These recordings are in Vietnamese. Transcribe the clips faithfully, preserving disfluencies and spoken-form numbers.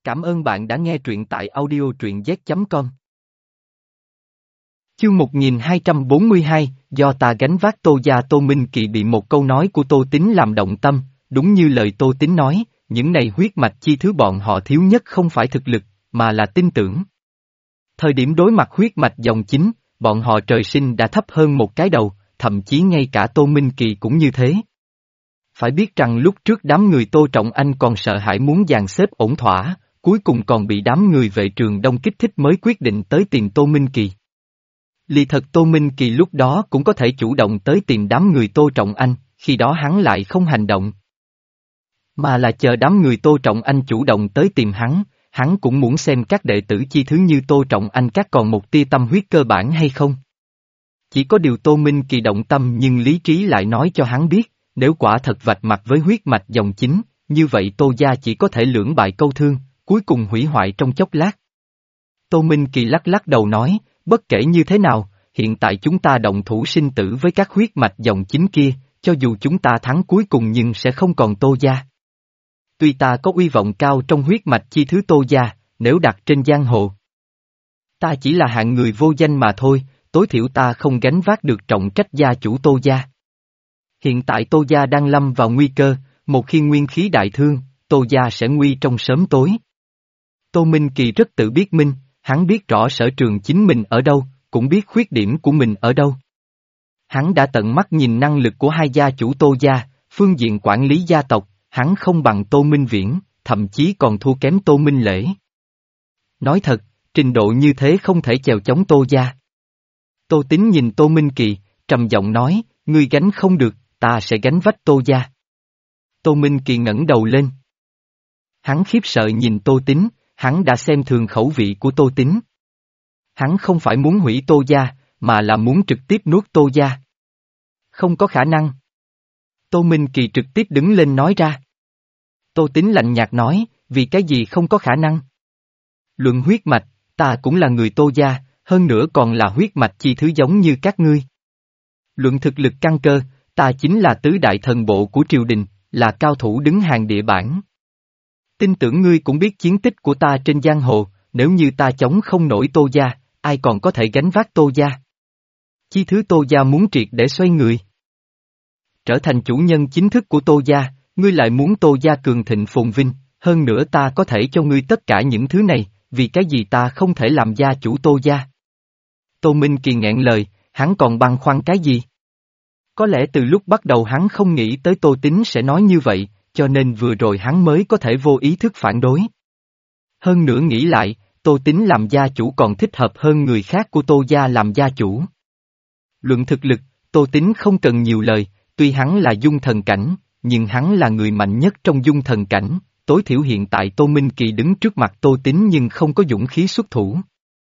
Cảm ơn bạn đã nghe truyện tại audio truyện z chấm com. Chương một nghìn hai trăm bốn mươi hai, do ta gánh vác. Tô gia Tô Minh Kỳ bị một câu nói của Tô Tín làm động tâm, đúng như lời Tô Tín nói, những này huyết mạch chi thứ bọn họ thiếu nhất không phải thực lực, mà là tin tưởng. Thời điểm đối mặt huyết mạch dòng chính, bọn họ trời sinh đã thấp hơn một cái đầu, thậm chí ngay cả Tô Minh Kỳ cũng như thế. Phải biết rằng lúc trước đám người Tô Trọng Anh còn sợ hãi muốn dàn xếp ổn thỏa, cuối cùng còn bị đám người vệ trường đông kích thích mới quyết định tới tìm Tô Minh Kỳ. Lì thật Tô Minh Kỳ lúc đó cũng có thể chủ động tới tìm đám người Tô Trọng Anh, khi đó hắn lại không hành động. Mà là chờ đám người Tô Trọng Anh chủ động tới tìm hắn, hắn cũng muốn xem các đệ tử chi thứ như Tô Trọng Anh các còn một tia tâm huyết cơ bản hay không. Chỉ có điều Tô Minh Kỳ động tâm nhưng lý trí lại nói cho hắn biết, nếu quả thật vạch mặt với huyết mạch dòng chính, như vậy Tô gia chỉ có thể lưỡng bại câu thương, cuối cùng hủy hoại trong chốc lát. Tô Minh Kỳ lắc lắc đầu nói, bất kể như thế nào, hiện tại chúng ta động thủ sinh tử với các huyết mạch dòng chính kia, cho dù chúng ta thắng cuối cùng nhưng sẽ không còn Tô gia. Tuy ta có uy vọng cao trong huyết mạch chi thứ Tô gia, nếu đặt trên giang hồ, ta chỉ là hạng người vô danh mà thôi, tối thiểu ta không gánh vác được trọng trách gia chủ Tô gia. Hiện tại Tô gia đang lâm vào nguy cơ, một khi nguyên khí đại thương, Tô gia sẽ nguy trong sớm tối. Tô Minh Kỳ rất tự biết minh, hắn biết rõ sở trường chính mình ở đâu, cũng biết khuyết điểm của mình ở đâu. Hắn đã tận mắt nhìn năng lực của hai gia chủ Tô gia, phương diện quản lý gia tộc, hắn không bằng Tô Minh Viễn, thậm chí còn thua kém Tô Minh Lễ. Nói thật, trình độ như thế không thể chèo chống Tô gia. Tô Tín nhìn Tô Minh Kỳ, trầm giọng nói, ngươi gánh không được, ta sẽ gánh vách Tô gia. Tô Minh Kỳ ngẩng đầu lên. Hắn khiếp sợ nhìn Tô Tín, hắn đã xem thường khẩu vị của Tô Tín. Hắn không phải muốn hủy Tô gia, mà là muốn trực tiếp nuốt Tô gia. Không có khả năng. Tô Minh Kỳ trực tiếp đứng lên nói ra. Tô Tín lạnh nhạt nói, vì cái gì không có khả năng? Luận huyết mạch, ta cũng là người Tô gia, hơn nữa còn là huyết mạch chi thứ giống như các ngươi. Luận thực lực căn cơ, ta chính là tứ đại thần bộ của triều đình, là cao thủ đứng hàng địa bảng. Tin tưởng ngươi cũng biết chiến tích của ta trên giang hồ, nếu như ta chống không nổi Tô gia, ai còn có thể gánh vác Tô gia? Chi thứ Tô gia muốn triệt để xoay người. Trở thành chủ nhân chính thức của Tô gia, ngươi lại muốn Tô gia cường thịnh phồn vinh, hơn nữa ta có thể cho ngươi tất cả những thứ này, vì cái gì ta không thể làm gia chủ Tô gia? Tô Minh Kỳ nghẹn lời, hắn còn băn khoăn cái gì? Có lẽ từ lúc bắt đầu hắn không nghĩ tới Tô Tín sẽ nói như vậy, cho nên vừa rồi hắn mới có thể vô ý thức phản đối. Hơn nữa nghĩ lại, Tô Tín làm gia chủ còn thích hợp hơn người khác của Tô gia làm gia chủ. Luận thực lực, Tô Tín không cần nhiều lời, tuy hắn là dung thần cảnh, nhưng hắn là người mạnh nhất trong dung thần cảnh, tối thiểu hiện tại Tô Minh Kỳ đứng trước mặt Tô Tín nhưng không có dũng khí xuất thủ.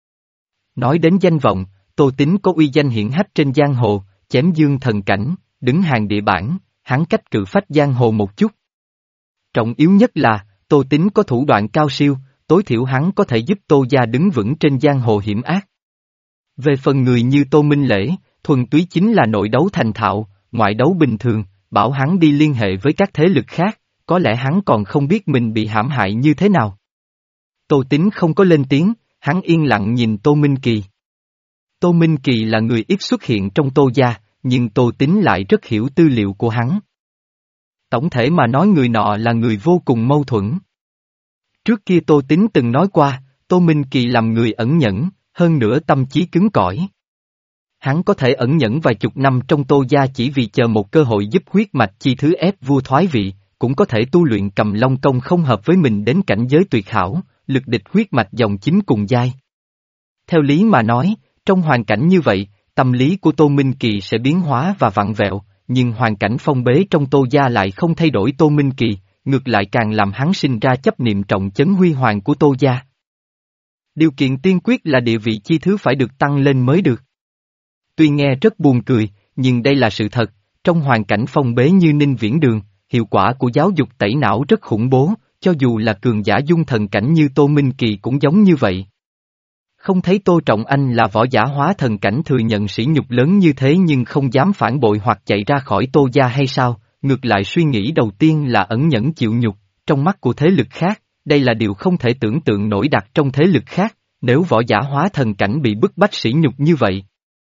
Nói đến danh vọng, Tô Tín có uy danh hiển hách trên giang hồ, chém dương thần cảnh, đứng hàng địa bảng, hắn cách cự phách giang hồ một chút. Trọng yếu nhất là, Tô Tín có thủ đoạn cao siêu, tối thiểu hắn có thể giúp Tô gia đứng vững trên giang hồ hiểm ác. Về phần người như Tô Minh Lễ, thuần túy chính là nội đấu thành thạo, ngoại đấu bình thường, bảo hắn đi liên hệ với các thế lực khác, có lẽ hắn còn không biết mình bị hãm hại như thế nào. Tô Tín không có lên tiếng, hắn yên lặng nhìn Tô Minh Kỳ. Tô Minh Kỳ là người ít xuất hiện trong Tô gia, nhưng Tô Tín lại rất hiểu tư liệu của hắn. Tổng thể mà nói người nọ là người vô cùng mâu thuẫn. Trước kia Tô Tín từng nói qua, Tô Minh Kỳ làm người ẩn nhẫn, hơn nữa tâm trí cứng cỏi. Hắn có thể ẩn nhẫn vài chục năm trong Tô gia chỉ vì chờ một cơ hội giúp huyết mạch chi thứ ép vua thoái vị, cũng có thể tu luyện Cầm Long công không hợp với mình đến cảnh giới tuyệt hảo, lực địch huyết mạch dòng chính cùng giai. Theo lý mà nói, trong hoàn cảnh như vậy, tâm lý của Tô Minh Kỳ sẽ biến hóa và vặn vẹo, nhưng hoàn cảnh phong bế trong Tô gia lại không thay đổi Tô Minh Kỳ, ngược lại càng làm hắn sinh ra chấp niệm trọng chấn huy hoàng của Tô gia. Điều kiện tiên quyết là địa vị chi thứ phải được tăng lên mới được. Tuy nghe rất buồn cười, nhưng đây là sự thật, trong hoàn cảnh phong bế như Ninh Viễn Đường, hiệu quả của giáo dục tẩy não rất khủng bố, cho dù là cường giả dung thần cảnh như Tô Minh Kỳ cũng giống như vậy. Không thấy Tô Trọng Anh là võ giả hóa thần cảnh thừa nhận sỉ nhục lớn như thế nhưng không dám phản bội hoặc chạy ra khỏi Tô gia hay sao, ngược lại suy nghĩ đầu tiên là ẩn nhẫn chịu nhục, trong mắt của thế lực khác, đây là điều không thể tưởng tượng nổi đặt trong thế lực khác, nếu võ giả hóa thần cảnh bị bức bách sỉ nhục như vậy.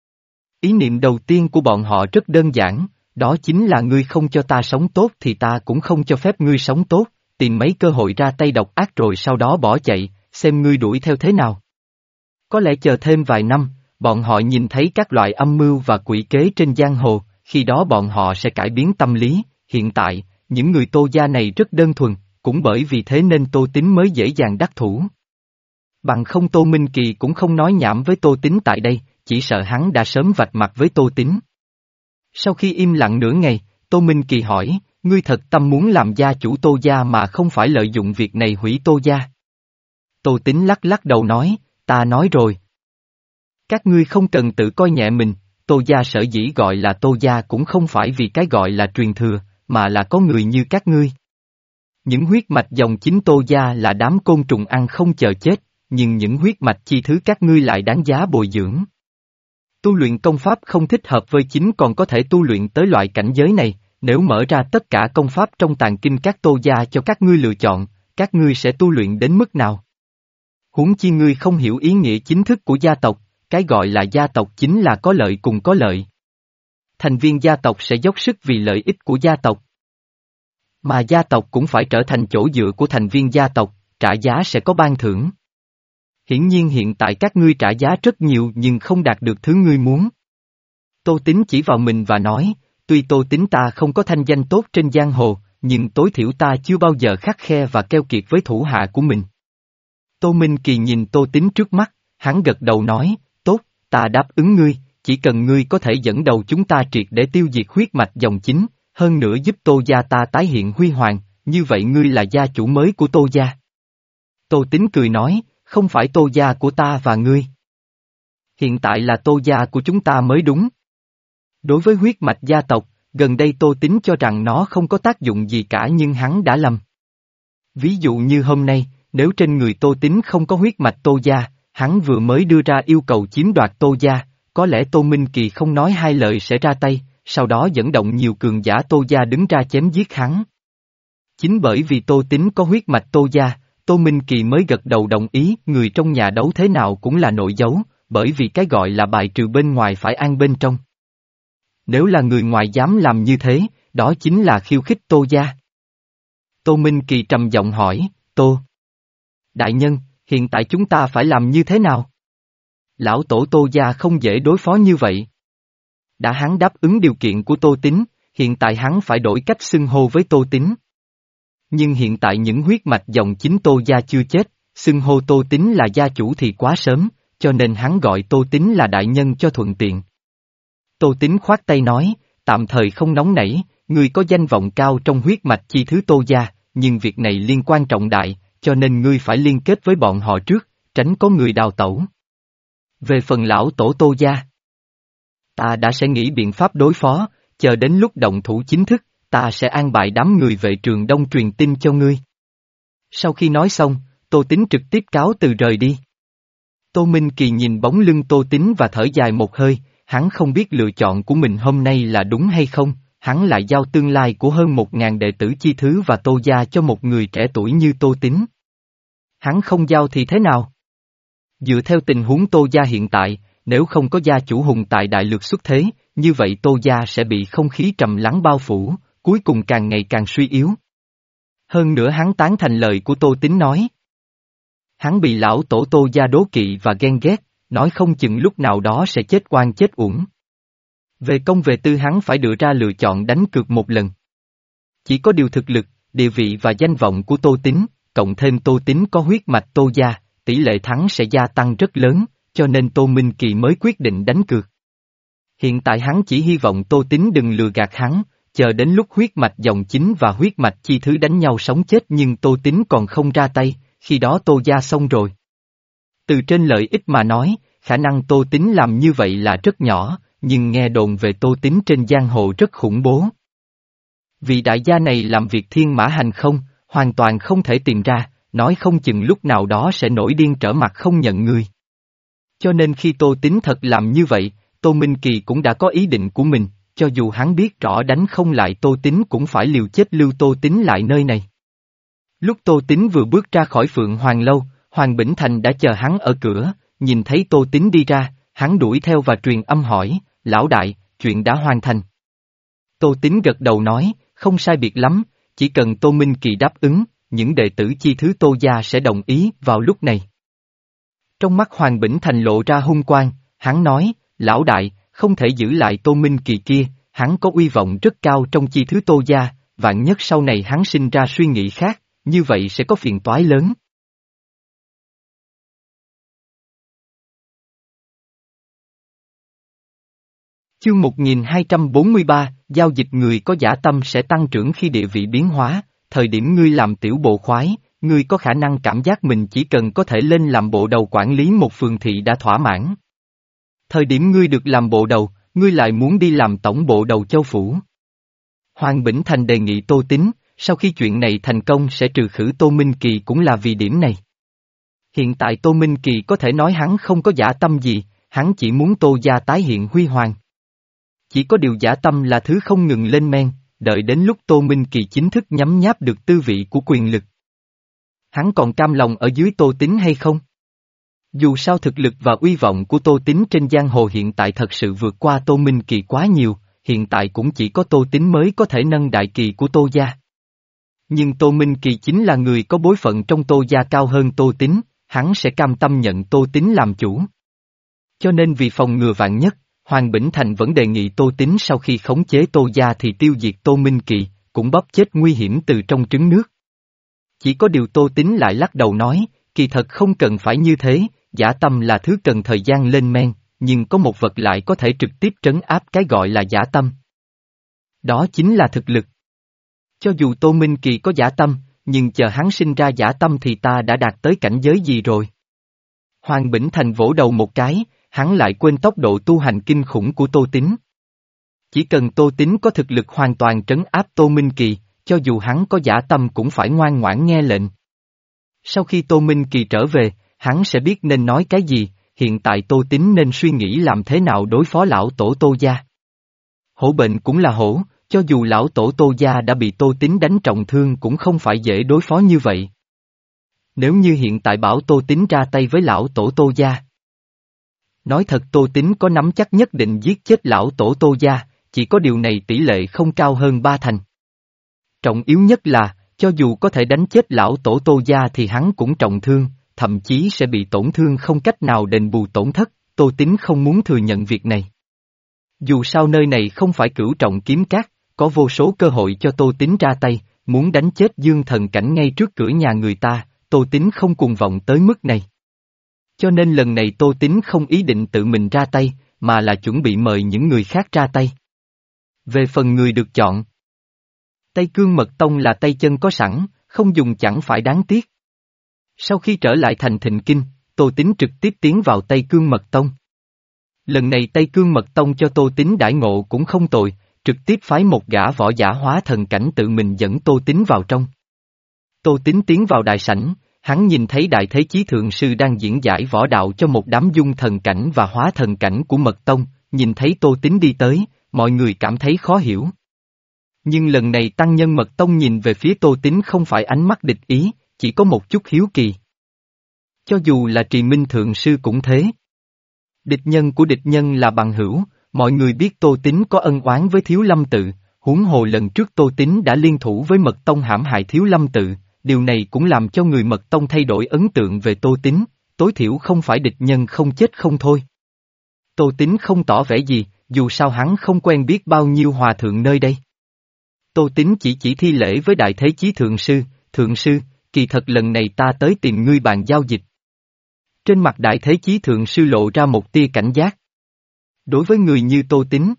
Ý niệm đầu tiên của bọn họ rất đơn giản, đó chính là ngươi không cho ta sống tốt thì ta cũng không cho phép ngươi sống tốt, tìm mấy cơ hội ra tay độc ác rồi sau đó bỏ chạy, xem ngươi đuổi theo thế nào. Có lẽ chờ thêm vài năm, bọn họ nhìn thấy các loại âm mưu và quỷ kế trên giang hồ, khi đó bọn họ sẽ cải biến tâm lý, hiện tại, những người Tô gia này rất đơn thuần, cũng bởi vì thế nên Tô Tín mới dễ dàng đắc thủ. Bằng không Tô Minh Kỳ cũng không nói nhảm với Tô Tín tại đây, chỉ sợ hắn đã sớm vạch mặt với Tô Tín. Sau khi im lặng nửa ngày, Tô Minh Kỳ hỏi, ngươi thật tâm muốn làm gia chủ Tô gia mà không phải lợi dụng việc này hủy Tô gia. Tô Tín lắc lắc đầu nói, ta nói rồi. Các ngươi không cần tự coi nhẹ mình, Tô gia sở dĩ gọi là Tô gia cũng không phải vì cái gọi là truyền thừa, mà là có người như các ngươi. Những huyết mạch dòng chính Tô gia là đám côn trùng ăn không chờ chết, nhưng những huyết mạch chi thứ các ngươi lại đáng giá bồi dưỡng. Tu luyện công pháp không thích hợp với chính còn có thể tu luyện tới loại cảnh giới này, nếu mở ra tất cả công pháp trong tàng kinh các Tô gia cho các ngươi lựa chọn, các ngươi sẽ tu luyện đến mức nào? Huống chi ngươi không hiểu ý nghĩa chính thức của gia tộc, cái gọi là gia tộc chính là có lợi cùng có lợi. Thành viên gia tộc sẽ dốc sức vì lợi ích của gia tộc. Mà gia tộc cũng phải trở thành chỗ dựa của thành viên gia tộc, trả giá sẽ có ban thưởng. Hiển nhiên hiện tại các ngươi trả giá rất nhiều nhưng không đạt được thứ ngươi muốn. Tô Tín chỉ vào mình và nói, tuy Tô Tín ta không có thanh danh tốt trên giang hồ, nhưng tối thiểu ta chưa bao giờ khắt khe và keo kiệt với thủ hạ của mình. Tô Minh Kỳ nhìn Tô Tín trước mắt, hắn gật đầu nói, tốt, ta đáp ứng ngươi, chỉ cần ngươi có thể dẫn đầu chúng ta triệt để tiêu diệt huyết mạch dòng chính, hơn nữa giúp Tô gia ta tái hiện huy hoàng, như vậy ngươi là gia chủ mới của Tô gia. Tô Tín cười nói, không phải Tô gia của ta và ngươi. Hiện tại là Tô gia của chúng ta mới đúng. Đối với huyết mạch gia tộc, gần đây Tô Tín cho rằng nó không có tác dụng gì cả nhưng hắn đã lầm. Ví dụ như hôm nay, nếu trên người Tô Tín không có huyết mạch Tô gia, hắn vừa mới đưa ra yêu cầu chiếm đoạt Tô gia, có lẽ Tô Minh Kỳ không nói hai lời sẽ ra tay, sau đó dẫn động nhiều cường giả Tô gia đứng ra chém giết hắn. Chính bởi vì Tô Tín có huyết mạch Tô gia, Tô Minh Kỳ mới gật đầu đồng ý, người trong nhà đấu thế nào cũng là nội giấu, bởi vì cái gọi là bài trừ bên ngoài phải an bên trong. Nếu là người ngoài dám làm như thế, đó chính là khiêu khích Tô gia. Tô Minh Kỳ trầm giọng hỏi, Tô đại nhân, hiện tại chúng ta phải làm như thế nào? Lão tổ Tô gia không dễ đối phó như vậy. Đã hắn đáp ứng điều kiện của Tô Tín, hiện tại hắn phải đổi cách xưng hô với Tô Tín. Nhưng hiện tại những huyết mạch dòng chính Tô gia chưa chết, xưng hô Tô Tín là gia chủ thì quá sớm, cho nên hắn gọi Tô Tín là đại nhân cho thuận tiện. Tô Tín khoát tay nói, tạm thời không nóng nảy, ngươi có danh vọng cao trong huyết mạch chi thứ Tô gia, nhưng việc này liên quan trọng đại, cho nên ngươi phải liên kết với bọn họ trước, tránh có người đào tẩu. Về phần lão tổ Tô gia, ta đã sẽ nghĩ biện pháp đối phó, chờ đến lúc động thủ chính thức, ta sẽ an bài đám người vệ Trường Đông truyền tin cho ngươi. Sau khi nói xong, Tô Tín trực tiếp cáo từ rời đi. Tô Minh Kỳ nhìn bóng lưng Tô Tín và thở dài một hơi, hắn không biết lựa chọn của mình hôm nay là đúng hay không, hắn lại giao tương lai của hơn một ngàn đệ tử chi thứ và Tô gia cho một người trẻ tuổi như Tô Tín. Hắn không giao thì thế nào? Dựa theo tình huống Tô gia hiện tại, nếu không có gia chủ hùng tại đại lược xuất thế, như vậy Tô gia sẽ bị không khí trầm lắng bao phủ, cuối cùng càng ngày càng suy yếu. Hơn nữa hắn tán thành lời của Tô Tín nói. Hắn bị lão tổ Tô gia đố kỵ và ghen ghét, nói không chừng lúc nào đó sẽ chết oan chết uổng. Về công về tư hắn phải đưa ra lựa chọn đánh cược một lần. Chỉ có điều thực lực, địa vị và danh vọng của Tô Tín, cộng thêm Tô Tín có huyết mạch Tô gia, tỷ lệ thắng sẽ gia tăng rất lớn, cho nên Tô Minh Kỳ mới quyết định đánh cược. Hiện tại hắn chỉ hy vọng Tô Tín đừng lừa gạt hắn, chờ đến lúc huyết mạch dòng chính và huyết mạch chi thứ đánh nhau sống chết nhưng Tô Tín còn không ra tay, khi đó Tô gia xong rồi. Từ trên lợi ích mà nói, khả năng Tô Tín làm như vậy là rất nhỏ, nhưng nghe đồn về Tô Tín trên giang hồ rất khủng bố. Vị đại gia này làm việc thiên mã hành không, hoàn toàn không thể tìm ra, nói không chừng lúc nào đó sẽ nổi điên trở mặt không nhận người. Cho nên khi Tô Tín thật làm như vậy, Tô Minh Kỳ cũng đã có ý định của mình, cho dù hắn biết rõ đánh không lại Tô Tín cũng phải liều chết lưu Tô Tín lại nơi này. Lúc Tô Tín vừa bước ra khỏi Phượng Hoàng Lâu, Hoàng Bỉnh Thành đã chờ hắn ở cửa, nhìn thấy Tô Tín đi ra, hắn đuổi theo và truyền âm hỏi, lão đại, chuyện đã hoàn thành. Tô Tín gật đầu nói, không sai biệt lắm, chỉ cần Tô Minh Kỳ đáp ứng, những đệ tử chi thứ Tô gia sẽ đồng ý vào lúc này. Trong mắt Hoàng Bỉnh Thành lộ ra hung quang, hắn nói, lão đại, không thể giữ lại Tô Minh Kỳ kia, hắn có uy vọng rất cao trong chi thứ Tô gia, vạn nhất sau này hắn sinh ra suy nghĩ khác, như vậy sẽ có phiền toái lớn. Chương một nghìn hai trăm bốn mươi ba, giao dịch người có dã tâm sẽ tăng trưởng khi địa vị biến hóa, thời điểm ngươi làm tiểu bộ khoái, ngươi có khả năng cảm giác mình chỉ cần có thể lên làm bộ đầu quản lý một phường thị đã thỏa mãn. Thời điểm ngươi được làm bộ đầu, ngươi lại muốn đi làm tổng bộ đầu châu phủ. Hoàng Bỉnh Thành đề nghị Tô Tín, sau khi chuyện này thành công sẽ trừ khử Tô Minh Kỳ cũng là vì điểm này. Hiện tại Tô Minh Kỳ có thể nói hắn không có dã tâm gì, hắn chỉ muốn Tô gia tái hiện huy hoàng. Chỉ có điều dã tâm là thứ không ngừng lên men, đợi đến lúc Tô Minh Kỳ chính thức nhấm nháp được tư vị của quyền lực. Hắn còn cam lòng ở dưới Tô Tín hay không? Dù sao thực lực và uy vọng của Tô Tín trên giang hồ hiện tại thật sự vượt qua Tô Minh Kỳ quá nhiều, hiện tại cũng chỉ có Tô Tín mới có thể nâng đại kỳ của Tô gia. Nhưng Tô Minh Kỳ chính là người có bối phận trong Tô gia cao hơn Tô Tín, hắn sẽ cam tâm nhận Tô Tín làm chủ. Cho nên vì phòng ngừa vạn nhất, Hoàng Bỉnh Thành vẫn đề nghị Tô Tín sau khi khống chế Tô gia thì tiêu diệt Tô Minh Kỳ, cũng bóp chết nguy hiểm từ trong trứng nước. Chỉ có điều Tô Tín lại lắc đầu nói, kỳ thật không cần phải như thế, dã tâm là thứ cần thời gian lên men, nhưng có một vật lại có thể trực tiếp trấn áp cái gọi là dã tâm. Đó chính là thực lực. Cho dù Tô Minh Kỳ có dã tâm, nhưng chờ hắn sinh ra dã tâm thì ta đã đạt tới cảnh giới gì rồi? Hoàng Bỉnh Thành vỗ đầu một cái, hắn lại quên tốc độ tu hành kinh khủng của Tô Tín. Chỉ cần Tô Tín có thực lực hoàn toàn trấn áp Tô Minh Kỳ, cho dù hắn có dã tâm cũng phải ngoan ngoãn nghe lệnh. Sau khi Tô Minh Kỳ trở về, hắn sẽ biết nên nói cái gì, hiện tại Tô Tín nên suy nghĩ làm thế nào đối phó lão tổ Tô gia. Hổ bệnh cũng là hổ, cho dù lão tổ Tô gia đã bị Tô Tín đánh trọng thương cũng không phải dễ đối phó như vậy. Nếu như hiện tại bảo Tô Tín ra tay với lão tổ Tô gia. Nói thật Tô Tín có nắm chắc nhất định giết chết lão tổ Tô gia, chỉ có điều này tỷ lệ không cao hơn ba thành. Trọng yếu nhất là, cho dù có thể đánh chết lão tổ Tô gia thì hắn cũng trọng thương, thậm chí sẽ bị tổn thương không cách nào đền bù tổn thất, Tô Tín không muốn thừa nhận việc này. Dù sao nơi này không phải cửu trọng kiếm cát, có vô số cơ hội cho Tô Tín ra tay, muốn đánh chết Dương Thần Cảnh ngay trước cửa nhà người ta, Tô Tín không cuồng vọng tới mức này. Cho nên lần này Tô Tín không ý định tự mình ra tay, mà là chuẩn bị mời những người khác ra tay. Về phần người được chọn, Tây Cương Mật Tông là tay chân có sẵn, không dùng chẳng phải đáng tiếc. Sau khi trở lại thành Thịnh Kinh, Tô Tín trực tiếp tiến vào Tây Cương Mật Tông. Lần này Tây Cương Mật Tông cho Tô Tín đãi ngộ cũng không tồi, trực tiếp phái một gã võ giả hóa thần cảnh tự mình dẫn Tô Tín vào trong. Tô Tín tiến vào đại sảnh, hắn nhìn thấy Đại Thế Chí Thượng Sư đang diễn giải võ đạo cho một đám dung thần cảnh và hóa thần cảnh của Mật Tông, nhìn thấy Tô Tín đi tới, mọi người cảm thấy khó hiểu. Nhưng lần này tăng nhân Mật Tông nhìn về phía Tô Tín không phải ánh mắt địch ý, chỉ có một chút hiếu kỳ. Cho dù là Trì Minh Thượng Sư cũng thế. Địch nhân của địch nhân là bằng hữu, mọi người biết Tô Tín có ân oán với Thiếu Lâm Tự, huống hồ lần trước Tô Tín đã liên thủ với Mật Tông hãm hại Thiếu Lâm Tự, điều này cũng làm cho người Mật Tông thay đổi ấn tượng về Tô Tín, tối thiểu không phải địch nhân không chết không thôi. Tô Tín không tỏ vẻ gì, dù sao hắn không quen biết bao nhiêu hòa thượng nơi đây. Tô Tín chỉ chỉ thi lễ với Đại Thế Chí Thượng Sư, Thượng Sư, kỳ thật lần này ta tới tìm ngươi bàn giao dịch. Trên mặt Đại Thế Chí Thượng Sư lộ ra một tia cảnh giác. Đối với người như Tô Tín,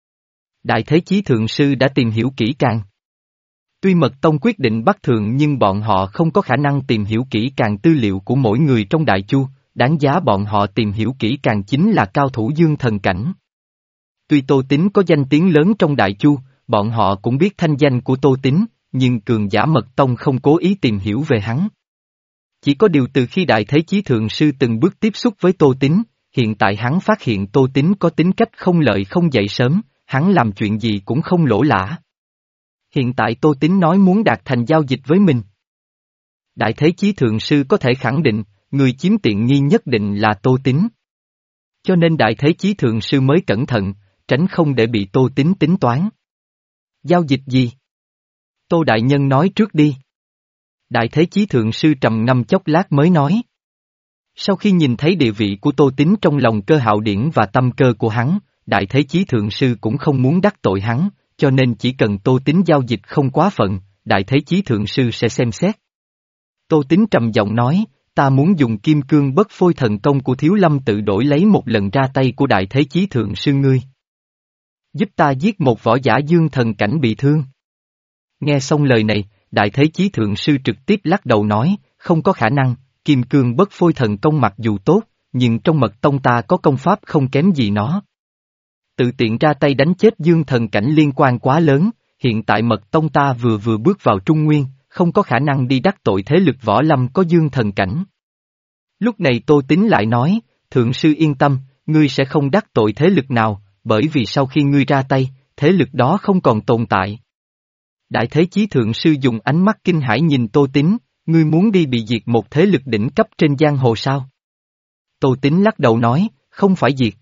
Đại Thế Chí Thượng Sư đã tìm hiểu kỹ càng. Tuy Mật Tông quyết định bắt thường nhưng bọn họ không có khả năng tìm hiểu kỹ càng tư liệu của mỗi người trong Đại Chu, đáng giá bọn họ tìm hiểu kỹ càng chính là cao thủ Dương Thần Cảnh. Tuy Tô Tín có danh tiếng lớn trong Đại Chu, bọn họ cũng biết thanh danh của Tô Tín, nhưng cường giả Mật Tông không cố ý tìm hiểu về hắn. Chỉ có điều từ khi Đại Thế Chí Thượng Sư từng bước tiếp xúc với Tô Tín, hiện tại hắn phát hiện Tô Tín có tính cách không lợi không dậy sớm, hắn làm chuyện gì cũng không lỗ lã. Hiện tại Tô Tín nói muốn đạt thành giao dịch với mình. Đại Thế Chí Thượng Sư có thể khẳng định, người chiếm tiện nghi nhất định là Tô Tín. Cho nên Đại Thế Chí Thượng Sư mới cẩn thận, tránh không để bị Tô Tín tính toán. Giao dịch gì? Tô Đại Nhân nói trước đi. Đại Thế Chí Thượng Sư trầm ngâm chốc lát mới nói. Sau khi nhìn thấy địa vị của Tô Tín trong lòng Cơ Hạo Điển và tâm cơ của hắn, Đại Thế Chí Thượng Sư cũng không muốn đắc tội hắn, cho nên chỉ cần Tô Tín giao dịch không quá phận, Đại Thế Chí Thượng Sư sẽ xem xét. Tô Tín trầm giọng nói, ta muốn dùng kim cương bất phôi thần công của Thiếu Lâm tự đổi lấy một lần ra tay của Đại Thế Chí Thượng Sư ngươi. Giúp ta giết một võ giả dương thần cảnh bị thương. Nghe xong lời này, Đại Thế Chí Thượng Sư trực tiếp lắc đầu nói, không có khả năng, kim cương bất phôi thần công mặc dù tốt, nhưng trong mật tông ta có công pháp không kém gì nó. Tự tiện ra tay đánh chết dương thần cảnh liên quan quá lớn, hiện tại mật tông ta vừa vừa bước vào Trung Nguyên, không có khả năng đi đắc tội thế lực võ lâm có dương thần cảnh. Lúc này Tô Tín lại nói, Thượng Sư yên tâm, ngươi sẽ không đắc tội thế lực nào, bởi vì sau khi ngươi ra tay, thế lực đó không còn tồn tại. Đại Thế Chí Thượng Sư dùng ánh mắt kinh hãi nhìn Tô Tín, ngươi muốn đi bị diệt một thế lực đỉnh cấp trên giang hồ sao? Tô Tín lắc đầu nói, không phải diệt,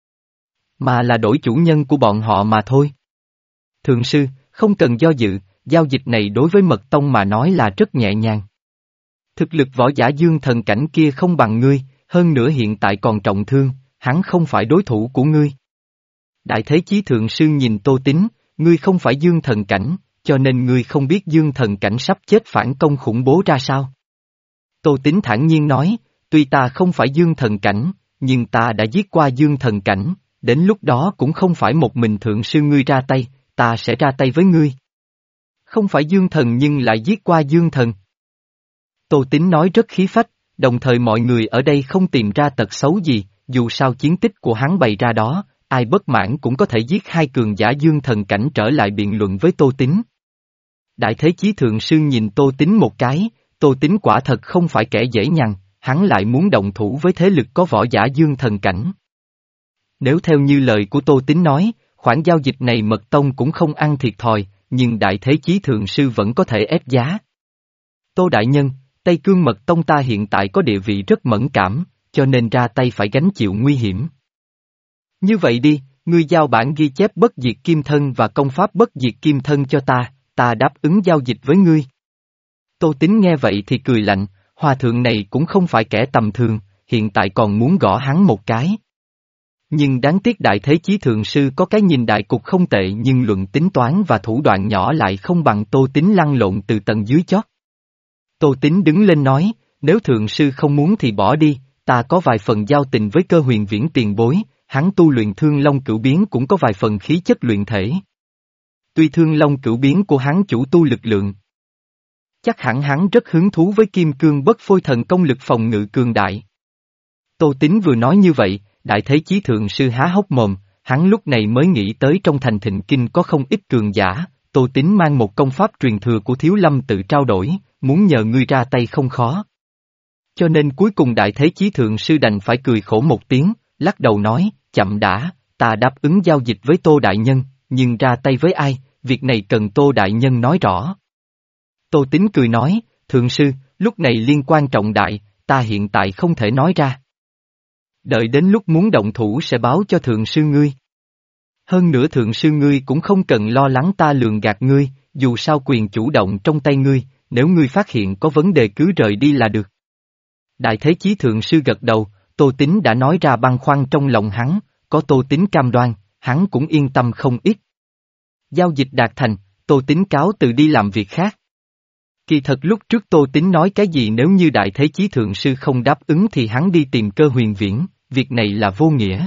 mà là đổi chủ nhân của bọn họ mà thôi. Thượng Sư, không cần do dự, giao dịch này đối với mật tông mà nói là rất nhẹ nhàng. Thực lực võ giả dương thần cảnh kia không bằng ngươi, hơn nữa hiện tại còn trọng thương, hắn không phải đối thủ của ngươi. Đại Thế Chí Thượng Sư nhìn Tô Tín, ngươi không phải dương thần cảnh, cho nên ngươi không biết dương thần cảnh sắp chết phản công khủng bố ra sao. Tô Tín thản nhiên nói, tuy ta không phải dương thần cảnh, nhưng ta đã giết qua dương thần cảnh, đến lúc đó cũng không phải một mình Thượng Sư ngươi ra tay, ta sẽ ra tay với ngươi. Không phải dương thần nhưng lại giết qua dương thần. Tô Tín nói rất khí phách, đồng thời mọi người ở đây không tìm ra tật xấu gì, dù sao chiến tích của hắn bày ra đó, ai bất mãn cũng có thể giết hai cường giả dương thần cảnh trở lại biện luận với Tô Tín. Đại Thế Chí Thượng Sư nhìn Tô Tín một cái, Tô Tín quả thật không phải kẻ dễ nhằn, hắn lại muốn động thủ với thế lực có võ giả dương thần cảnh. Nếu theo như lời của Tô Tín nói, khoản giao dịch này mật tông cũng không ăn thiệt thòi, nhưng Đại Thế Chí Thượng Sư vẫn có thể ép giá. Tô Đại Nhân, Tây Cương mật tông ta hiện tại có địa vị rất mẫn cảm, cho nên ra tay phải gánh chịu nguy hiểm. Như vậy đi, ngươi giao bản ghi chép bất diệt kim thân và công pháp bất diệt kim thân cho ta, ta đáp ứng giao dịch với ngươi. Tô Tín nghe vậy thì cười lạnh, hòa thượng này cũng không phải kẻ tầm thường, hiện tại còn muốn gõ hắn một cái. Nhưng đáng tiếc Đại Thế Chí Thượng Sư có cái nhìn đại cục không tệ nhưng luận tính toán và thủ đoạn nhỏ lại không bằng Tô Tín lăn lộn từ tầng dưới chót. Tô Tín đứng lên nói, nếu Thượng Sư không muốn thì bỏ đi, ta có vài phần giao tình với Cơ Huyền Viễn tiền bối, hắn tu luyện Thương Long Cửu Biến cũng có vài phần khí chất luyện thể. Tuy Thương Long Cửu Biến của hắn chủ tu lực lượng, chắc hẳn hắn rất hứng thú với kim cương bất phôi thần công lực phòng ngự cường đại. Tô Tín vừa nói như vậy, Đại Thế Chí Thượng Sư há hốc mồm, hắn lúc này mới nghĩ tới trong thành Thịnh Kinh có không ít cường giả, Tô Tín mang một công pháp truyền thừa của Thiếu Lâm tự trao đổi, muốn nhờ ngươi ra tay không khó. Cho nên cuối cùng Đại Thế Chí Thượng Sư đành phải cười khổ một tiếng, lắc đầu nói, chậm đã, ta đáp ứng giao dịch với Tô Đại Nhân, nhưng ra tay với ai, việc này cần Tô Đại Nhân nói rõ. Tô Tín cười nói, Thượng Sư, lúc này liên quan trọng đại, ta hiện tại không thể nói ra. Đợi đến lúc muốn động thủ sẽ báo cho Thượng Sư ngươi. Hơn nữa Thượng Sư ngươi cũng không cần lo lắng ta lường gạt ngươi, dù sao quyền chủ động trong tay ngươi, nếu ngươi phát hiện có vấn đề cứ rời đi là được. Đại Thế Chí Thượng Sư gật đầu, Tô Tín đã nói ra băn khoăn trong lòng hắn, có Tô Tín cam đoan, hắn cũng yên tâm không ít. Giao dịch đạt thành, Tô Tín cáo từ đi làm việc khác. Kỳ thật lúc trước Tô Tín nói cái gì nếu như Đại Thế Chí Thượng Sư không đáp ứng thì hắn đi tìm Cơ Huyền Viễn, việc này là vô nghĩa.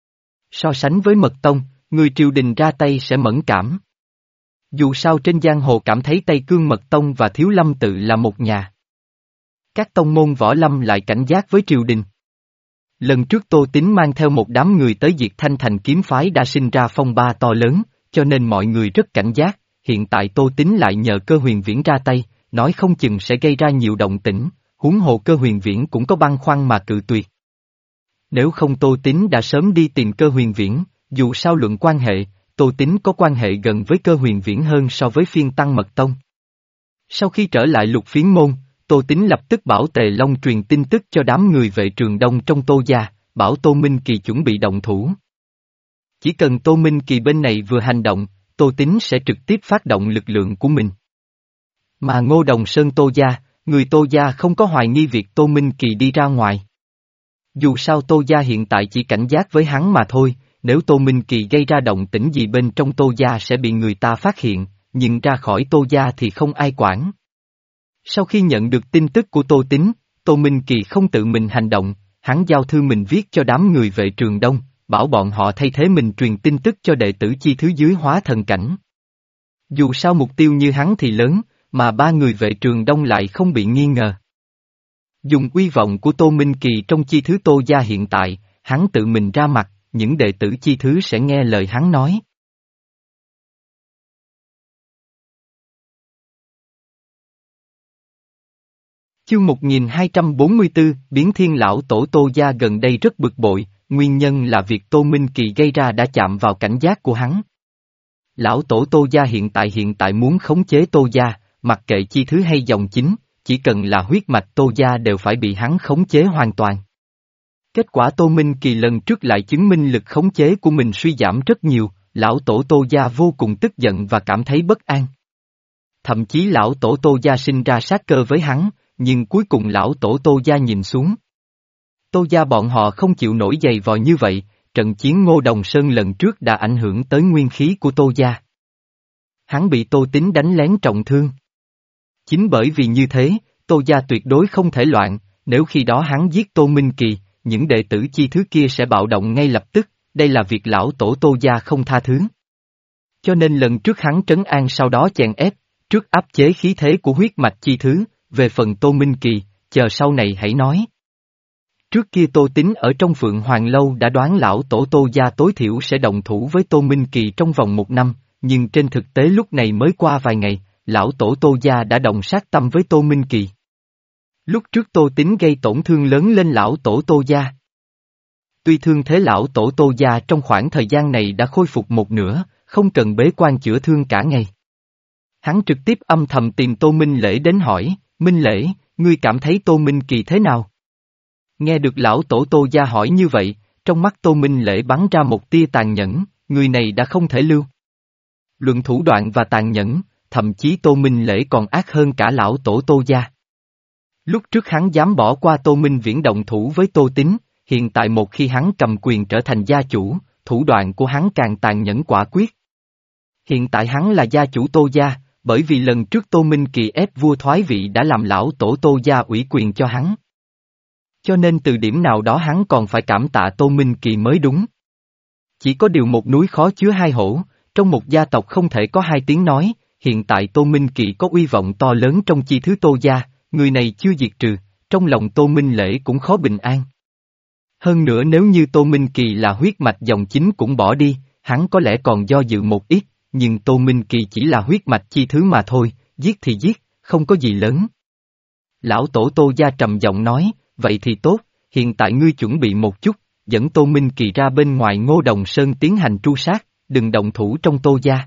So sánh với mật tông, người triều đình ra tay sẽ mẫn cảm. Dù sao trên giang hồ cảm thấy Tây Cương mật tông và Thiếu Lâm tự là một nhà. Các tông môn võ lâm lại cảnh giác với triều đình. Lần trước Tô Tín mang theo một đám người tới diệt Thanh Thành kiếm phái đã sinh ra phong ba to lớn, cho nên mọi người rất cảnh giác, hiện tại Tô Tín lại nhờ Cơ Huyền Viễn ra tay, nói không chừng sẽ gây ra nhiều động tĩnh, huống hồ Cơ Huyền Viễn cũng có băn khoăn mà cự tuyệt. Nếu không Tô Tín đã sớm đi tìm Cơ Huyền Viễn, dù sao luận quan hệ, Tô Tín có quan hệ gần với Cơ Huyền Viễn hơn so với phiên tăng mật tông. Sau khi trở lại Lục Phiến Môn, Tô Tín lập tức bảo Tề Long truyền tin tức cho đám người vệ Trường Đông trong Tô gia, bảo Tô Minh Kỳ chuẩn bị động thủ. Chỉ cần Tô Minh Kỳ bên này vừa hành động, Tô Tín sẽ trực tiếp phát động lực lượng của mình. Mà Ngô Đồng Sơn Tô gia, người Tô gia không có hoài nghi việc Tô Minh Kỳ đi ra ngoài. Dù sao Tô gia hiện tại chỉ cảnh giác với hắn mà thôi, nếu Tô Minh Kỳ gây ra động tĩnh gì bên trong Tô gia sẽ bị người ta phát hiện, nhưng ra khỏi Tô gia thì không ai quản. Sau khi nhận được tin tức của Tô Tín, Tô Minh Kỳ không tự mình hành động, hắn giao thư mình viết cho đám người vệ Trường Đông, bảo bọn họ thay thế mình truyền tin tức cho đệ tử chi thứ dưới hóa thần cảnh. Dù sao mục tiêu như hắn thì lớn, mà ba người vệ Trường Đông lại không bị nghi ngờ. Dùng uy vọng của Tô Minh Kỳ trong chi thứ Tô gia hiện tại, hắn tự mình ra mặt, những đệ tử chi thứ sẽ nghe lời hắn nói. Chương một nghìn hai trăm bốn mươi tư, Biến Thiên Lão Tổ Tô gia gần đây rất bực bội, nguyên nhân là việc Tô Minh Kỳ gây ra đã chạm vào cảnh giác của hắn. Lão Tổ Tô gia hiện tại hiện tại muốn khống chế Tô gia, mặc kệ chi thứ hay dòng chính, chỉ cần là huyết mạch Tô gia đều phải bị hắn khống chế hoàn toàn. Kết quả Tô Minh Kỳ lần trước lại chứng minh lực khống chế của mình suy giảm rất nhiều, Lão Tổ Tô gia vô cùng tức giận và cảm thấy bất an. Thậm chí Lão Tổ Tô gia sinh ra sát cơ với hắn, nhưng cuối cùng Lão Tổ Tô gia nhìn xuống. Tô gia bọn họ không chịu nổi dày vò như vậy, trận chiến Ngô Đồng Sơn lần trước đã ảnh hưởng tới nguyên khí của Tô gia. Hắn bị Tô Tín đánh lén trọng thương. Chính bởi vì như thế, Tô gia tuyệt đối không thể loạn, nếu khi đó hắn giết Tô Minh Kỳ, những đệ tử chi thứ kia sẽ bạo động ngay lập tức, đây là việc Lão Tổ Tô gia không tha thứ. Cho nên lần trước hắn trấn an sau đó chèn ép, trước áp chế khí thế của huyết mạch chi thứ, về phần Tô Minh Kỳ, chờ sau này hãy nói. Trước kia Tô Tín ở trong Phượng Hoàng Lâu đã đoán Lão Tổ Tô gia tối thiểu sẽ động thủ với Tô Minh Kỳ trong vòng một năm, nhưng trên thực tế lúc này mới qua vài ngày, Lão Tổ Tô gia đã động sát tâm với Tô Minh Kỳ. Lúc trước Tô Tín gây tổn thương lớn lên Lão Tổ Tô gia. Tuy thương thế Lão Tổ Tô gia trong khoảng thời gian này đã khôi phục một nửa, không cần bế quan chữa thương cả ngày. Hắn trực tiếp âm thầm tìm Tô Minh Lễ đến hỏi, Minh Lễ, ngươi cảm thấy Tô Minh Kỳ thế nào? Nghe được Lão Tổ Tô gia hỏi như vậy, trong mắt Tô Minh Lễ bắn ra một tia tàn nhẫn, người này đã không thể lưu. Luận thủ đoạn và tàn nhẫn, thậm chí Tô Minh Lễ còn ác hơn cả Lão Tổ Tô gia. Lúc trước hắn dám bỏ qua Tô Minh Viễn động thủ với Tô Tín, hiện tại một khi hắn cầm quyền trở thành gia chủ, thủ đoạn của hắn càng tàn nhẫn quả quyết. Hiện tại hắn là gia chủ Tô gia, bởi vì lần trước Tô Minh Kỳ ép vua thoái vị đã làm Lão Tổ Tô gia ủy quyền cho hắn. Cho nên từ điểm nào đó hắn còn phải cảm tạ Tô Minh Kỳ mới đúng. Chỉ có điều một núi khó chứa hai hổ, trong một gia tộc không thể có hai tiếng nói, hiện tại Tô Minh Kỳ có uy vọng to lớn trong chi thứ Tô gia, người này chưa diệt trừ, trong lòng Tô Minh Lễ cũng khó bình an. Hơn nữa nếu như Tô Minh Kỳ là huyết mạch dòng chính cũng bỏ đi, hắn có lẽ còn do dự một ít, nhưng Tô Minh Kỳ chỉ là huyết mạch chi thứ mà thôi, giết thì giết, không có gì lớn. Lão Tổ Tô gia trầm giọng nói, vậy thì tốt, hiện tại ngươi chuẩn bị một chút, dẫn Tô Minh Kỳ ra bên ngoài Ngô Đồng Sơn tiến hành tru sát, đừng động thủ trong Tô gia.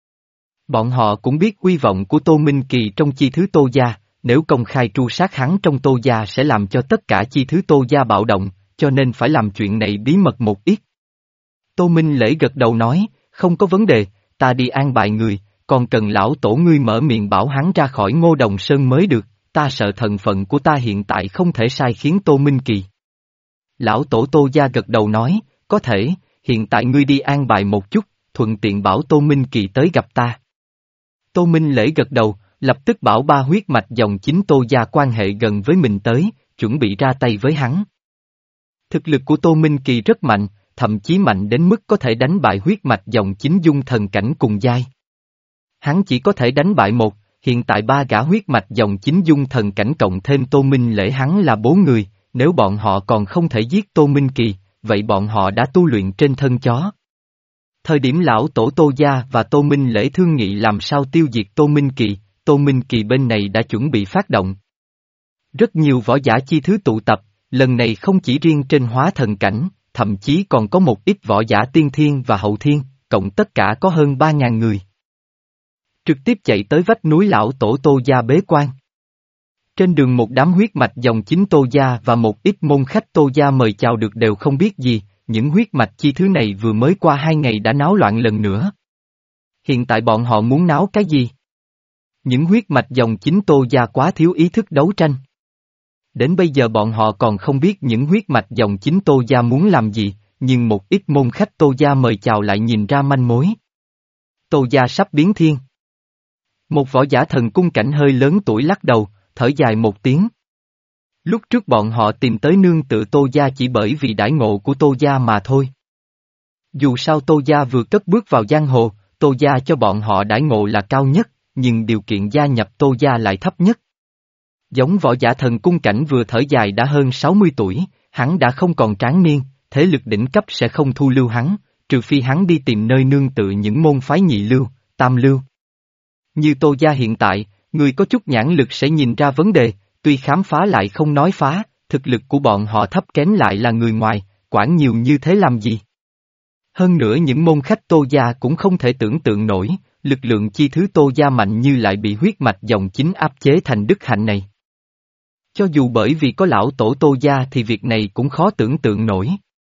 Bọn họ cũng biết uy vọng của Tô Minh Kỳ trong chi thứ Tô gia, nếu công khai tru sát hắn trong Tô gia sẽ làm cho tất cả chi thứ Tô gia bạo động, cho nên phải làm chuyện này bí mật một ít. Tô Minh Lễ gật đầu nói, không có vấn đề, ta đi an bài người, còn cần Lão Tổ ngươi mở miệng bảo hắn ra khỏi Ngô Đồng Sơn mới được, ta sợ thần phận của ta hiện tại không thể sai khiến Tô Minh Kỳ. Lão Tổ Tô gia gật đầu nói, có thể, hiện tại ngươi đi an bài một chút, thuận tiện bảo Tô Minh Kỳ tới gặp ta. Tô Minh Lễ gật đầu, lập tức bảo ba huyết mạch dòng chính Tô gia quan hệ gần với mình tới, chuẩn bị ra tay với hắn. Thực lực của Tô Minh Kỳ rất mạnh, thậm chí mạnh đến mức có thể đánh bại huyết mạch dòng chính dung thần cảnh cùng giai. Hắn chỉ có thể đánh bại một, hiện tại ba gã huyết mạch dòng chính dung thần cảnh cộng thêm Tô Minh Lễ hắn là bốn người, nếu bọn họ còn không thể giết Tô Minh Kỳ, vậy bọn họ đã tu luyện trên thân chó. Thời điểm Lão Tổ Tô gia và Tô Minh Lễ thương nghị làm sao tiêu diệt Tô Minh Kỳ, Tô Minh Kỳ bên này đã chuẩn bị phát động. Rất nhiều võ giả chi thứ tụ tập, lần này không chỉ riêng trên hóa thần cảnh, thậm chí còn có một ít võ giả tiên thiên và hậu thiên, cộng tất cả có hơn ba ngàn người. Trực tiếp chạy tới vách núi Lão Tổ Tô gia bế quan. Trên đường một đám huyết mạch dòng chính Tô gia và một ít môn khách Tô gia mời chào được đều không biết gì, những huyết mạch chi thứ này vừa mới qua hai ngày đã náo loạn lần nữa. Hiện tại bọn họ muốn náo cái gì? Những huyết mạch dòng chính Tô gia quá thiếu ý thức đấu tranh. Đến bây giờ bọn họ còn không biết những huyết mạch dòng chính Tô gia muốn làm gì, nhưng một ít môn khách Tô gia mời chào lại nhìn ra manh mối. Tô gia sắp biến thiên. Một võ giả thần cung cảnh hơi lớn tuổi lắc đầu, thở dài một tiếng. Lúc trước bọn họ tìm tới nương tựa Tô gia chỉ bởi vì đãi ngộ của Tô gia mà thôi. Dù sao Tô gia vừa cất bước vào giang hồ, Tô gia cho bọn họ đãi ngộ là cao nhất, nhưng điều kiện gia nhập Tô gia lại thấp nhất. Giống võ giả thần cung cảnh vừa thở dài đã hơn sáu mươi tuổi, hắn đã không còn tráng niên, thế lực đỉnh cấp sẽ không thu lưu hắn, trừ phi hắn đi tìm nơi nương tựa những môn phái nhị lưu, tam lưu. Như Tô gia hiện tại, người có chút nhãn lực sẽ nhìn ra vấn đề, tuy khám phá lại không nói phá, thực lực của bọn họ thấp kém lại là người ngoài, quản nhiều như thế làm gì? Hơn nữa những môn khách Tô gia cũng không thể tưởng tượng nổi, lực lượng chi thứ Tô gia mạnh như lại bị huyết mạch dòng chính áp chế thành đức hạnh này. Cho dù bởi vì có lão tổ Tô gia thì việc này cũng khó tưởng tượng nổi.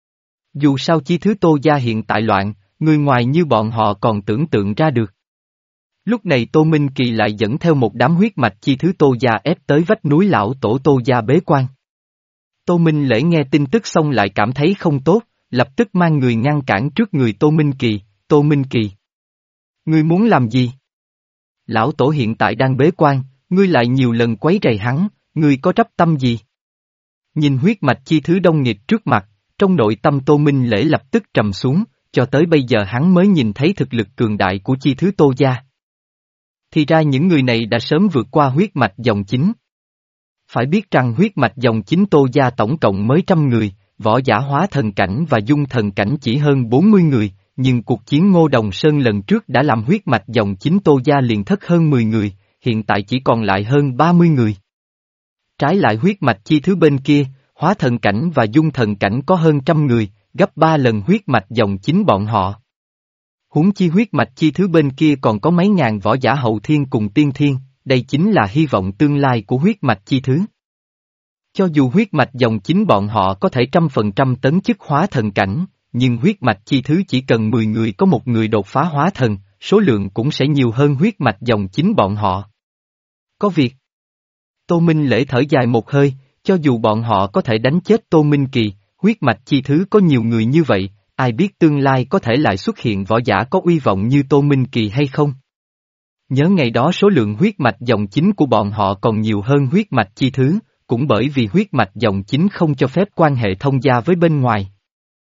Dù sao chi thứ Tô gia hiện tại loạn, người ngoài như bọn họ còn tưởng tượng ra được. Lúc này Tô Minh Kỳ lại dẫn theo một đám huyết mạch chi thứ Tô gia ép tới vách núi lão tổ Tô gia bế quan. Tô Minh Lễ nghe tin tức xong lại cảm thấy không tốt, lập tức mang người ngăn cản trước người Tô Minh Kỳ, Tô Minh Kỳ. Ngươi muốn làm gì? Lão tổ hiện tại đang bế quan, ngươi lại nhiều lần quấy rầy hắn, ngươi có trách tâm gì? Nhìn huyết mạch chi thứ đông nghịt trước mặt, trong nội tâm Tô Minh Lễ lập tức trầm xuống, cho tới bây giờ hắn mới nhìn thấy thực lực cường đại của chi thứ Tô gia. Thì ra những người này đã sớm vượt qua huyết mạch dòng chính. Phải biết rằng huyết mạch dòng chính Tô gia tổng cộng mới trăm người, võ giả hóa thần cảnh và dung thần cảnh chỉ hơn bốn mươi người, nhưng cuộc chiến Ngô Đồng Sơn lần trước đã làm huyết mạch dòng chính Tô gia liền thất hơn mười người, hiện tại chỉ còn lại hơn ba mươi người. Trái lại huyết mạch chi thứ bên kia, hóa thần cảnh và dung thần cảnh có hơn trăm người, gấp ba lần huyết mạch dòng chính bọn họ. Huống chi huyết mạch chi thứ bên kia còn có mấy ngàn võ giả hậu thiên cùng tiên thiên, đây chính là hy vọng tương lai của huyết mạch chi thứ. Cho dù huyết mạch dòng chính bọn họ có thể trăm phần trăm tấn chức hóa thần cảnh, nhưng huyết mạch chi thứ chỉ cần mười người có một người đột phá hóa thần, số lượng cũng sẽ nhiều hơn huyết mạch dòng chính bọn họ. Có việc. Tô Minh Lễ thở dài một hơi, cho dù bọn họ có thể đánh chết Tô Minh Kỳ, huyết mạch chi thứ có nhiều người như vậy, ai biết tương lai có thể lại xuất hiện võ giả có uy vọng như Tô Minh Kỳ hay không? Nhớ ngày đó số lượng huyết mạch dòng chính của bọn họ còn nhiều hơn huyết mạch chi thứ, cũng bởi vì huyết mạch dòng chính không cho phép quan hệ thông gia với bên ngoài.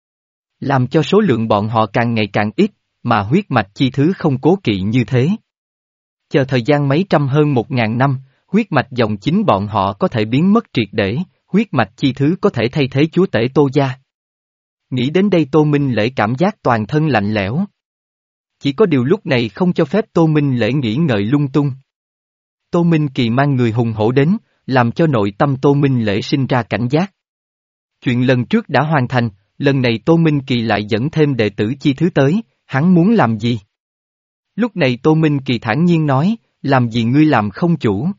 Làm cho số lượng bọn họ càng ngày càng ít, mà huyết mạch chi thứ không cố kỵ như thế. Chờ thời gian mấy trăm hơn một ngàn năm, huyết mạch dòng chính bọn họ có thể biến mất triệt để, huyết mạch chi thứ có thể thay thế chúa tể Tô gia. Nghĩ đến đây Tô Minh Lễ cảm giác toàn thân lạnh lẽo. Chỉ có điều lúc này không cho phép Tô Minh Lễ nghĩ ngợi lung tung. Tô Minh Kỳ mang người hùng hổ đến, làm cho nội tâm Tô Minh Lễ sinh ra cảnh giác. Chuyện lần trước đã hoàn thành, lần này Tô Minh Kỳ lại dẫn thêm đệ tử chi thứ tới, hắn muốn làm gì? Lúc này Tô Minh Kỳ thản nhiên nói, làm gì ngươi làm không chủ?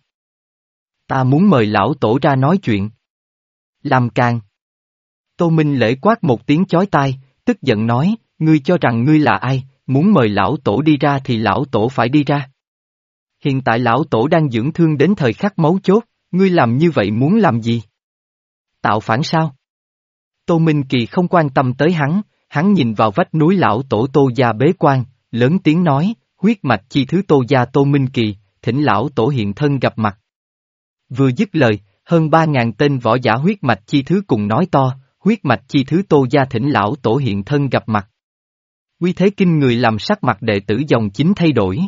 Ta muốn mời lão tổ ra nói chuyện. Làm càng. Tô Minh Lễ quát một tiếng chói tai, tức giận nói, ngươi cho rằng ngươi là ai, muốn mời lão tổ đi ra thì lão tổ phải đi ra. Hiện tại lão tổ đang dưỡng thương đến thời khắc mấu chốt, ngươi làm như vậy muốn làm gì? Tạo phản sao? Tô Minh Kỳ không quan tâm tới hắn, hắn nhìn vào vách núi lão tổ Tô gia bế quan, lớn tiếng nói, huyết mạch chi thứ Tô gia Tô Minh Kỳ, thỉnh lão tổ hiện thân gặp mặt. Vừa dứt lời, hơn ba ngàn tên võ giả huyết mạch chi thứ cùng nói to, huyết mạch chi thứ Tô gia thỉnh lão tổ hiện thân gặp mặt. Uy thế kinh người làm sắc mặt đệ tử dòng chính thay đổi.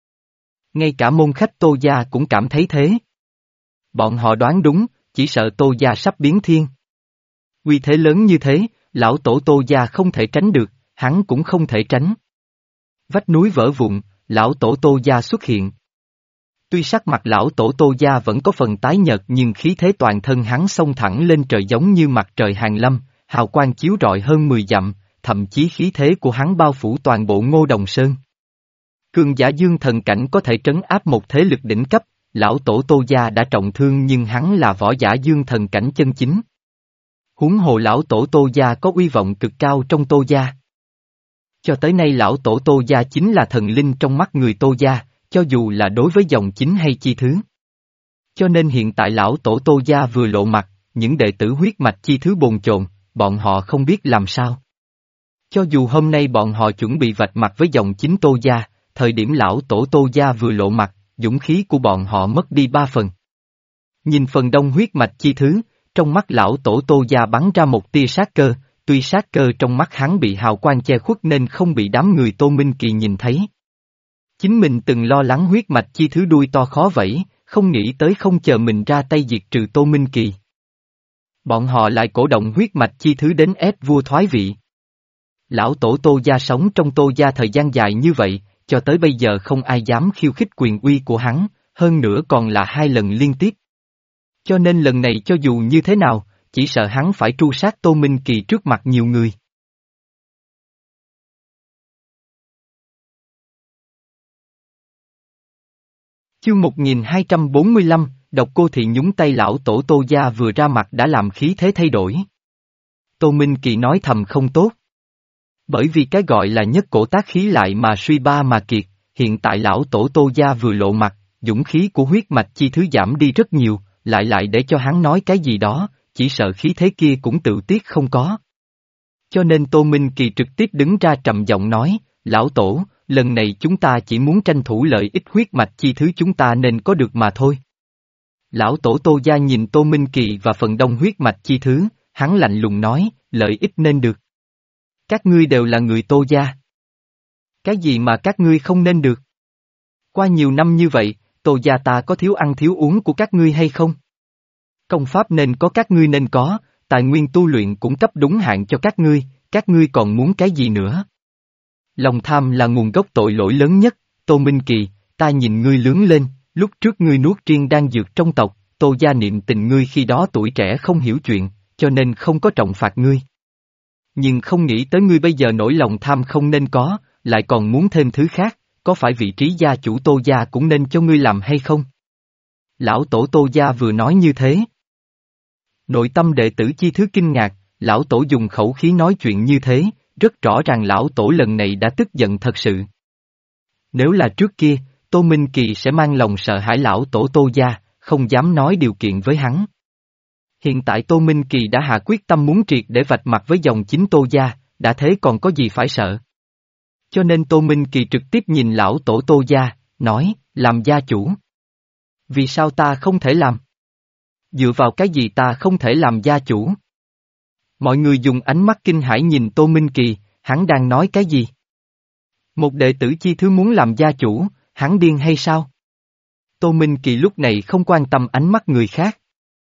Ngay cả môn khách Tô gia cũng cảm thấy thế. Bọn họ đoán đúng, chỉ sợ Tô gia sắp biến thiên. Uy thế lớn như thế, lão tổ Tô gia không thể tránh được, hắn cũng không thể tránh. Vách núi vỡ vụn, lão tổ Tô gia xuất hiện. Tuy sắc mặt lão tổ Tô gia vẫn có phần tái nhợt nhưng khí thế toàn thân hắn xông thẳng lên trời giống như mặt trời hàng lâm, hào quang chiếu rọi hơn mười dặm, thậm chí khí thế của hắn bao phủ toàn bộ Ngô Đồng Sơn. Cường giả dương thần cảnh có thể trấn áp một thế lực đỉnh cấp, lão tổ Tô Gia đã trọng thương nhưng hắn là võ giả dương thần cảnh chân chính. Huống hồ lão tổ Tô Gia có uy vọng cực cao trong Tô Gia. Cho tới nay lão tổ Tô Gia chính là thần linh trong mắt người Tô Gia, cho dù là đối với dòng chính hay chi thứ. Cho nên hiện tại lão tổ Tô Gia vừa lộ mặt, những đệ tử huyết mạch chi thứ bồn chồn, bọn họ không biết làm sao. Cho dù hôm nay bọn họ chuẩn bị vạch mặt với dòng chính Tô Gia, thời điểm lão tổ Tô Gia vừa lộ mặt, dũng khí của bọn họ mất đi ba phần. Nhìn phần đông huyết mạch chi thứ, trong mắt lão tổ Tô Gia bắn ra một tia sát cơ, tuy sát cơ trong mắt hắn bị hào quang che khuất nên không bị đám người Tô Minh Kỳ nhìn thấy. Chính mình từng lo lắng huyết mạch chi thứ đuôi to khó vẫy, không nghĩ tới không chờ mình ra tay diệt trừ Tô Minh Kỳ. Bọn họ lại cổ động huyết mạch chi thứ đến ép vua thoái vị. Lão tổ Tô Gia sống trong Tô Gia thời gian dài như vậy, cho tới bây giờ không ai dám khiêu khích quyền uy của hắn, hơn nữa còn là hai lần liên tiếp. Cho nên lần này cho dù như thế nào, chỉ sợ hắn phải tru sát Tô Minh Kỳ trước mặt nhiều người. Chương một nghìn hai trăm bốn mươi lăm, Độc Cô Thị nhúng tay lão tổ Tô Gia vừa ra mặt đã làm khí thế thay đổi. Tô Minh Kỳ nói thầm không tốt. Bởi vì cái gọi là nhất cổ tác khí lại mà suy ba mà kiệt, hiện tại lão tổ Tô Gia vừa lộ mặt, dũng khí của huyết mạch chi thứ giảm đi rất nhiều, lại lại để cho hắn nói cái gì đó, chỉ sợ khí thế kia cũng tự tiết không có. Cho nên Tô Minh Kỳ trực tiếp đứng ra trầm giọng nói, lão tổ, lần này chúng ta chỉ muốn tranh thủ lợi ích huyết mạch chi thứ chúng ta nên có được mà thôi. Lão tổ Tô Gia nhìn Tô Minh Kỳ và phần đông huyết mạch chi thứ, hắn lạnh lùng nói, lợi ích nên được. Các ngươi đều là người Tô Gia. Cái gì mà các ngươi không nên được? Qua nhiều năm như vậy, Tô Gia ta có thiếu ăn thiếu uống của các ngươi hay không? Công pháp nên có các ngươi nên có, tài nguyên tu luyện cũng cấp đúng hạn cho các ngươi, các ngươi còn muốn cái gì nữa? Lòng tham là nguồn gốc tội lỗi lớn nhất, Tô Minh Kỳ, ta nhìn ngươi lớn lên, lúc trước ngươi nuốt riêng đang dược trong tộc, Tô Gia niệm tình ngươi khi đó tuổi trẻ không hiểu chuyện, cho nên không có trọng phạt ngươi. Nhưng không nghĩ tới ngươi bây giờ nỗi lòng tham không nên có, lại còn muốn thêm thứ khác, có phải vị trí gia chủ Tô Gia cũng nên cho ngươi làm hay không? Lão tổ Tô Gia vừa nói như thế. Nội tâm đệ tử chi thứ kinh ngạc, lão tổ dùng khẩu khí nói chuyện như thế, rất rõ ràng lão tổ lần này đã tức giận thật sự. Nếu là trước kia, Tô Minh Kỳ sẽ mang lòng sợ hãi lão tổ Tô Gia, không dám nói điều kiện với hắn. Hiện tại Tô Minh Kỳ đã hạ quyết tâm muốn triệt để vạch mặt với dòng chính Tô Gia, đã thế còn có gì phải sợ. Cho nên Tô Minh Kỳ trực tiếp nhìn lão tổ Tô Gia, nói, làm gia chủ. Vì sao ta không thể làm? Dựa vào cái gì ta không thể làm gia chủ? Mọi người dùng ánh mắt kinh hãi nhìn Tô Minh Kỳ, hắn đang nói cái gì? Một đệ tử chi thứ muốn làm gia chủ, hắn điên hay sao? Tô Minh Kỳ lúc này không quan tâm ánh mắt người khác.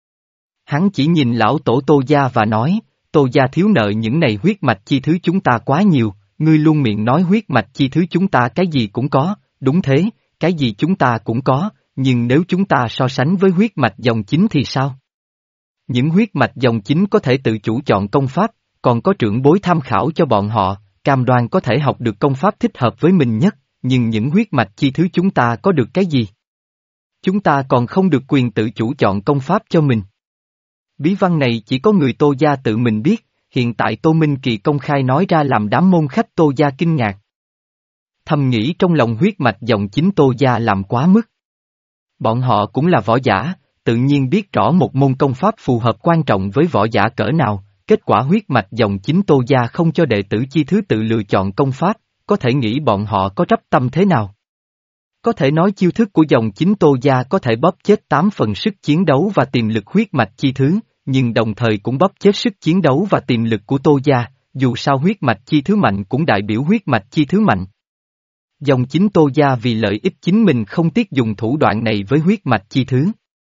Hắn chỉ nhìn lão tổ Tô Gia và nói, Tô Gia thiếu nợ những này huyết mạch chi thứ chúng ta quá nhiều, ngươi luôn miệng nói huyết mạch chi thứ chúng ta cái gì cũng có, đúng thế, cái gì chúng ta cũng có, nhưng nếu chúng ta so sánh với huyết mạch dòng chính thì sao? Những huyết mạch dòng chính có thể tự chủ chọn công pháp, còn có trưởng bối tham khảo cho bọn họ, cam đoan có thể học được công pháp thích hợp với mình nhất, nhưng những huyết mạch chi thứ chúng ta có được cái gì? Chúng ta còn không được quyền tự chủ chọn công pháp cho mình. Bí văn này chỉ có người Tô Gia tự mình biết, hiện tại Tô Minh Kỳ công khai nói ra làm đám môn khách Tô Gia kinh ngạc. Thầm nghĩ trong lòng huyết mạch dòng chính Tô Gia làm quá mức. Bọn họ cũng là võ giả, tự nhiên biết rõ một môn công pháp phù hợp quan trọng với võ giả cỡ nào, kết quả huyết mạch dòng chính Tô Gia không cho đệ tử chi thứ tự lựa chọn công pháp, có thể nghĩ bọn họ có trắp tâm thế nào. Có thể nói chiêu thức của dòng chính Tô Gia có thể bóp chết tám phần sức chiến đấu và tiềm lực huyết mạch chi thứ, nhưng đồng thời cũng bóp chết sức chiến đấu và tiềm lực của Tô Gia, dù sao huyết mạch chi thứ mạnh cũng đại biểu huyết mạch chi thứ mạnh. Dòng chính Tô Gia vì lợi ích chính mình không tiếc dùng thủ đoạn này với huyết mạch chi thứ.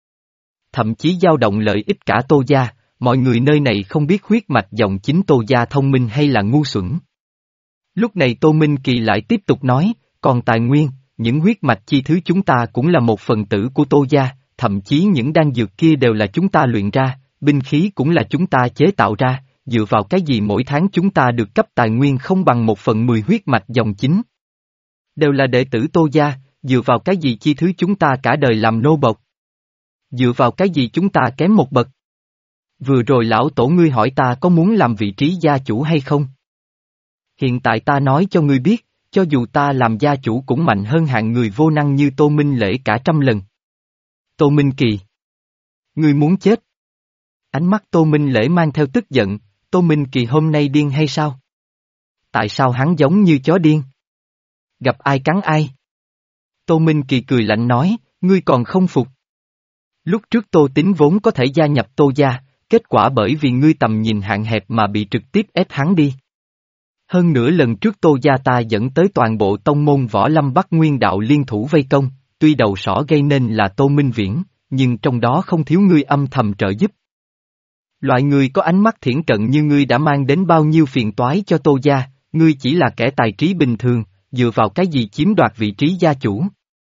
Thậm chí dao động lợi ích cả Tô Gia, mọi người nơi này không biết huyết mạch dòng chính Tô Gia thông minh hay là ngu xuẩn. Lúc này Tô Minh Kỳ lại tiếp tục nói, còn tài nguyên, những huyết mạch chi thứ chúng ta cũng là một phần tử của Tô Gia, thậm chí những đan dược kia đều là chúng ta luyện ra, binh khí cũng là chúng ta chế tạo ra, dựa vào cái gì mỗi tháng chúng ta được cấp tài nguyên không bằng một phần mười huyết mạch dòng chính. Đều là đệ tử Tô Gia, Dựa vào cái gì chi thứ chúng ta cả đời làm nô bộc? Dựa vào cái gì chúng ta kém một bậc? Vừa rồi lão tổ ngươi hỏi ta có muốn làm vị trí gia chủ hay không? Hiện tại ta nói cho ngươi biết, cho dù ta làm gia chủ cũng mạnh hơn hạng người vô năng như Tô Minh Lễ cả trăm lần. Tô Minh Kỳ. Ngươi muốn chết? Ánh mắt Tô Minh Lễ mang theo tức giận, Tô Minh Kỳ hôm nay điên hay sao? Tại sao hắn giống như chó điên? Gặp ai cắn ai? Tô Minh Kỳ cười lạnh nói, ngươi còn không phục. Lúc trước Tô Tín vốn có thể gia nhập Tô gia, kết quả bởi vì ngươi tầm nhìn hạn hẹp mà bị trực tiếp ép hắn đi. Hơn nữa lần trước Tô gia ta dẫn tới toàn bộ tông môn võ lâm Bắc Nguyên đạo liên thủ vây công, tuy đầu sỏ gây nên là Tô Minh Viễn, nhưng trong đó không thiếu ngươi âm thầm trợ giúp. Loại người có ánh mắt thiển cận như ngươi đã mang đến bao nhiêu phiền toái cho Tô gia, ngươi chỉ là kẻ tài trí bình thường, dựa vào cái gì chiếm đoạt vị trí gia chủ?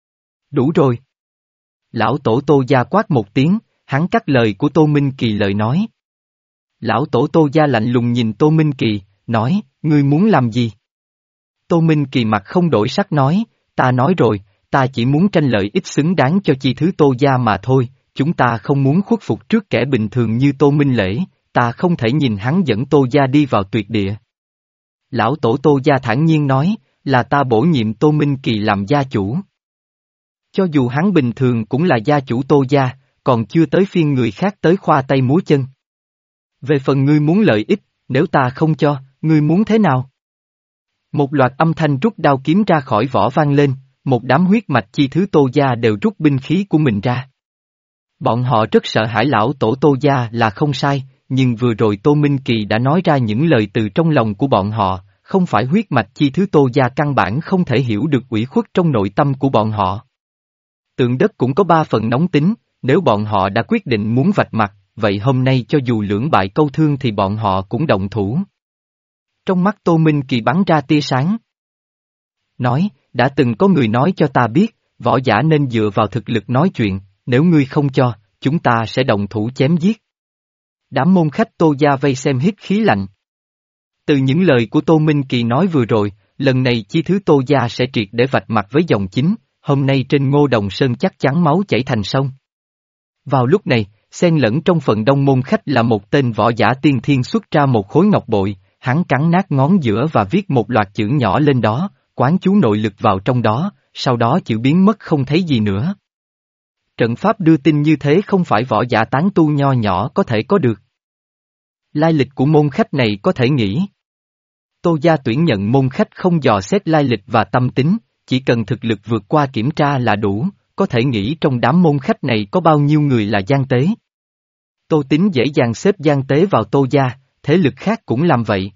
Đủ rồi. Lão tổ Tô gia quát một tiếng, hắn cắt lời của Tô Minh Kỳ lời nói. Lão tổ Tô gia lạnh lùng nhìn Tô Minh Kỳ, nói, ngươi muốn làm gì? Tô Minh Kỳ mặt không đổi sắc nói, ta nói rồi, ta chỉ muốn tranh lợi ích xứng đáng cho chi thứ Tô gia mà thôi, chúng ta không muốn khuất phục trước kẻ bình thường như Tô Minh Lễ, ta không thể nhìn hắn dẫn Tô gia đi vào tuyệt địa. Lão tổ Tô gia thản nhiên nói, là ta bổ nhiệm Tô Minh Kỳ làm gia chủ. Cho dù hắn bình thường cũng là gia chủ Tô gia, còn chưa tới phiên người khác tới khoa tay múa chân. Về phần ngươi muốn lợi ích, nếu ta không cho, ngươi muốn thế nào? Một loạt âm thanh rút đao kiếm ra khỏi vỏ vang lên, một đám huyết mạch chi thứ Tô gia đều rút binh khí của mình ra. Bọn họ rất sợ hãi lão tổ Tô gia là không sai, nhưng vừa rồi Tô Minh Kỳ đã nói ra những lời từ trong lòng của bọn họ, không phải huyết mạch chi thứ Tô gia căn bản không thể hiểu được ủy khuất trong nội tâm của bọn họ. Tượng đất cũng có ba phần nóng tính, nếu bọn họ đã quyết định muốn vạch mặt, vậy hôm nay cho dù lưỡng bại câu thương thì bọn họ cũng động thủ. Trong mắt Tô Minh Kỳ bắn ra tia sáng. Nói, đã từng có người nói cho ta biết, võ giả nên dựa vào thực lực nói chuyện, nếu ngươi không cho, chúng ta sẽ động thủ chém giết. Đám môn khách Tô gia vây xem hít khí lạnh. Từ những lời của Tô Minh Kỳ nói vừa rồi, lần này chi thứ Tô gia sẽ triệt để vạch mặt với dòng chính, hôm nay trên Ngô Đồng Sơn chắc chắn máu chảy thành sông. Vào lúc này, xen lẫn trong phần đông môn khách là một tên võ giả tiên thiên xuất ra một khối ngọc bội, hắn cắn nát ngón giữa và viết một loạt chữ nhỏ lên đó, quán chú nội lực vào trong đó, sau đó chữ biến mất không thấy gì nữa. Trận pháp đưa tin như thế không phải võ giả tán tu nho nhỏ có thể có được. Lai lịch của môn khách này có thể nghĩ. Tô gia tuyển nhận môn khách không dò xét lai lịch và tâm tính, chỉ cần thực lực vượt qua kiểm tra là đủ, có thể nghĩ trong đám môn khách này có bao nhiêu người là gian tế. Tô Tín dễ dàng xếp gian tế vào Tô gia, thế lực khác cũng làm vậy.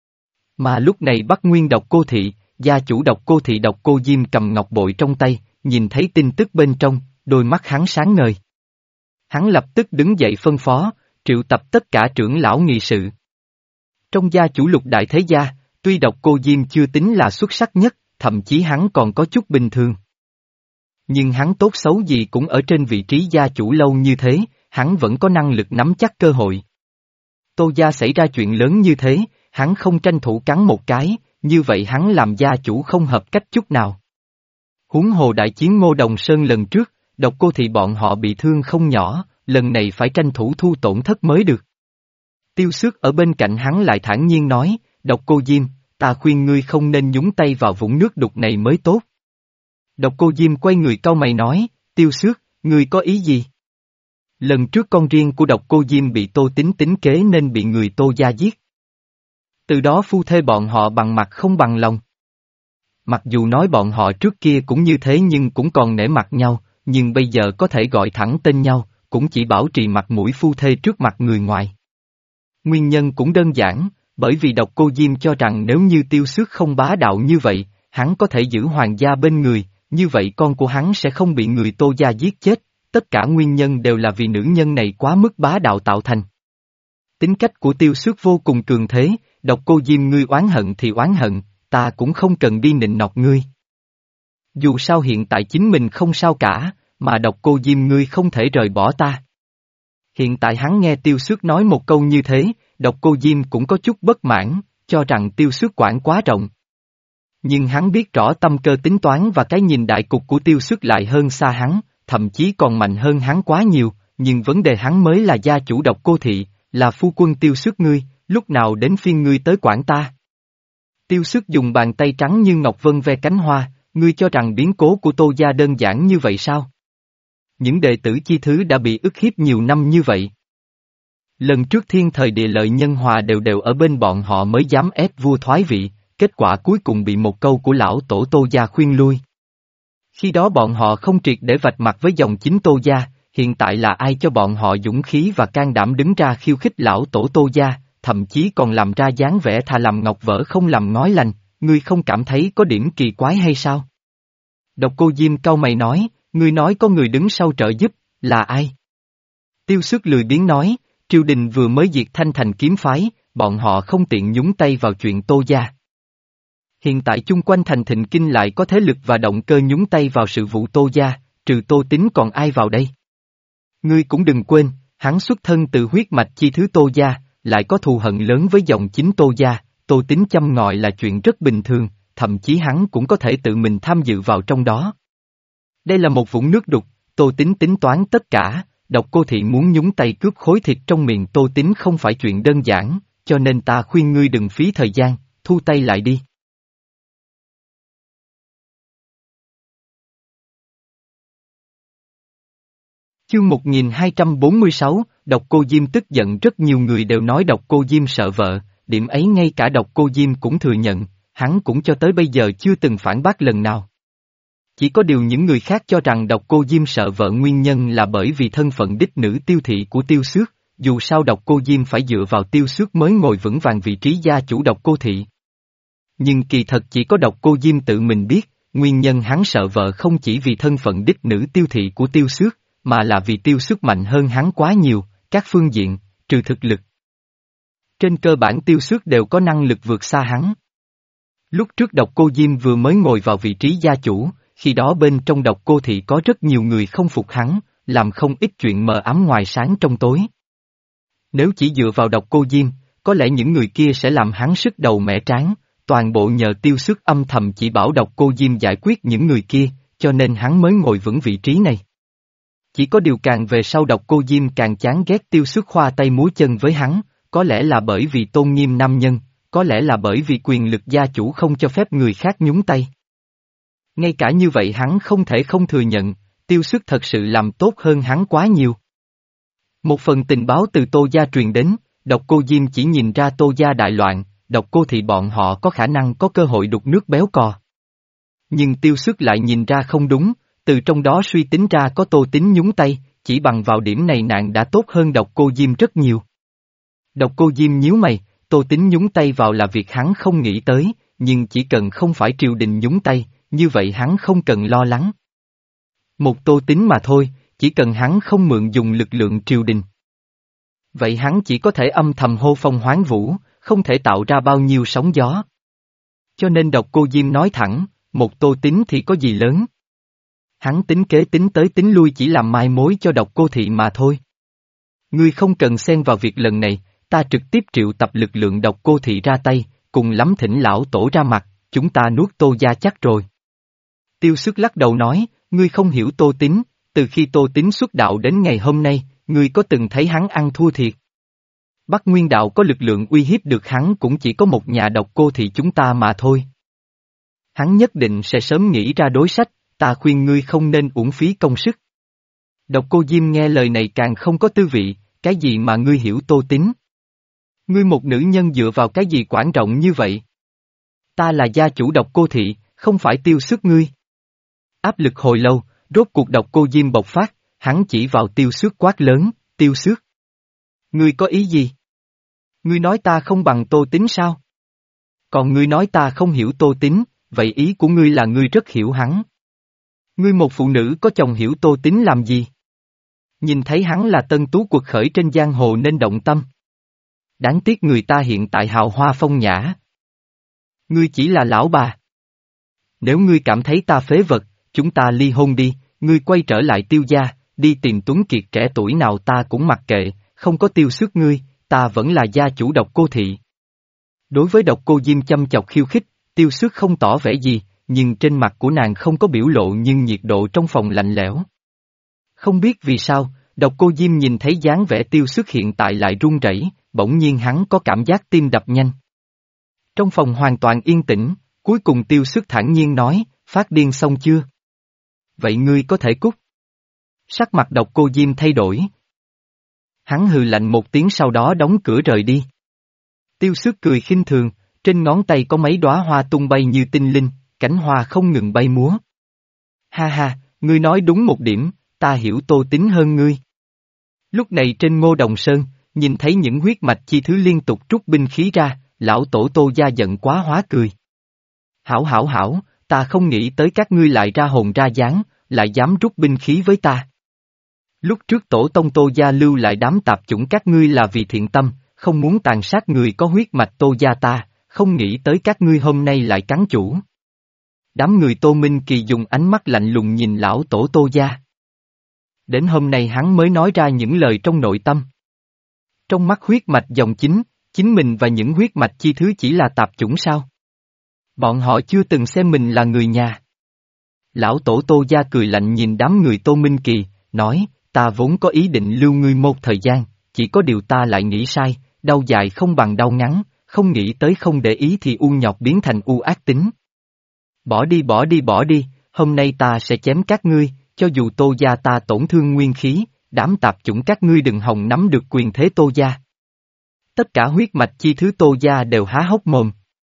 Mà lúc này Bắc Nguyên Độc Cô Thị, gia chủ Độc Cô Thị Độc Cô Diêm cầm ngọc bội trong tay, nhìn thấy tin tức bên trong, đôi mắt hắn sáng ngời. Hắn lập tức đứng dậy phân phó, triệu tập tất cả trưởng lão nghị sự. Trong gia chủ Lục đại thế gia, tuy Độc Cô Diêm chưa tính là xuất sắc nhất, thậm chí hắn còn có chút bình thường. Nhưng hắn tốt xấu gì cũng ở trên vị trí gia chủ lâu như thế, hắn vẫn có năng lực nắm chắc cơ hội. Tô gia xảy ra chuyện lớn như thế, hắn không tranh thủ cắn một cái, như vậy hắn làm gia chủ không hợp cách chút nào. Huống hồ đại chiến Ngô Đồng Sơn lần trước, Độc Cô Thị bọn họ bị thương không nhỏ, lần này phải tranh thủ thu tổn thất mới được. Tiêu Xước ở bên cạnh hắn lại thản nhiên nói, Độc Cô Diêm, ta khuyên ngươi không nên nhúng tay vào vũng nước đục này mới tốt. Độc Cô Diêm quay người cau mày nói, Tiêu Xước, ngươi có ý gì? Lần trước con riêng của Độc Cô Diêm bị Tô Tín tính kế nên bị người Tô gia giết. Từ đó phu thê bọn họ bằng mặt không bằng lòng. Mặc dù nói bọn họ trước kia cũng như thế nhưng cũng còn nể mặt nhau, nhưng bây giờ có thể gọi thẳng tên nhau, cũng chỉ bảo trì mặt mũi phu thê trước mặt người ngoài. Nguyên nhân cũng đơn giản, bởi vì Độc Cô Diêm cho rằng nếu như Tiêu Xước không bá đạo như vậy, hắn có thể giữ hoàng gia bên người, như vậy con của hắn sẽ không bị người Tô gia giết chết, tất cả nguyên nhân đều là vì nữ nhân này quá mức bá đạo tạo thành. Tính cách của Tiêu Xước vô cùng cường thế, Độc Cô Diêm ngươi oán hận thì oán hận, ta cũng không cần đi nịnh nọt ngươi. Dù sao hiện tại chính mình không sao cả, mà Độc Cô Diêm ngươi không thể rời bỏ ta. Hiện tại hắn nghe Tiêu Xước nói một câu như thế, Độc Cô Diêm cũng có chút bất mãn, cho rằng Tiêu Xước quản quá rộng. Nhưng hắn biết rõ tâm cơ tính toán và cái nhìn đại cục của Tiêu Xước lại hơn xa hắn, thậm chí còn mạnh hơn hắn quá nhiều, nhưng vấn đề hắn mới là gia chủ Độc Cô Thị, là phu quân Tiêu Xước ngươi, lúc nào đến phiên ngươi tới quản ta. Tiêu Xước dùng bàn tay trắng như ngọc vân ve cánh hoa, ngươi cho rằng biến cố của Tô gia đơn giản như vậy sao? Những đệ tử chi thứ đã bị ức hiếp nhiều năm như vậy. Lần trước thiên thời địa lợi nhân hòa đều đều ở bên bọn họ mới dám ép vua thoái vị, kết quả cuối cùng bị một câu của lão tổ Tô gia khuyên lui. Khi đó bọn họ không triệt để vạch mặt với dòng chính Tô gia, hiện tại là ai cho bọn họ dũng khí và can đảm đứng ra khiêu khích lão tổ Tô gia, thậm chí còn làm ra dáng vẻ thà làm ngọc vỡ không làm ngói lành, ngươi không cảm thấy có điểm kỳ quái hay sao? Độc Cô Diêm cau mày nói, ngươi nói có người đứng sau trợ giúp, là ai? Tiêu Xước lười biếng nói, triều đình vừa mới diệt Thanh Thành kiếm phái, bọn họ không tiện nhúng tay vào chuyện Tô gia. Hiện tại chung quanh thành Thịnh Kinh lại có thế lực và động cơ nhúng tay vào sự vụ Tô gia, trừ Tô Tín còn ai vào đây? Ngươi cũng đừng quên, hắn xuất thân từ huyết mạch chi thứ Tô gia, lại có thù hận lớn với dòng chính Tô gia, Tô Tín châm ngòi là chuyện rất bình thường, thậm chí hắn cũng có thể tự mình tham dự vào trong đó. Đây là một vũng nước đục, Tô Tín tính toán tất cả, Độc Cô Thị muốn nhúng tay cướp khối thịt trong miệng Tô Tín không phải chuyện đơn giản, cho nên ta khuyên ngươi đừng phí thời gian, thu tay lại đi. Chương một nghìn hai trăm bốn mươi sáu, Độc Cô Diêm tức giận. Rất nhiều người đều nói Độc Cô Diêm sợ vợ, điểm ấy ngay cả Độc Cô Diêm cũng thừa nhận, hắn cũng cho tới bây giờ chưa từng phản bác lần nào. Chỉ có điều những người khác cho rằng Độc Cô Diêm sợ vợ nguyên nhân là bởi vì thân phận đích nữ Tiêu Thị của Tiêu Xước, dù sao Độc Cô Diêm phải dựa vào Tiêu Xước mới ngồi vững vàng vị trí gia chủ Độc Cô Thị. Nhưng kỳ thật chỉ có Độc Cô Diêm tự mình biết, nguyên nhân hắn sợ vợ không chỉ vì thân phận đích nữ Tiêu Thị của Tiêu Xước, mà là vì Tiêu Xước mạnh hơn hắn quá nhiều, các phương diện, trừ thực lực. Trên cơ bản Tiêu Xước đều có năng lực vượt xa hắn. Lúc trước Độc Cô Diêm vừa mới ngồi vào vị trí gia chủ, khi đó bên trong Độc Cô Thị có rất nhiều người không phục hắn, làm không ít chuyện mờ ám ngoài sáng trong tối. Nếu chỉ dựa vào Độc Cô Diêm, có lẽ những người kia sẽ làm hắn sức đầu mẻ trán, toàn bộ nhờ Tiêu Xước âm thầm chỉ bảo Độc Cô Diêm giải quyết những người kia, cho nên hắn mới ngồi vững vị trí này. Chỉ có điều càng về sau Độc Cô Diêm càng chán ghét Tiêu Xước khoa tay múa chân với hắn, có lẽ là bởi vì tôn nghiêm nam nhân, có lẽ là bởi vì quyền lực gia chủ không cho phép người khác nhúng tay. Ngay cả như vậy hắn không thể không thừa nhận, Tiêu Xước thật sự làm tốt hơn hắn quá nhiều. Một phần tình báo từ Tô gia truyền đến, Độc Cô Diêm chỉ nhìn ra Tô gia đại loạn, Độc Cô Thị bọn họ có khả năng có cơ hội đục nước béo cò. Nhưng Tiêu Xước lại nhìn ra không đúng, từ trong đó suy tính ra có Tô Tín nhúng tay, chỉ bằng vào điểm này nạn đã tốt hơn Độc Cô Diêm rất nhiều. Độc Cô Diêm nhíu mày, Tô Tín nhúng tay vào là việc hắn không nghĩ tới, nhưng chỉ cần không phải triều đình nhúng tay, như vậy hắn không cần lo lắng. Một Tô Tín mà thôi, chỉ cần hắn không mượn dùng lực lượng triều đình. Vậy hắn chỉ có thể âm thầm hô phong hoán vũ, không thể tạo ra bao nhiêu sóng gió. Cho nên Độc Cô Diêm nói thẳng, một Tô Tín thì có gì lớn. Hắn tính kế tính tới tính lui chỉ làm mai mối cho Độc Cô Thị mà thôi. Ngươi không cần xen vào việc lần này, ta trực tiếp triệu tập lực lượng Độc Cô Thị ra tay, cùng lắm thỉnh lão tổ ra mặt, chúng ta nuốt Tô gia chắc rồi. Tiêu Xước lắc đầu nói, ngươi không hiểu Tô Tín, từ khi Tô Tín xuất đạo đến ngày hôm nay, ngươi có từng thấy hắn ăn thua thiệt. Bắc Nguyên đạo có lực lượng uy hiếp được hắn cũng chỉ có một nhà Độc Cô Thị chúng ta mà thôi. Hắn nhất định sẽ sớm nghĩ ra đối sách, ta khuyên ngươi không nên uổng phí công sức. Độc Cô Diêm nghe lời này càng không có tư vị, cái gì mà ngươi hiểu Tô Tín? Ngươi một nữ nhân dựa vào cái gì quan trọng như vậy? Ta là gia chủ Độc Cô Thị, không phải Tiêu Xước ngươi. Áp lực hồi lâu, rốt cuộc Độc Cô Diêm bộc phát, hắn chỉ vào Tiêu Xước quát lớn, Tiêu Xước. Ngươi có ý gì? Ngươi nói ta không bằng Tô Tín sao? Còn ngươi nói ta không hiểu Tô Tín, vậy ý của ngươi là ngươi rất hiểu hắn. Ngươi một phụ nữ có chồng hiểu Tô Tín làm gì? Nhìn thấy hắn là tân tú quật khởi trên giang hồ nên động tâm. Đáng tiếc người ta hiện tại hào hoa phong nhã. Ngươi chỉ là lão bà. Nếu ngươi cảm thấy ta phế vật, chúng ta ly hôn đi, ngươi quay trở lại Tiêu gia, đi tìm Tuấn Kiệt trẻ tuổi nào ta cũng mặc kệ, không có Tiêu Xước ngươi, ta vẫn là gia chủ Độc Cô Thị. Đối với Độc Cô Diêm chăm chọc khiêu khích, Tiêu Xước không tỏ vẻ gì, nhưng trên mặt của nàng không có biểu lộ nhưng nhiệt độ trong phòng lạnh lẽo. Không biết vì sao, Độc Cô Diêm nhìn thấy dáng vẻ Tiêu Xước hiện tại lại run rẩy, bỗng nhiên hắn có cảm giác tim đập nhanh. Trong phòng hoàn toàn yên tĩnh, cuối cùng Tiêu Xước thản nhiên nói, phát điên xong chưa? Vậy ngươi có thể cút. Sắc mặt Độc Cô Diêm thay đổi. Hắn hừ lạnh một tiếng sau đó đóng cửa rời đi. Tiêu Xước cười khinh thường, trên ngón tay có mấy đóa hoa tung bay như tinh linh, cánh hoa không ngừng bay múa. Ha ha, ngươi nói đúng một điểm, ta hiểu Tô Tín hơn ngươi. Lúc này trên Ngô Đồng Sơn, nhìn thấy những huyết mạch chi thứ liên tục trút binh khí ra, lão tổ Tô gia giận quá hóa cười. Hảo hảo hảo, ta không nghĩ tới các ngươi lại ra hồn ra dáng, lại dám rút binh khí với ta. Lúc trước tổ tông Tô gia lưu lại đám tạp chủng các ngươi là vì thiện tâm, không muốn tàn sát người có huyết mạch Tô gia ta, không nghĩ tới các ngươi hôm nay lại cắn chủ. Đám người Tô Minh Kỳ dùng ánh mắt lạnh lùng nhìn lão tổ Tô gia. Đến hôm nay hắn mới nói ra những lời trong nội tâm. Trong mắt huyết mạch dòng chính, chính mình và những huyết mạch chi thứ chỉ là tạp chủng sao? Bọn họ chưa từng xem mình là người nhà. Lão tổ Tô gia cười lạnh nhìn đám người Tô Minh Kỳ, nói, ta vốn có ý định lưu ngươi một thời gian, chỉ có điều ta lại nghĩ sai, đau dài không bằng đau ngắn, không nghĩ tới không để ý thì u nhọt biến thành u ác tính. Bỏ đi bỏ đi bỏ đi, hôm nay ta sẽ chém các ngươi, cho dù Tô gia ta tổn thương nguyên khí, đám tạp chủng các ngươi đừng hòng nắm được quyền thế Tô gia. Tất cả huyết mạch chi thứ Tô gia đều há hốc mồm.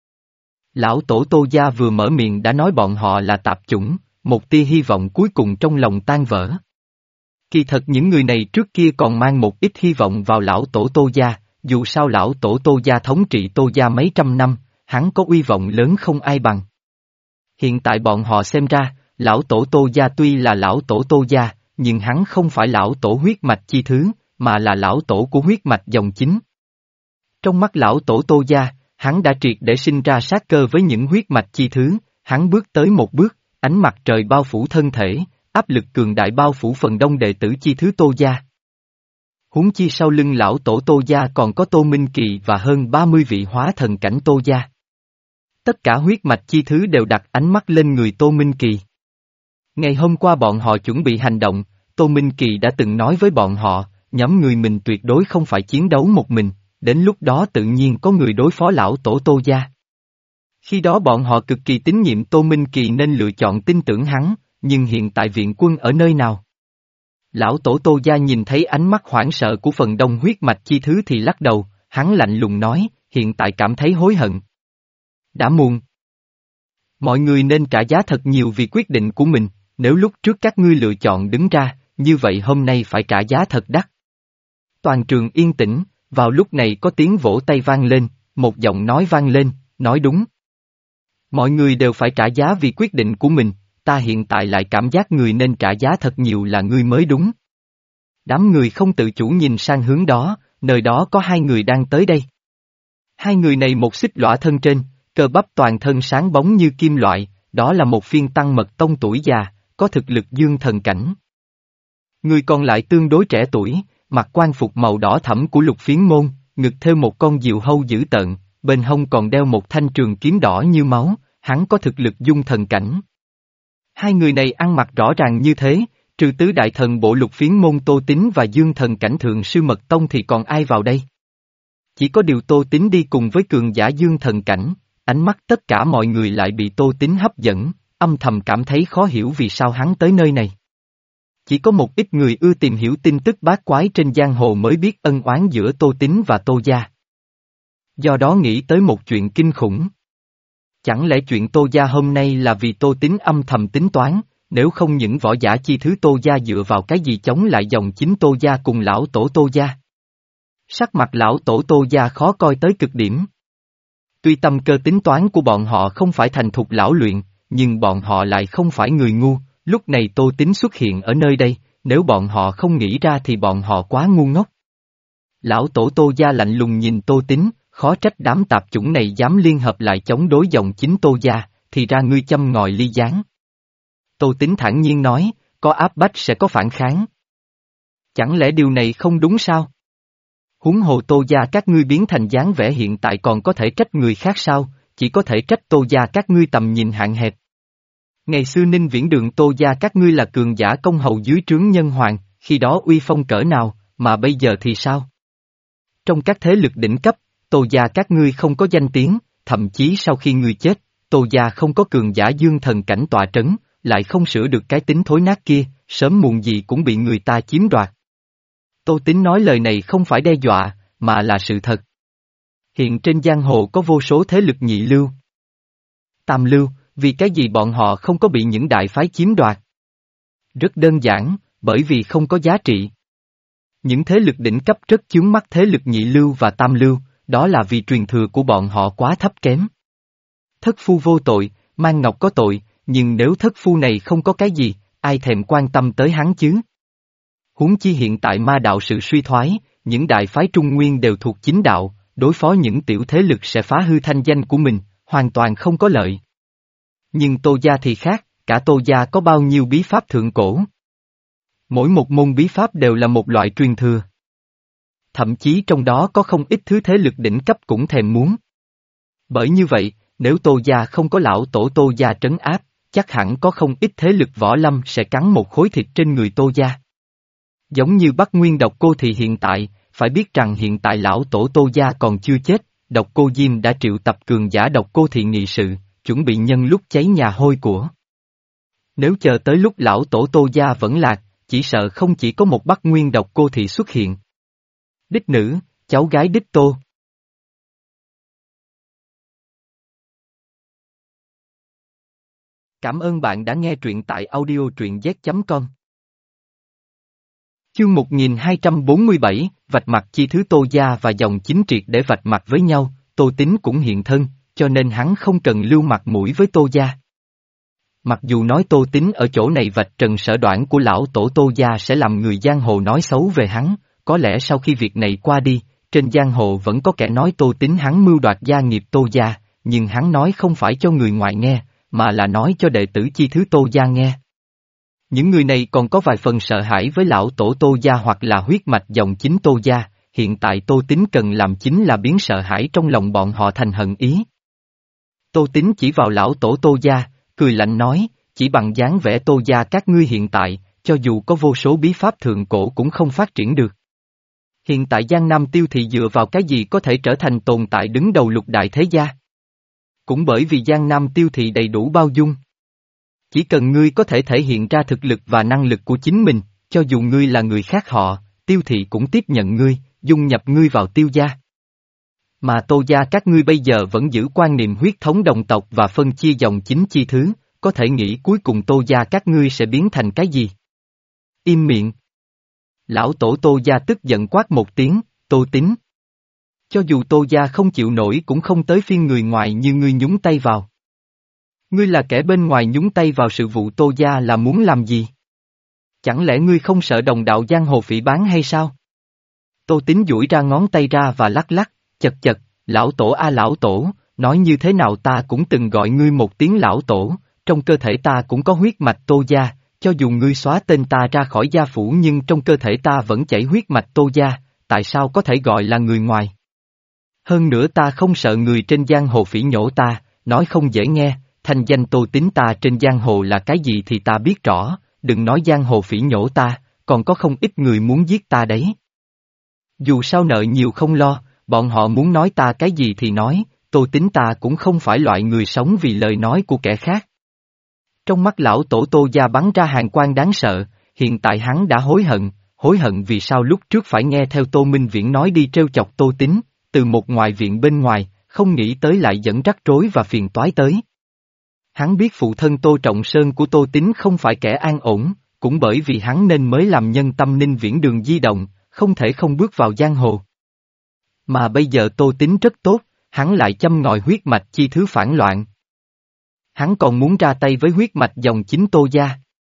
Lão tổ Tô gia vừa mở miệng đã nói bọn họ là tạp chủng, một tia hy vọng cuối cùng trong lòng tan vỡ. Kỳ thật những người này trước kia còn mang một ít hy vọng vào lão tổ Tô gia, dù sao lão tổ Tô gia thống trị Tô gia mấy trăm năm, hắn có uy vọng lớn không ai bằng. Hiện tại bọn họ xem ra, lão tổ Tô gia tuy là lão tổ Tô gia, nhưng hắn không phải lão tổ huyết mạch chi thứ, mà là lão tổ của huyết mạch dòng chính. Trong mắt lão tổ Tô gia, hắn đã triệt để sinh ra sát cơ với những huyết mạch chi thứ, hắn bước tới một bước, ánh mặt trời bao phủ thân thể, áp lực cường đại bao phủ phần đông đệ tử chi thứ Tô gia. Huống chi sau lưng lão tổ Tô gia còn có Tô Minh Kỳ và hơn ba mươi vị hóa thần cảnh Tô gia. Tất cả huyết mạch chi thứ đều đặt ánh mắt lên người Tô Minh Kỳ. Ngày hôm qua bọn họ chuẩn bị hành động, Tô Minh Kỳ đã từng nói với bọn họ, nhóm người mình tuyệt đối không phải chiến đấu một mình, đến lúc đó tự nhiên có người đối phó lão tổ Tô gia. Khi đó bọn họ cực kỳ tín nhiệm Tô Minh Kỳ nên lựa chọn tin tưởng hắn, nhưng hiện tại viện quân ở nơi nào? Lão tổ Tô gia nhìn thấy ánh mắt hoảng sợ của phần đông huyết mạch chi thứ thì lắc đầu, hắn lạnh lùng nói, hiện tại cảm thấy hối hận. Đã muộn. Mọi người nên trả giá thật nhiều vì quyết định của mình, nếu lúc trước các ngươi lựa chọn đứng ra, như vậy hôm nay phải trả giá thật đắt. Toàn trường yên tĩnh, vào lúc này có tiếng vỗ tay vang lên, một giọng nói vang lên, nói đúng. Mọi người đều phải trả giá vì quyết định của mình, ta hiện tại lại cảm giác người nên trả giá thật nhiều là ngươi mới đúng. Đám người không tự chủ nhìn sang hướng đó, nơi đó có hai người đang tới đây. Hai người này một xích lõa thân trên, cơ bắp toàn thân sáng bóng như kim loại, đó là một phiên tăng mật tông tuổi già, có thực lực dương thần cảnh. Người còn lại tương đối trẻ tuổi, mặc quan phục màu đỏ thẫm của Lục Phiến Môn, ngực thêu một con diều hâu dữ tợn, bên hông còn đeo một thanh trường kiếm đỏ như máu, hắn có thực lực dung thần cảnh. Hai người này ăn mặc rõ ràng như thế, trừ tứ đại thần bộ Lục Phiến Môn Tô Tín và dương thần cảnh thượng sư mật tông thì còn ai vào đây? Chỉ có điều Tô Tín đi cùng với cường giả dương thần cảnh, ánh mắt tất cả mọi người lại bị Tô Tín hấp dẫn, âm thầm cảm thấy khó hiểu vì sao hắn tới nơi này. Chỉ có một ít người ưa tìm hiểu tin tức bát quái trên giang hồ mới biết ân oán giữa Tô Tín và Tô gia. Do đó nghĩ tới một chuyện kinh khủng. Chẳng lẽ chuyện Tô gia hôm nay là vì Tô Tín âm thầm tính toán, nếu không những võ giả chi thứ Tô gia dựa vào cái gì chống lại dòng chính Tô gia cùng lão tổ Tô gia? Sắc mặt lão tổ Tô gia khó coi tới cực điểm. Tuy tâm cơ tính toán của bọn họ không phải thành thục lão luyện, nhưng bọn họ lại không phải người ngu, lúc này Tô Tín xuất hiện ở nơi đây, nếu bọn họ không nghĩ ra thì bọn họ quá ngu ngốc. Lão tổ Tô gia lạnh lùng nhìn Tô Tín, khó trách đám tạp chủng này dám liên hợp lại chống đối dòng chính Tô gia, thì ra ngươi châm ngòi ly gián. Tô Tín thản nhiên nói, có áp bách sẽ có phản kháng. Chẳng lẽ điều này không đúng sao? Huống hồ Tô gia các ngươi biến thành dáng vẻ hiện tại còn có thể trách người khác sao, chỉ có thể trách Tô gia các ngươi tầm nhìn hạn hẹp. Ngày xưa Ninh Viễn Đường Tô gia các ngươi là cường giả công hầu dưới trướng nhân hoàng, khi đó uy phong cỡ nào, mà bây giờ thì sao? Trong các thế lực đỉnh cấp, Tô gia các ngươi không có danh tiếng, thậm chí sau khi ngươi chết, Tô gia không có cường giả dương thần cảnh tọa trấn, lại không sửa được cái tính thối nát kia, sớm muộn gì cũng bị người ta chiếm đoạt. Tô Tín nói lời này không phải đe dọa, mà là sự thật. Hiện trên giang hồ có vô số thế lực nhị lưu, tam lưu, vì cái gì bọn họ không có bị những đại phái chiếm đoạt? Rất đơn giản, bởi vì không có giá trị. Những thế lực đỉnh cấp rất chướng mắt thế lực nhị lưu và tam lưu, đó là vì truyền thừa của bọn họ quá thấp kém. Thất phu vô tội, Mang Ngọc có tội, nhưng nếu thất phu này không có cái gì, ai thèm quan tâm tới hắn chứ? Huống chi hiện tại ma đạo sự suy thoái, những đại phái Trung Nguyên đều thuộc chính đạo, đối phó những tiểu thế lực sẽ phá hư thanh danh của mình, hoàn toàn không có lợi. Nhưng Tô gia thì khác, cả Tô gia có bao nhiêu bí pháp thượng cổ. Mỗi một môn bí pháp đều là một loại truyền thừa. Thậm chí trong đó có không ít thứ thế lực đỉnh cấp cũng thèm muốn. Bởi như vậy, nếu Tô gia không có lão tổ Tô gia trấn áp, chắc hẳn có không ít thế lực võ lâm sẽ cắn một khối thịt trên người Tô gia. Giống như Bắc Nguyên Độc Cô Thị hiện tại, phải biết rằng hiện tại lão tổ Tô gia còn chưa chết, Độc Cô Diêm đã triệu tập cường giả Độc Cô Thị nghị sự, chuẩn bị nhân lúc cháy nhà hôi của. Nếu chờ tới lúc lão tổ Tô gia vẫn lạc, chỉ sợ không chỉ có một Bắc Nguyên Độc Cô Thị xuất hiện. Đích nữ, cháu gái đích Tô. Cảm ơn bạn đã nghe truyện tại audio truyện z chấm com. Chương một nghìn hai trăm bốn mươi bảy, vạch mặt chi thứ Tô gia và dòng chính triệt để vạch mặt với nhau, Tô Tín cũng hiện thân, cho nên hắn không cần lưu mặt mũi với Tô gia. Mặc dù nói Tô Tín ở chỗ này vạch trần sở đoản của lão tổ Tô gia sẽ làm người giang hồ nói xấu về hắn, có lẽ sau khi việc này qua đi, trên giang hồ vẫn có kẻ nói Tô Tín hắn mưu đoạt gia nghiệp Tô gia, nhưng hắn nói không phải cho người ngoài nghe, mà là nói cho đệ tử chi thứ Tô gia nghe. Những người này còn có vài phần sợ hãi với lão tổ Tô gia hoặc là huyết mạch dòng chính Tô gia, hiện tại Tô Tín cần làm chính là biến sợ hãi trong lòng bọn họ thành hận ý. Tô Tín chỉ vào lão tổ Tô gia, cười lạnh nói, chỉ bằng dáng vẻ Tô gia các ngươi hiện tại, cho dù có vô số bí pháp thượng cổ cũng không phát triển được. Hiện tại Giang Nam Tiêu Thị dựa vào cái gì có thể trở thành tồn tại đứng đầu lục đại thế gia? Cũng bởi vì Giang Nam Tiêu Thị đầy đủ bao dung. Chỉ cần ngươi có thể thể hiện ra thực lực và năng lực của chính mình, cho dù ngươi là người khác họ, Tiêu Thị cũng tiếp nhận ngươi, dung nhập ngươi vào Tiêu gia. Mà Tô gia các ngươi bây giờ vẫn giữ quan niệm huyết thống đồng tộc và phân chia dòng chính chi thứ, có thể nghĩ cuối cùng Tô gia các ngươi sẽ biến thành cái gì? Im miệng. Lão tổ Tô gia tức giận quát một tiếng, Tô Tín. Cho dù Tô gia không chịu nổi cũng không tới phiên người ngoài như ngươi nhúng tay vào. Ngươi là kẻ bên ngoài nhúng tay vào sự vụ Tô gia là muốn làm gì? Chẳng lẽ ngươi không sợ đồng đạo giang hồ phỉ báng hay sao? Tô Tín duỗi ra ngón tay ra và lắc lắc, chật chật, lão tổ a lão tổ, nói như thế nào ta cũng từng gọi ngươi một tiếng lão tổ, trong cơ thể ta cũng có huyết mạch Tô gia, cho dù ngươi xóa tên ta ra khỏi gia phủ nhưng trong cơ thể ta vẫn chảy huyết mạch Tô gia, tại sao có thể gọi là người ngoài? Hơn nữa ta không sợ người trên giang hồ phỉ nhổ ta, nói không dễ nghe, thanh danh Tô Tín ta trên giang hồ là cái gì thì ta biết rõ, đừng nói giang hồ phỉ nhổ ta, còn có không ít người muốn giết ta đấy. Dù sao nợ nhiều không lo, bọn họ muốn nói ta cái gì thì nói, Tô Tín ta cũng không phải loại người sống vì lời nói của kẻ khác. Trong mắt lão tổ Tô gia bắn ra hàn quang đáng sợ, hiện tại hắn đã hối hận, hối hận vì sao lúc trước phải nghe theo Tô Minh Viễn nói đi trêu chọc Tô Tín, từ một ngoại viện bên ngoài, không nghĩ tới lại dẫn rắc rối và phiền toái tới. Hắn biết phụ thân Tô Trọng Sơn của Tô Tín không phải kẻ an ổn, cũng bởi vì hắn nên mới làm nhân tâm Ninh Viễn Đường di động, không thể không bước vào giang hồ. Mà bây giờ Tô Tín rất tốt, hắn lại châm ngòi huyết mạch chi thứ phản loạn. Hắn còn muốn ra tay với huyết mạch dòng chính Tô gia.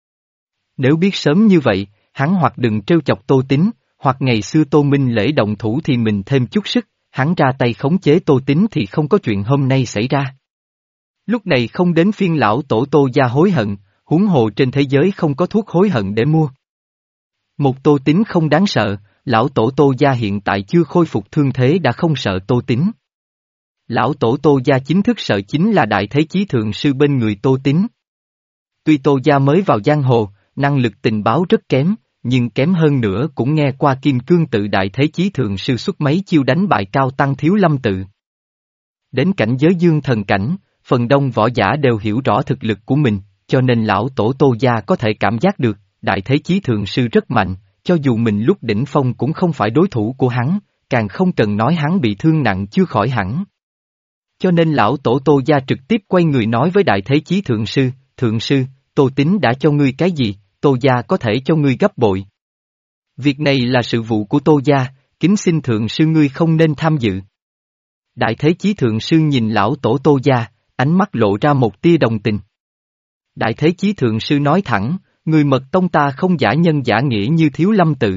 Nếu biết sớm như vậy, hắn hoặc đừng trêu chọc Tô Tín, hoặc ngày xưa Tô Minh Lễ động thủ thì mình thêm chút sức, hắn ra tay khống chế Tô Tín thì không có chuyện hôm nay xảy ra. Lúc này không đến phiên lão tổ Tô gia hối hận, huống hồ trên thế giới không có thuốc hối hận để mua. Một Tô Tín không đáng sợ, lão tổ Tô gia hiện tại chưa khôi phục thương thế đã không sợ Tô Tín. Lão tổ Tô Gia chính thức sợ chính là Đại Thế Chí Thượng Sư bên người Tô Tín. Tuy Tô Gia mới vào giang hồ, năng lực tình báo rất kém, nhưng kém hơn nữa cũng nghe qua Kim Cương Tự Đại Thế Chí Thượng Sư xuất mấy chiêu đánh bại Cao Tăng Thiếu Lâm Tự. Đến cảnh giới dương thần cảnh, phần đông võ giả đều hiểu rõ thực lực của mình, cho nên lão tổ Tô Gia có thể cảm giác được, Đại Thế Chí Thượng Sư rất mạnh, cho dù mình lúc đỉnh phong cũng không phải đối thủ của hắn, càng không cần nói hắn bị thương nặng chưa khỏi hẳn. Cho nên lão tổ Tô Gia trực tiếp quay người nói với Đại Thế Chí Thượng Sư, Thượng Sư, Tô Tín đã cho ngươi cái gì, Tô Gia có thể cho ngươi gấp bội. Việc này là sự vụ của Tô Gia, kính xin Thượng Sư ngươi không nên tham dự. Đại Thế Chí Thượng Sư nhìn lão tổ Tô Gia, ánh mắt lộ ra một tia đồng tình. Đại Thế Chí Thượng Sư nói thẳng, người mật tông ta không giả nhân giả nghĩa như Thiếu Lâm Tự.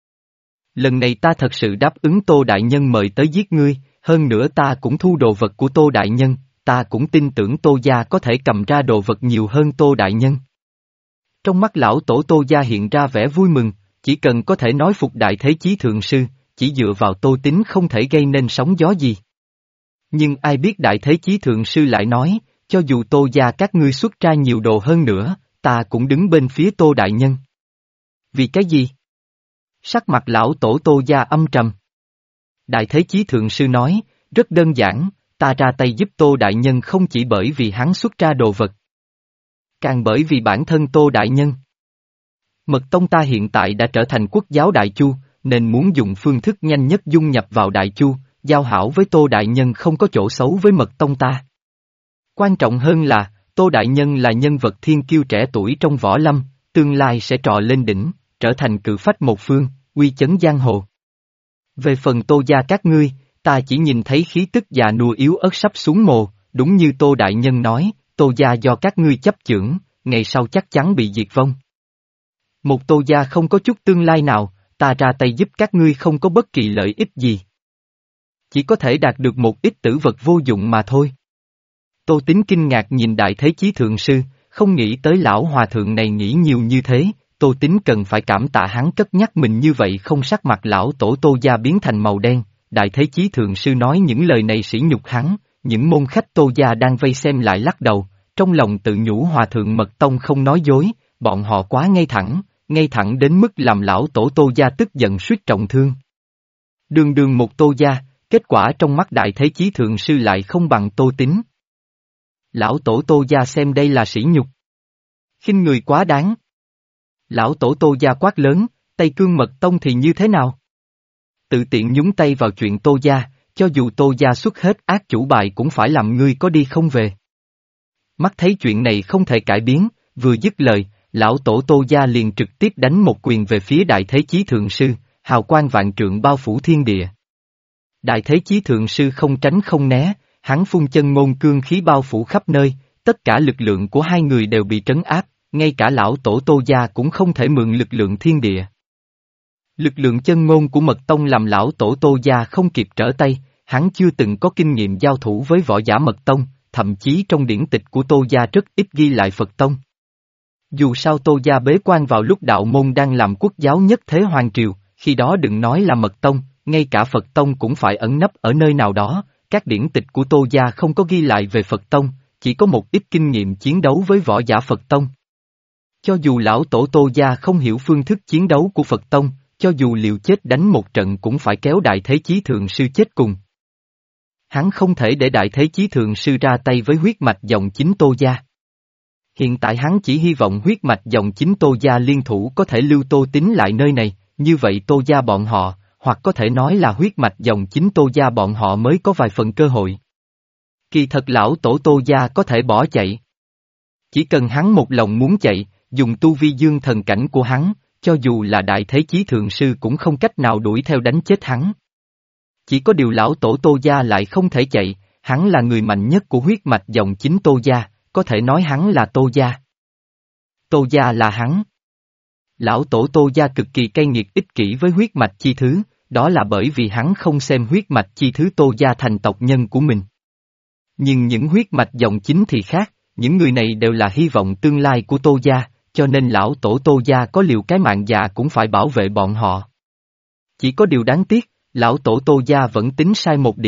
Lần này ta thật sự đáp ứng Tô Đại Nhân mời tới giết ngươi, hơn nữa ta cũng thu đồ vật của Tô Đại Nhân, ta cũng tin tưởng Tô Gia có thể cầm ra đồ vật nhiều hơn Tô Đại Nhân. Trong mắt lão tổ Tô Gia hiện ra vẻ vui mừng, chỉ cần có thể nói phục Đại Thế Chí Thượng Sư, chỉ dựa vào Tô Tín không thể gây nên sóng gió gì. Nhưng ai biết Đại Thế Chí Thượng Sư lại nói, cho dù Tô Gia các ngươi xuất ra nhiều đồ hơn nữa, ta cũng đứng bên phía Tô Đại Nhân. Vì cái gì? Sắc mặt lão tổ Tô Gia âm trầm. Đại Thế Chí Thượng Sư nói, rất đơn giản, ta ra tay giúp Tô Đại Nhân không chỉ bởi vì hắn xuất ra đồ vật, càng bởi vì bản thân Tô Đại Nhân. Mật tông ta hiện tại đã trở thành quốc giáo Đại Chu, nên muốn dùng phương thức nhanh nhất dung nhập vào Đại Chu, giao hảo với Tô Đại Nhân không có chỗ xấu với mật tông ta. Quan trọng hơn là, Tô Đại Nhân là nhân vật thiên kiêu trẻ tuổi trong võ lâm, tương lai sẽ trọ lên đỉnh, trở thành cự phách một phương, uy chấn giang hồ. Về phần Tô Gia các ngươi, ta chỉ nhìn thấy khí tức già nua yếu ớt sắp xuống mồ, đúng như Tô Đại Nhân nói, Tô Gia do các ngươi chấp chưởng, ngày sau chắc chắn bị diệt vong. Một Tô Gia không có chút tương lai nào, ta ra tay giúp các ngươi không có bất kỳ lợi ích gì. Chỉ có thể đạt được một ít tử vật vô dụng mà thôi. Tô Tín kinh ngạc nhìn Đại Thế Chí Thượng Sư, không nghĩ tới lão hòa thượng này nghĩ nhiều như thế, Tô Tín cần phải cảm tạ hắn cất nhắc mình như vậy không. Sắc mặt lão tổ Tô Gia biến thành màu đen, Đại Thế Chí Thượng Sư nói những lời này sỉ nhục hắn, những môn khách Tô Gia đang vây xem lại lắc đầu, trong lòng tự nhủ hòa thượng mật tông không nói dối, bọn họ quá ngay thẳng, ngay thẳng đến mức làm lão tổ Tô Gia tức giận suýt trọng thương. Đường đường một Tô Gia, kết quả trong mắt Đại Thế Chí Thượng Sư lại không bằng Tô Tín. Lão tổ Tô Gia xem đây là sỉ nhục. Khinh người quá đáng. Lão tổ Tô Gia quát lớn, Tây Cương Mật Tông thì như thế nào? Tự tiện nhúng tay vào chuyện Tô Gia, cho dù Tô Gia xuất hết ác chủ bài cũng phải làm ngươi có đi không về. Mắt thấy chuyện này không thể cải biến, vừa dứt lời, lão tổ Tô Gia liền trực tiếp đánh một quyền về phía Đại Thế Chí Thượng Sư, hào quang vạn trượng bao phủ thiên địa. Đại Thế Chí Thượng Sư không tránh không né, hắn phun chân ngôn cương khí bao phủ khắp nơi, tất cả lực lượng của hai người đều bị trấn áp, ngay cả lão tổ Tô Gia cũng không thể mượn lực lượng thiên địa. Lực lượng chân ngôn của Mật Tông làm lão tổ Tô Gia không kịp trở tay, hắn chưa từng có kinh nghiệm giao thủ với võ giả Mật Tông, thậm chí trong điển tịch của Tô Gia rất ít ghi lại Phật Tông. Dù sao Tô Gia bế quan vào lúc đạo môn đang làm quốc giáo nhất thế hoàng triều, khi đó đừng nói là Mật Tông, ngay cả Phật Tông cũng phải ẩn nấp ở nơi nào đó, các điển tịch của Tô Gia không có ghi lại về Phật Tông, chỉ có một ít kinh nghiệm chiến đấu với võ giả Phật Tông. Cho dù lão tổ Tô Gia không hiểu phương thức chiến đấu của Phật Tông, cho dù liều chết đánh một trận cũng phải kéo Đại Thế Chí Thượng Sư chết cùng. Hắn không thể để Đại Thế Chí Thượng Sư ra tay với huyết mạch dòng chính Tô Gia. Hiện tại hắn chỉ hy vọng huyết mạch dòng chính Tô Gia liên thủ có thể lưu Tô Tín lại nơi này, như vậy Tô Gia bọn họ, hoặc có thể nói là huyết mạch dòng chính Tô Gia bọn họ mới có vài phần cơ hội. Kỳ thật lão tổ Tô Gia có thể bỏ chạy. Chỉ cần hắn một lòng muốn chạy, dùng tu vi dương thần cảnh của hắn, cho dù là Đại Thế Chí Thượng Sư cũng không cách nào đuổi theo đánh chết hắn. Chỉ có điều lão tổ Tô Gia lại không thể chạy, hắn là người mạnh nhất của huyết mạch dòng chính Tô Gia, có thể nói hắn là Tô Gia. Tô Gia là hắn. Lão tổ Tô Gia cực kỳ cay nghiệt ích kỷ với huyết mạch chi thứ, đó là bởi vì hắn không xem huyết mạch chi thứ Tô Gia thành tộc nhân của mình. Nhưng những huyết mạch dòng chính thì khác, những người này đều là hy vọng tương lai của Tô Gia, cho nên lão tổ Tô Gia có liều cái mạng già cũng phải bảo vệ bọn họ. Chỉ có điều đáng tiếc, lão tổ Tô Gia vẫn tính sai một điểm,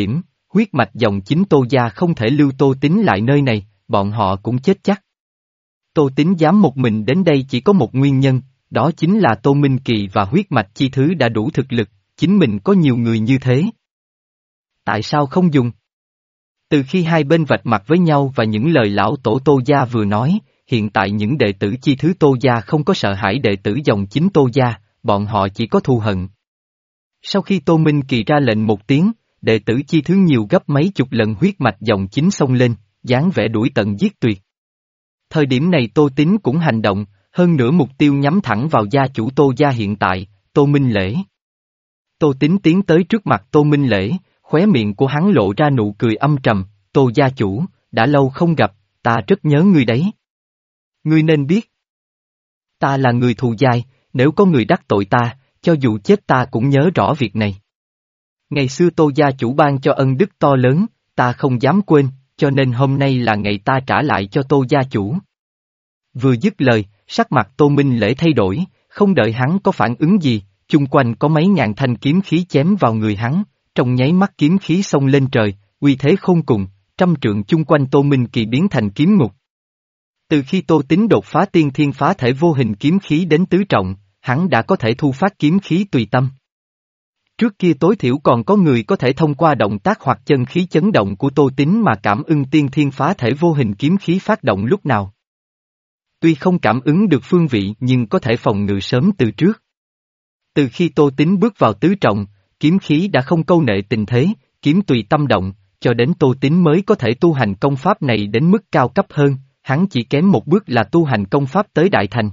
huyết mạch dòng chính Tô gia không thể lưu Tô Tín lại nơi này, bọn họ cũng chết chắc. Tô Tín dám một mình đến đây chỉ có một nguyên nhân, đó chính là Tô Minh Kỳ và huyết mạch chi thứ đã đủ thực lực, chính mình có nhiều người như thế. Tại sao không dùng? Từ khi hai bên vạch mặt với nhau và những lời lão tổ Tô gia vừa nói, hiện tại những đệ tử chi thứ Tô gia không có sợ hãi đệ tử dòng chính Tô gia, bọn họ chỉ có thù hận. Sau khi Tô Minh Kỳ ra lệnh một tiếng, đệ tử chi thứ nhiều gấp mấy chục lần huyết mạch dòng chính xông lên, dáng vẻ đuổi tận giết tuyệt. Thời điểm này Tô Tín cũng hành động, hơn nữa mục tiêu nhắm thẳng vào gia chủ Tô gia hiện tại, Tô Minh Lễ. Tô Tín tiến tới trước mặt Tô Minh Lễ, khóe miệng của hắn lộ ra nụ cười âm trầm, Tô gia chủ, đã lâu không gặp, ta rất nhớ ngươi đấy. Ngươi nên biết. Ta là người thù dai, nếu có người đắc tội ta, cho dù chết ta cũng nhớ rõ việc này. Ngày xưa Tô gia chủ ban cho ân đức to lớn, ta không dám quên, cho nên hôm nay là ngày ta trả lại cho Tô gia chủ. Vừa dứt lời, sắc mặt Tô Minh Lễ thay đổi, không đợi hắn có phản ứng gì, chung quanh có mấy ngàn thanh kiếm khí chém vào người hắn, trong nháy mắt kiếm khí xông lên trời, uy thế khôn cùng, trăm trượng chung quanh Tô Minh Kỳ biến thành kiếm ngục. Từ khi Tô Tín đột phá tiên thiên phá thể vô hình kiếm khí đến tứ trọng, hắn đã có thể thu phát kiếm khí tùy tâm. Trước kia tối thiểu còn có người có thể thông qua động tác hoặc chân khí chấn động của Tô Tín mà cảm ứng tiên thiên phá thể vô hình kiếm khí phát động lúc nào. Tuy không cảm ứng được phương vị nhưng có thể phòng ngự sớm từ trước. Từ khi Tô Tín bước vào tứ trọng, kiếm khí đã không câu nệ tình thế, kiếm tùy tâm động, cho đến Tô Tín mới có thể tu hành công pháp này đến mức cao cấp hơn, hắn chỉ kém một bước là tu hành công pháp tới đại thành.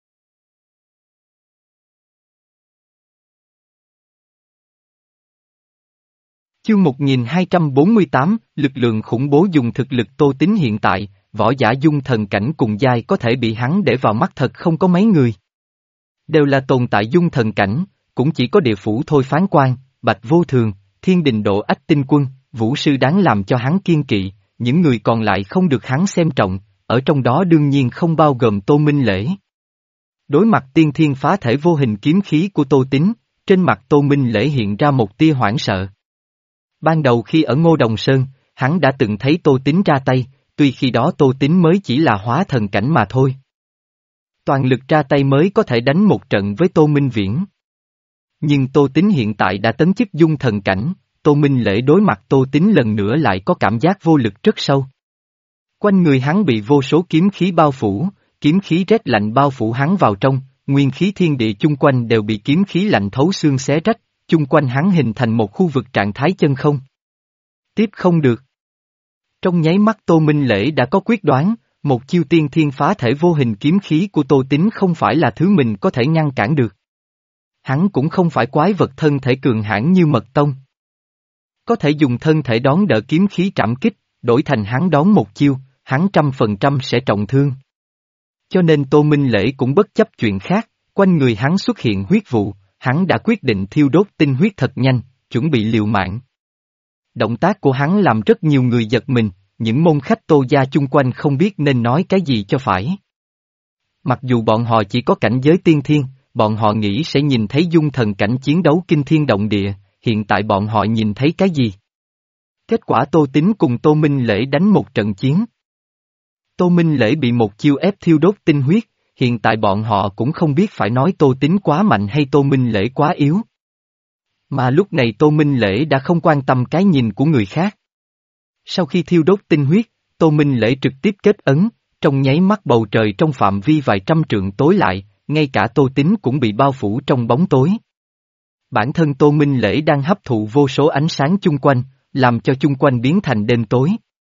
Chương một nghìn hai trăm bốn mươi tám, lực lượng khủng bố dùng thực lực Tô Tín hiện tại, võ giả dung thần cảnh cùng giai có thể bị hắn để vào mắt thật không có mấy người. Đều là tồn tại dung thần cảnh, cũng chỉ có địa phủ thôi phán quan, bạch vô thường, thiên đình độ ách tinh quân, vũ sư đáng làm cho hắn kiên kỵ, những người còn lại không được hắn xem trọng, ở trong đó đương nhiên không bao gồm Tô Minh Lễ. Đối mặt tiên thiên phá thể vô hình kiếm khí của Tô Tín, trên mặt Tô Minh Lễ hiện ra một tia hoảng sợ. Ban đầu khi ở Ngô Đồng Sơn, hắn đã từng thấy Tô Tín ra tay, tuy khi đó Tô Tín mới chỉ là hóa thần cảnh mà thôi. Toàn lực ra tay mới có thể đánh một trận với Tô Minh Viễn. Nhưng Tô Tín hiện tại đã tấn chức dung thần cảnh, Tô Minh Lễ đối mặt Tô Tín lần nữa lại có cảm giác vô lực rất sâu. Quanh người hắn bị vô số kiếm khí bao phủ, kiếm khí rét lạnh bao phủ hắn vào trong, nguyên khí thiên địa chung quanh đều bị kiếm khí lạnh thấu xương xé rách, chung quanh hắn hình thành một khu vực trạng thái chân không. Tiếp không được. Trong nháy mắt Tô Minh Lễ đã có quyết đoán, một chiêu tiên thiên phá thể vô hình kiếm khí của Tô Tín không phải là thứ mình có thể ngăn cản được. Hắn cũng không phải quái vật thân thể cường hãn như Mật Tông. Có thể dùng thân thể đón đỡ kiếm khí trảm kích, đổi thành hắn đón một chiêu, hắn trăm phần trăm sẽ trọng thương. Cho nên Tô Minh Lễ cũng bất chấp chuyện khác, quanh người hắn xuất hiện huyết vụ, hắn đã quyết định thiêu đốt tinh huyết thật nhanh, chuẩn bị liều mạng. Động tác của hắn làm rất nhiều người giật mình, những môn khách Tô gia chung quanh không biết nên nói cái gì cho phải. Mặc dù bọn họ chỉ có cảnh giới tiên thiên, bọn họ nghĩ sẽ nhìn thấy dung thần cảnh chiến đấu kinh thiên động địa, hiện tại bọn họ nhìn thấy cái gì? Kết quả Tô Tín cùng Tô Minh Lễ đánh một trận chiến. Tô Minh Lễ bị một chiêu ép thiêu đốt tinh huyết, hiện tại bọn họ cũng không biết phải nói Tô Tín quá mạnh hay Tô Minh Lễ quá yếu. Mà lúc này Tô Minh Lễ đã không quan tâm cái nhìn của người khác. Sau khi thiêu đốt tinh huyết, Tô Minh Lễ trực tiếp kết ấn, trong nháy mắt bầu trời trong phạm vi vài trăm trượng tối lại, ngay cả Tô Tín cũng bị bao phủ trong bóng tối. Bản thân Tô Minh Lễ đang hấp thụ vô số ánh sáng chung quanh, làm cho chung quanh biến thành đêm tối.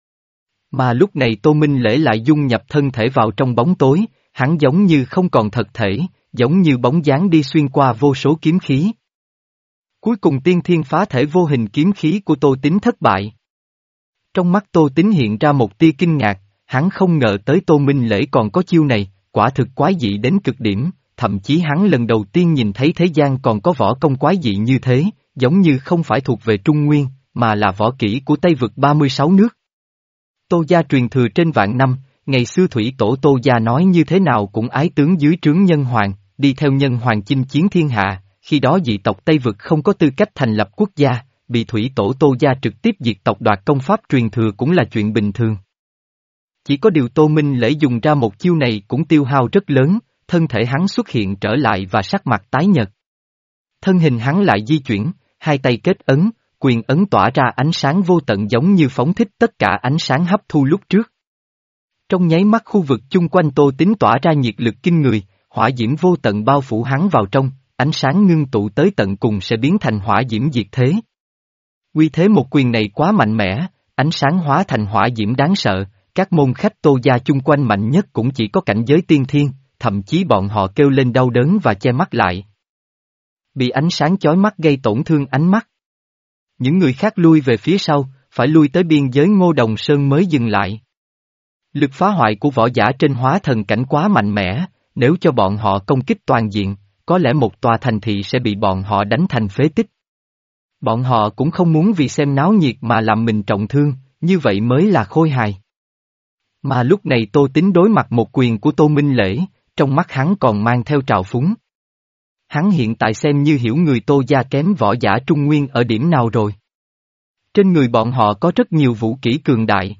Mà lúc này Tô Minh Lễ lại dung nhập thân thể vào trong bóng tối, hắn giống như không còn thật thể, giống như bóng dáng đi xuyên qua vô số kiếm khí. Cuối cùng tiên thiên phá thể vô hình kiếm khí của Tô Tín thất bại. Trong mắt Tô Tín hiện ra một tia kinh ngạc, hắn không ngờ tới Tô Minh Lễ còn có chiêu này, quả thực quái dị đến cực điểm, thậm chí hắn lần đầu tiên nhìn thấy thế gian còn có võ công quái dị như thế, giống như không phải thuộc về Trung Nguyên, mà là võ kỹ của Tây vực ba mươi sáu nước. Tô gia truyền thừa trên vạn năm, ngày xưa thủy tổ Tô gia nói như thế nào cũng ái tướng dưới trướng nhân hoàng, đi theo nhân hoàng chinh chiến thiên hạ, khi đó dị tộc Tây vực không có tư cách thành lập quốc gia, bị thủy tổ Tô gia trực tiếp diệt tộc đoạt công pháp truyền thừa cũng là chuyện bình thường. Chỉ có điều Tô Minh Lễ dùng ra một chiêu này cũng tiêu hao rất lớn, thân thể hắn xuất hiện trở lại và sắc mặt tái nhợt. Thân hình hắn lại di chuyển, hai tay kết ấn, quyền ấn tỏa ra ánh sáng vô tận giống như phóng thích tất cả ánh sáng hấp thu lúc trước. Trong nháy mắt khu vực chung quanh Tô Tín tỏa ra nhiệt lực kinh người, hỏa diễm vô tận bao phủ hắn vào trong, ánh sáng ngưng tụ tới tận cùng sẽ biến thành hỏa diễm diệt thế. Uy thế một quyền này quá mạnh mẽ, ánh sáng hóa thành hỏa diễm đáng sợ, các môn khách Tô gia chung quanh mạnh nhất cũng chỉ có cảnh giới tiên thiên, thậm chí bọn họ kêu lên đau đớn và che mắt lại. Bị ánh sáng chói mắt gây tổn thương ánh mắt. Những người khác lui về phía sau, phải lui tới biên giới Ngô Đồng Sơn mới dừng lại. Lực phá hoại của võ giả trên hóa thần cảnh quá mạnh mẽ, nếu cho bọn họ công kích toàn diện, có lẽ một tòa thành thị sẽ bị bọn họ đánh thành phế tích. Bọn họ cũng không muốn vì xem náo nhiệt mà làm mình trọng thương, như vậy mới là khôi hài. Mà lúc này Tô Tín đối mặt một quyền của Tô Minh Lễ, trong mắt hắn còn mang theo trào phúng. Hắn hiện tại xem như hiểu người Tô gia kém võ giả trung nguyên ở điểm nào rồi. Trên người bọn họ có rất nhiều vũ kỹ cường đại.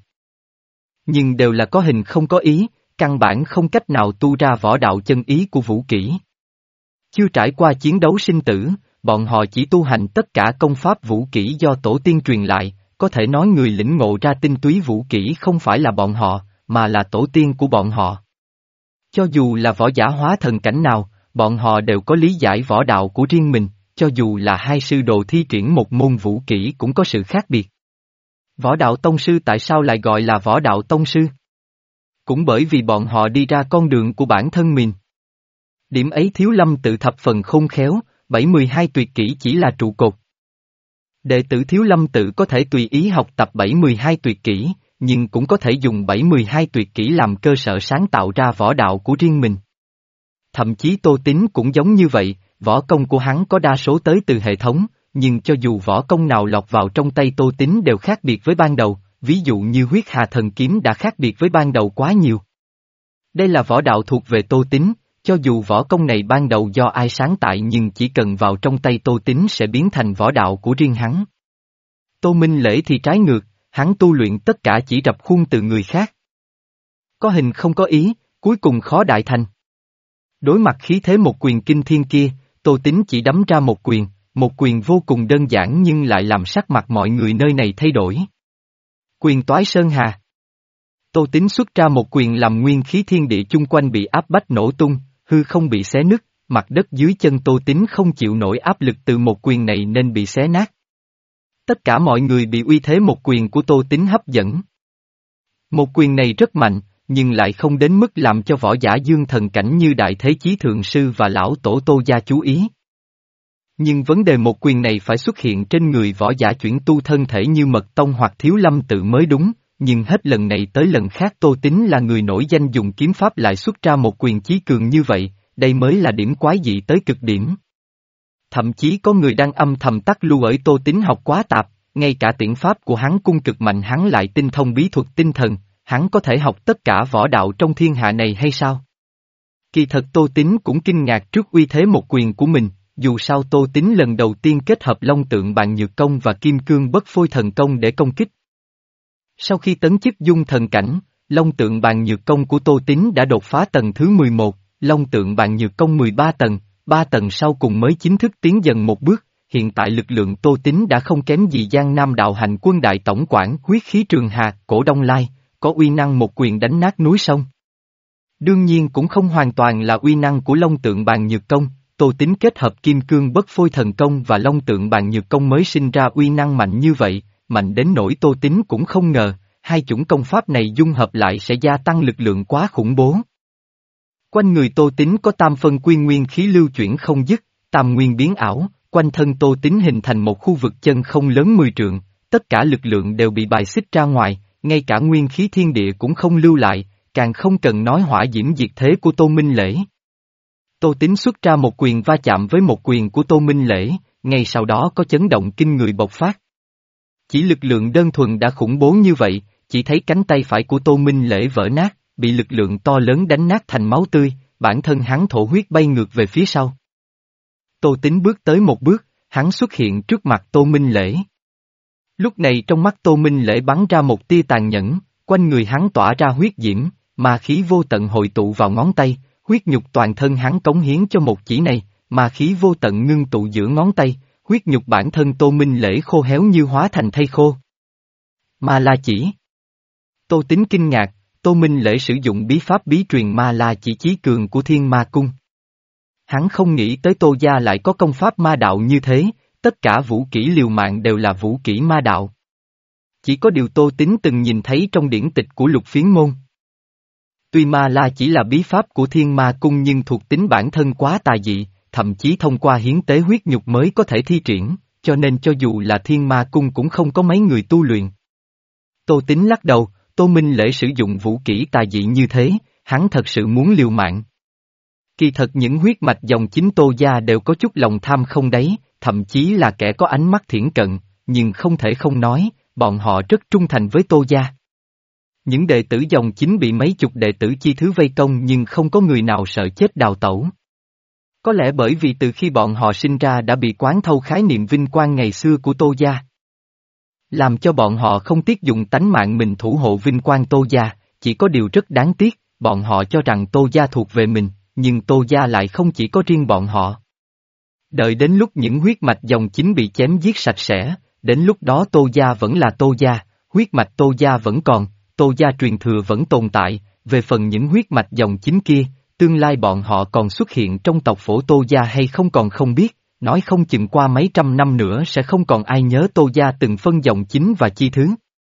Nhưng đều là có hình không có ý, căn bản không cách nào tu ra võ đạo chân ý của vũ kỹ. Chưa trải qua chiến đấu sinh tử, bọn họ chỉ tu hành tất cả công pháp vũ kỹ do tổ tiên truyền lại, có thể nói người lĩnh ngộ ra tinh túy vũ kỹ không phải là bọn họ, mà là tổ tiên của bọn họ. Cho dù là võ giả hóa thần cảnh nào, bọn họ đều có lý giải võ đạo của riêng mình, cho dù là hai sư đồ thi triển một môn vũ kỹ cũng có sự khác biệt. Võ đạo tông sư tại sao lại gọi là võ đạo tông sư? Cũng bởi vì bọn họ đi ra con đường của bản thân mình. Điểm ấy Thiếu Lâm tự thập phần khôn khéo, bảy mươi hai tuyệt kỹ chỉ là trụ cột. Đệ tử Thiếu Lâm tự có thể tùy ý học tập bảy mươi hai tuyệt kỹ, nhưng cũng có thể dùng bảy mươi hai tuyệt kỹ làm cơ sở sáng tạo ra võ đạo của riêng mình. Thậm chí Tô Tín cũng giống như vậy, võ công của hắn có đa số tới từ hệ thống, nhưng cho dù võ công nào lọt vào trong tay Tô Tín đều khác biệt với ban đầu, ví dụ như huyết hà thần kiếm đã khác biệt với ban đầu quá nhiều. Đây là võ đạo thuộc về Tô Tín, cho dù võ công này ban đầu do ai sáng tại nhưng chỉ cần vào trong tay Tô Tín sẽ biến thành võ đạo của riêng hắn. Tô Minh Lễ thì trái ngược, hắn tu luyện tất cả chỉ rập khuôn từ người khác. Có hình không có ý, cuối cùng khó đại thành. Đối mặt khí thế một quyền kinh thiên kia, Tô Tín chỉ đấm ra một quyền, một quyền vô cùng đơn giản nhưng lại làm sắc mặt mọi người nơi này thay đổi. Quyền toái sơn hà. Tô Tín xuất ra một quyền làm nguyên khí thiên địa chung quanh bị áp bách nổ tung, hư không bị xé nứt, mặt đất dưới chân Tô Tín không chịu nổi áp lực từ một quyền này nên bị xé nát. Tất cả mọi người bị uy thế một quyền của Tô Tín hấp dẫn. Một quyền này rất mạnh, nhưng lại không đến mức làm cho võ giả dương thần cảnh như Đại Thế Chí Thượng Sư và Lão Tổ Tô gia chú ý. Nhưng vấn đề một quyền này phải xuất hiện trên người võ giả chuyển tu thân thể như Mật Tông hoặc Thiếu Lâm tự mới đúng, nhưng hết lần này tới lần khác Tô Tín là người nổi danh dùng kiếm pháp lại xuất ra một quyền chí cường như vậy, đây mới là điểm quái dị tới cực điểm. Thậm chí có người đang âm thầm tắc lưu ở Tô Tín học quá tạp, ngay cả tiễn pháp của hắn cung cực mạnh hắn lại tinh thông bí thuật tinh thần, hắn có thể học tất cả võ đạo trong thiên hạ này hay sao? Kỳ thật Tô Tín cũng kinh ngạc trước uy thế một quyền của mình, dù sao Tô Tín lần đầu tiên kết hợp Long Tượng Bàn Nhược Công và Kim Cương Bất Phôi Thần Công để công kích. Sau khi tấn chức dung thần cảnh, Long Tượng Bàn Nhược Công của Tô Tín đã đột phá tầng thứ mười một, Long Tượng Bàn Nhược Công mười ba tầng, ba tầng sau cùng mới chính thức tiến dần một bước, hiện tại lực lượng Tô Tín đã không kém gì Giang Nam Đạo Hành Quân Đại Tổng quản Huyết Khí Trường Hà, Cổ Đông Lai, có uy năng một quyền đánh nát núi sông. Đương nhiên cũng không hoàn toàn là uy năng của Long Tượng Bàn Nhược Công, Tô Tín kết hợp Kim Cương Bất Phôi Thần Công và Long Tượng Bàn Nhược Công mới sinh ra uy năng mạnh như vậy, mạnh đến nỗi Tô Tín cũng không ngờ, hai chủng công pháp này dung hợp lại sẽ gia tăng lực lượng quá khủng bố. Quanh người Tô Tín có tam phân quyên nguyên khí lưu chuyển không dứt, tam nguyên biến ảo, quanh thân Tô Tín hình thành một khu vực chân không lớn mười trượng, tất cả lực lượng đều bị bài xích ra ngoài, ngay cả nguyên khí thiên địa cũng không lưu lại, càng không cần nói hỏa diễm diệt thế của Tô Minh Lễ. Tô Tín xuất ra một quyền va chạm với một quyền của Tô Minh Lễ, ngay sau đó có chấn động kinh người bộc phát. Chỉ lực lượng đơn thuần đã khủng bố như vậy, chỉ thấy cánh tay phải của Tô Minh Lễ vỡ nát, bị lực lượng to lớn đánh nát thành máu tươi, bản thân hắn thổ huyết bay ngược về phía sau. Tô Tín bước tới một bước, hắn xuất hiện trước mặt Tô Minh Lễ. Lúc này trong mắt Tô Minh Lễ bắn ra một tia tàn nhẫn, quanh người hắn tỏa ra huyết diễm, mà khí vô tận hội tụ vào ngón tay, huyết nhục toàn thân hắn cống hiến cho một chỉ này, mà khí vô tận ngưng tụ giữa ngón tay, huyết nhục bản thân Tô Minh Lễ khô héo như hóa thành thây khô. Ma La chỉ. Tô Tín kinh ngạc, Tô Minh Lễ sử dụng bí pháp bí truyền Ma La chỉ chí cường của Thiên Ma Cung. Hắn không nghĩ tới Tô gia lại có công pháp ma đạo như thế, tất cả vũ kỹ liều mạng đều là vũ kỹ ma đạo. Chỉ có điều Tô Tín từng nhìn thấy trong điển tịch của Lục Phiến Môn. Tuy Ma La chỉ là bí pháp của Thiên Ma Cung nhưng thuộc tính bản thân quá tà dị, thậm chí thông qua hiến tế huyết nhục mới có thể thi triển, cho nên cho dù là Thiên Ma Cung cũng không có mấy người tu luyện. Tô Tín lắc đầu, Tô Minh Lễ sử dụng vũ kỹ tà dị như thế, hắn thật sự muốn liều mạng. Kỳ thật những huyết mạch dòng chính Tô gia đều có chút lòng tham không đáy, thậm chí là kẻ có ánh mắt thiển cận, nhưng không thể không nói, bọn họ rất trung thành với Tô gia. Những đệ tử dòng chính bị mấy chục đệ tử chi thứ vây công nhưng không có người nào sợ chết đào tẩu. Có lẽ bởi vì từ khi bọn họ sinh ra đã bị quán thâu khái niệm vinh quang ngày xưa của Tô gia. Làm cho bọn họ không tiếc dùng tánh mạng mình thủ hộ vinh quang Tô gia, chỉ có điều rất đáng tiếc, bọn họ cho rằng Tô gia thuộc về mình, nhưng Tô gia lại không chỉ có riêng bọn họ. Đợi đến lúc những huyết mạch dòng chính bị chém giết sạch sẽ, đến lúc đó Tô gia vẫn là Tô gia, huyết mạch Tô gia vẫn còn, Tô gia truyền thừa vẫn tồn tại, về phần những huyết mạch dòng chính kia, tương lai bọn họ còn xuất hiện trong tộc phổ Tô gia hay không còn không biết, nói không chừng qua mấy trăm năm nữa sẽ không còn ai nhớ Tô gia từng phân dòng chính và chi thứ.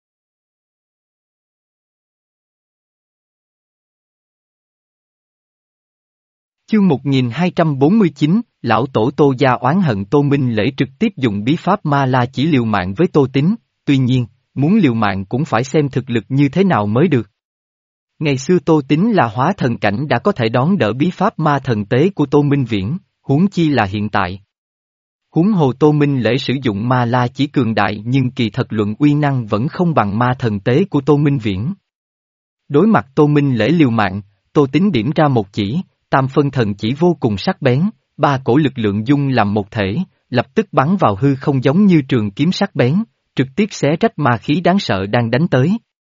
Chương một nghìn hai trăm bốn mươi chín, Lão Tổ Tô gia oán hận Tô Minh Lễ trực tiếp dùng bí pháp Ma La chỉ liều mạng với Tô Tín, tuy nhiên, muốn liều mạng cũng phải xem thực lực như thế nào mới được. Ngày xưa Tô Tín là hóa thần cảnh đã có thể đón đỡ bí pháp ma thần tế của Tô Minh Viễn, huống chi là hiện tại. Huống hồ Tô Minh Lễ sử dụng Ma La chỉ cường đại nhưng kỳ thật luận uy năng vẫn không bằng ma thần tế của Tô Minh Viễn. Đối mặt Tô Minh Lễ liều mạng, Tô Tín điểm ra một chỉ, tam phân thần chỉ vô cùng sắc bén, ba cổ lực lượng dung làm một thể, lập tức bắn vào hư không giống như trường kiếm sắc bén, trực tiếp xé rách ma khí đáng sợ đang đánh tới.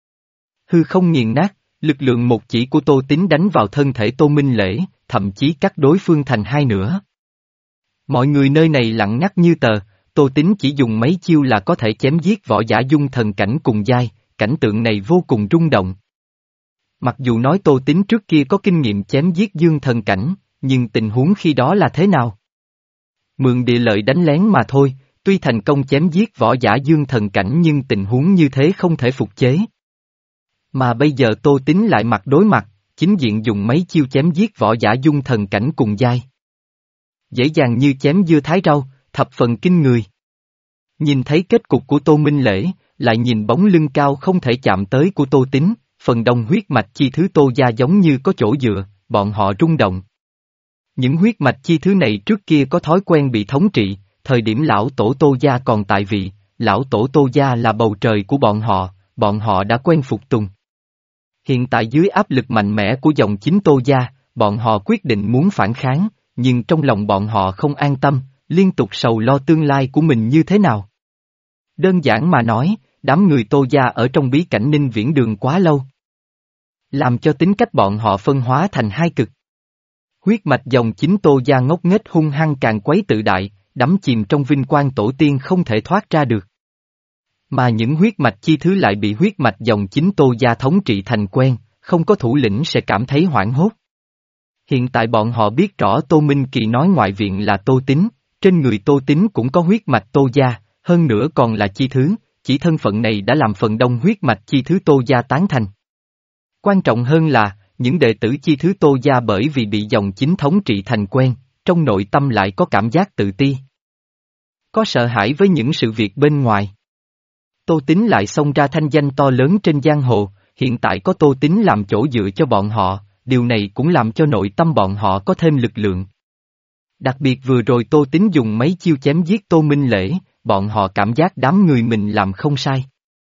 Hư không nghiền nát, lực lượng một chỉ của Tô Tín đánh vào thân thể Tô Minh Lễ, thậm chí cắt đối phương thành hai nửa. Mọi người nơi này lặng ngắt như tờ, Tô Tín chỉ dùng mấy chiêu là có thể chém giết võ giả dung thần cảnh cùng giai, cảnh tượng này vô cùng rung động. Mặc dù nói Tô Tín trước kia có kinh nghiệm chém giết dương thần cảnh, nhưng tình huống khi đó là thế nào? Mượn địa lợi đánh lén mà thôi, tuy thành công chém giết võ giả dương thần cảnh nhưng tình huống như thế không thể phục chế. Mà bây giờ Tô Tín lại mặt đối mặt, chính diện dùng mấy chiêu chém giết võ giả dung thần cảnh cùng giai. Dễ dàng như chém dưa thái rau, thập phần kinh người. Nhìn thấy kết cục của Tô Minh Lễ, lại nhìn bóng lưng cao không thể chạm tới của Tô Tín, phần đông huyết mạch chi thứ Tô gia giống như có chỗ dựa, bọn họ rung động. Những huyết mạch chi thứ này trước kia có thói quen bị thống trị, thời điểm lão tổ Tô gia còn tại vị, lão tổ Tô gia là bầu trời của bọn họ, bọn họ đã quen phục tùng. Hiện tại dưới áp lực mạnh mẽ của dòng chính Tô gia, bọn họ quyết định muốn phản kháng, nhưng trong lòng bọn họ không an tâm, liên tục sầu lo tương lai của mình như thế nào. Đơn giản mà nói, đám người Tô gia ở trong bí cảnh Ninh Viễn Đường quá lâu. Làm cho tính cách bọn họ phân hóa thành hai cực. Huyết mạch dòng chính Tô gia ngốc nghếch hung hăng càng quấy tự đại, đắm chìm trong vinh quang tổ tiên không thể thoát ra được. Mà những huyết mạch chi thứ lại bị huyết mạch dòng chính Tô gia thống trị thành quen, không có thủ lĩnh sẽ cảm thấy hoảng hốt. Hiện tại bọn họ biết rõ Tô Minh Kỳ nói ngoại viện là Tô Tín, trên người Tô Tín cũng có huyết mạch Tô gia, hơn nữa còn là chi thứ, chỉ thân phận này đã làm phần đông huyết mạch chi thứ Tô gia tán thành. Quan trọng hơn là, những đệ tử chi thứ Tô gia bởi vì bị dòng chính thống trị thành quen, trong nội tâm lại có cảm giác tự ti. Có sợ hãi với những sự việc bên ngoài. Tô Tín lại xông ra thanh danh to lớn trên giang hồ, hiện tại có Tô Tín làm chỗ dựa cho bọn họ, điều này cũng làm cho nội tâm bọn họ có thêm lực lượng. Đặc biệt vừa rồi Tô Tín dùng mấy chiêu chém giết Tô Minh Lễ, bọn họ cảm giác đám người mình làm không sai.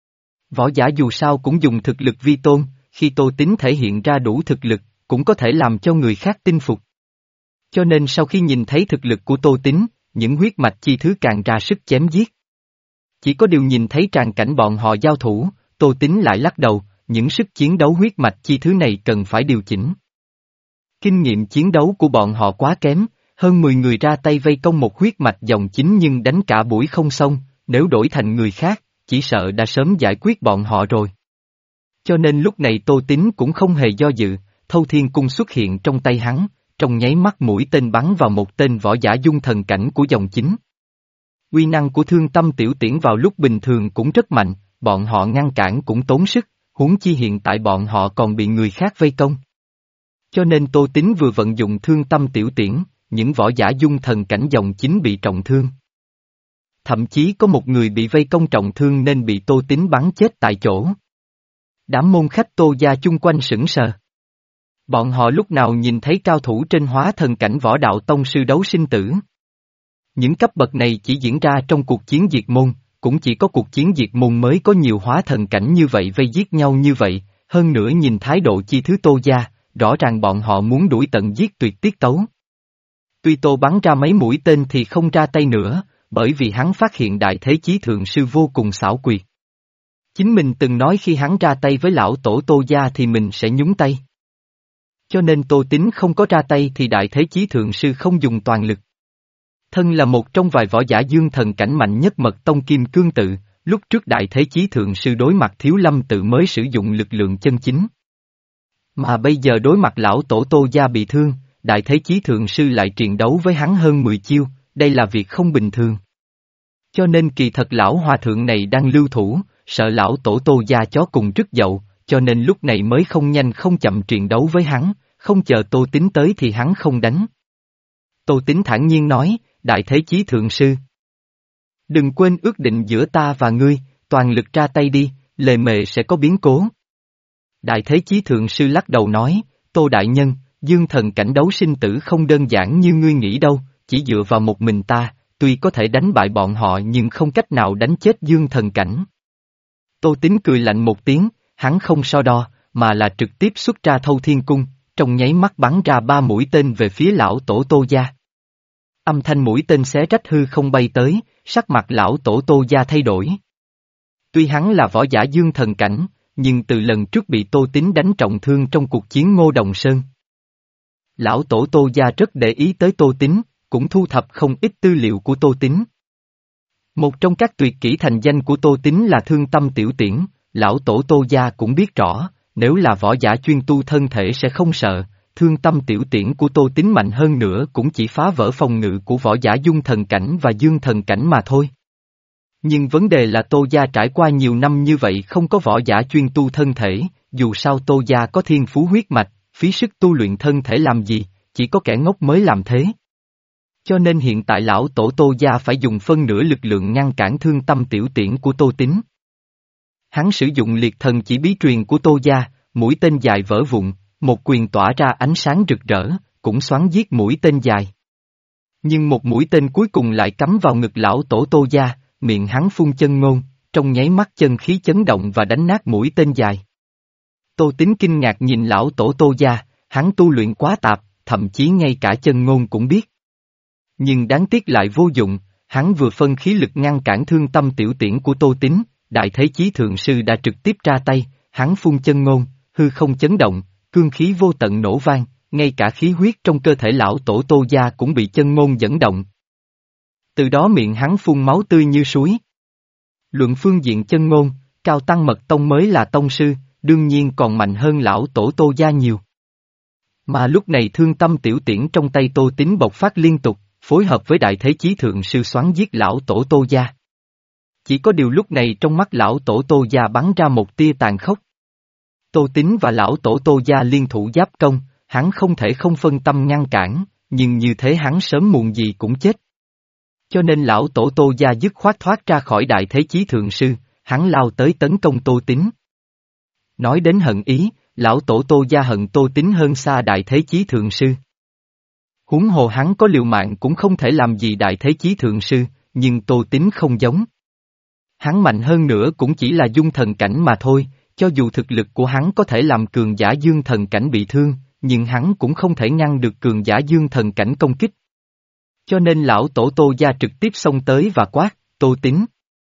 Võ giả dù sao cũng dùng thực lực vi tôn, khi Tô Tín thể hiện ra đủ thực lực, cũng có thể làm cho người khác tin phục. Cho nên sau khi nhìn thấy thực lực của Tô Tín, những huyết mạch chi thứ càng ra sức chém giết. Chỉ có điều nhìn thấy tràng cảnh bọn họ giao thủ, Tô Tín lại lắc đầu, những sức chiến đấu huyết mạch chi thứ này cần phải điều chỉnh. Kinh nghiệm chiến đấu của bọn họ quá kém, hơn mười người ra tay vây công một huyết mạch dòng chính nhưng đánh cả buổi không xong, nếu đổi thành người khác, chỉ sợ đã sớm giải quyết bọn họ rồi. Cho nên lúc này Tô Tín cũng không hề do dự, Thâu Thiên Cung xuất hiện trong tay hắn, trong nháy mắt mũi tên bắn vào một tên võ giả dung thần cảnh của dòng chính. Uy năng của Thương Tâm Tiểu Tiễn vào lúc bình thường cũng rất mạnh, bọn họ ngăn cản cũng tốn sức, huống chi hiện tại bọn họ còn bị người khác vây công. Cho nên Tô Tín vừa vận dụng Thương Tâm Tiểu Tiễn, những võ giả dung thần cảnh dòng chính bị trọng thương. Thậm chí có một người bị vây công trọng thương nên bị Tô Tín bắn chết tại chỗ. Đám môn khách Tô gia chung quanh sững sờ. Bọn họ lúc nào nhìn thấy cao thủ trên hóa thần cảnh võ đạo tông sư đấu sinh tử. Những cấp bậc này chỉ diễn ra trong cuộc chiến diệt môn, cũng chỉ có cuộc chiến diệt môn mới có nhiều hóa thần cảnh như vậy vây giết nhau như vậy, hơn nữa nhìn thái độ chi thứ Tô gia, rõ ràng bọn họ muốn đuổi tận giết tuyệt tiết tấu. Tuy Tô bắn ra mấy mũi tên thì không ra tay nữa, bởi vì hắn phát hiện Đại Thế Chí Thượng Sư vô cùng xảo quyệt. Chính mình từng nói khi hắn ra tay với lão tổ Tô gia thì mình sẽ nhúng tay. Cho nên Tô Tín không có ra tay thì Đại Thế Chí Thượng Sư không dùng toàn lực. Thân là một trong vài võ giả dương thần cảnh mạnh nhất mật tông Kim Cương Tự, lúc trước Đại Thế Chí Thượng Sư đối mặt Thiếu Lâm Tự mới sử dụng lực lượng chân chính. Mà bây giờ đối mặt lão tổ Tô gia bị thương, Đại Thế Chí Thượng Sư lại triền đấu với hắn hơn mười chiêu, đây là việc không bình thường. Cho nên kỳ thật lão hòa thượng này đang lưu thủ, sợ lão tổ Tô gia chó cùng rứt dậu, cho nên lúc này mới không nhanh không chậm triền đấu với hắn, không chờ Tô Tín tới thì hắn không đánh. Tô Tín thản nhiên nói, Đại Thế Chí Thượng Sư. Đừng quên ước định giữa ta và ngươi, toàn lực ra tay đi, lề mề sẽ có biến cố. Đại Thế Chí Thượng Sư lắc đầu nói, Tô Đại Nhân, dương thần cảnh đấu sinh tử không đơn giản như ngươi nghĩ đâu, chỉ dựa vào một mình ta, tuy có thể đánh bại bọn họ nhưng không cách nào đánh chết dương thần cảnh. Tô Tín cười lạnh một tiếng, hắn không so đo, mà là trực tiếp xuất ra Thâu Thiên Cung, trong nháy mắt bắn ra ba mũi tên về phía lão tổ Tô gia. Âm thanh mũi tên xé rách hư không bay tới, sắc mặt lão tổ Tô gia thay đổi. Tuy hắn là võ giả dương thần cảnh, nhưng từ lần trước bị Tô Tín đánh trọng thương trong cuộc chiến Ngô Đồng Sơn. Lão tổ Tô gia rất để ý tới Tô Tín, cũng thu thập không ít tư liệu của Tô Tín. Một trong các tuyệt kỹ thành danh của Tô Tín là Thương Tâm Tiểu Tiễn, lão tổ Tô gia cũng biết rõ, nếu là võ giả chuyên tu thân thể sẽ không sợ, Thương Tâm Tiểu Tiễn của Tô Tín mạnh hơn nữa cũng chỉ phá vỡ phòng ngự của võ giả dung thần cảnh và dương thần cảnh mà thôi. Nhưng vấn đề là Tô gia trải qua nhiều năm như vậy không có võ giả chuyên tu thân thể, dù sao Tô gia có thiên phú huyết mạch, phí sức tu luyện thân thể làm gì, chỉ có kẻ ngốc mới làm thế. Cho nên hiện tại lão tổ Tô gia phải dùng phân nửa lực lượng ngăn cản Thương Tâm Tiểu Tiễn của Tô Tín. Hắn sử dụng liệt thần chỉ bí truyền của Tô gia, mũi tên dài vỡ vụn, một quyền tỏa ra ánh sáng rực rỡ, cũng xoắn giết mũi tên dài. Nhưng một mũi tên cuối cùng lại cắm vào ngực lão tổ Tô gia, miệng hắn phun chân ngôn, trong nháy mắt chân khí chấn động và đánh nát mũi tên dài. Tô Tín kinh ngạc nhìn lão tổ Tô gia, hắn tu luyện quá tạp, thậm chí ngay cả chân ngôn cũng biết. Nhưng đáng tiếc lại vô dụng, hắn vừa phân khí lực ngăn cản Thương Tâm Tiểu Tiễn của Tô Tín, Đại Thế Chí Thượng Sư đã trực tiếp ra tay, hắn phun chân ngôn, hư không chấn động, cương khí vô tận nổ vang, ngay cả khí huyết trong cơ thể lão tổ Tô gia cũng bị chân ngôn dẫn động. Từ đó miệng hắn phun máu tươi như suối. Luận phương diện chân ngôn, Cao Tăng Mật Tông mới là tông sư, đương nhiên còn mạnh hơn lão tổ Tô gia nhiều. Mà lúc này Thương Tâm Tiểu Tiễn trong tay Tô Tín bộc phát liên tục, phối hợp với Đại Thế Chí Thượng Sư xoắn giết lão tổ Tô gia. Chỉ có điều lúc này trong mắt lão tổ Tô gia bắn ra một tia tàn khốc. Tô Tín và lão tổ Tô gia liên thủ giáp công, hắn không thể không phân tâm ngăn cản, nhưng như thế hắn sớm muộn gì cũng chết. Cho nên lão tổ Tô gia dứt khoát thoát ra khỏi Đại Thế Chí Thượng Sư, hắn lao tới tấn công Tô Tín. Nói đến hận ý, lão tổ Tô gia hận Tô Tín hơn xa Đại Thế Chí Thượng Sư. Huống hồ hắn có liều mạng cũng không thể làm gì Đại Thế Chí Thượng Sư, nhưng Tô Tín không giống. Hắn mạnh hơn nữa cũng chỉ là dung thần cảnh mà thôi, cho dù thực lực của hắn có thể làm cường giả dương thần cảnh bị thương, nhưng hắn cũng không thể ngăn được cường giả dương thần cảnh công kích. Cho nên lão tổ Tô gia trực tiếp xông tới và quát, Tô Tín.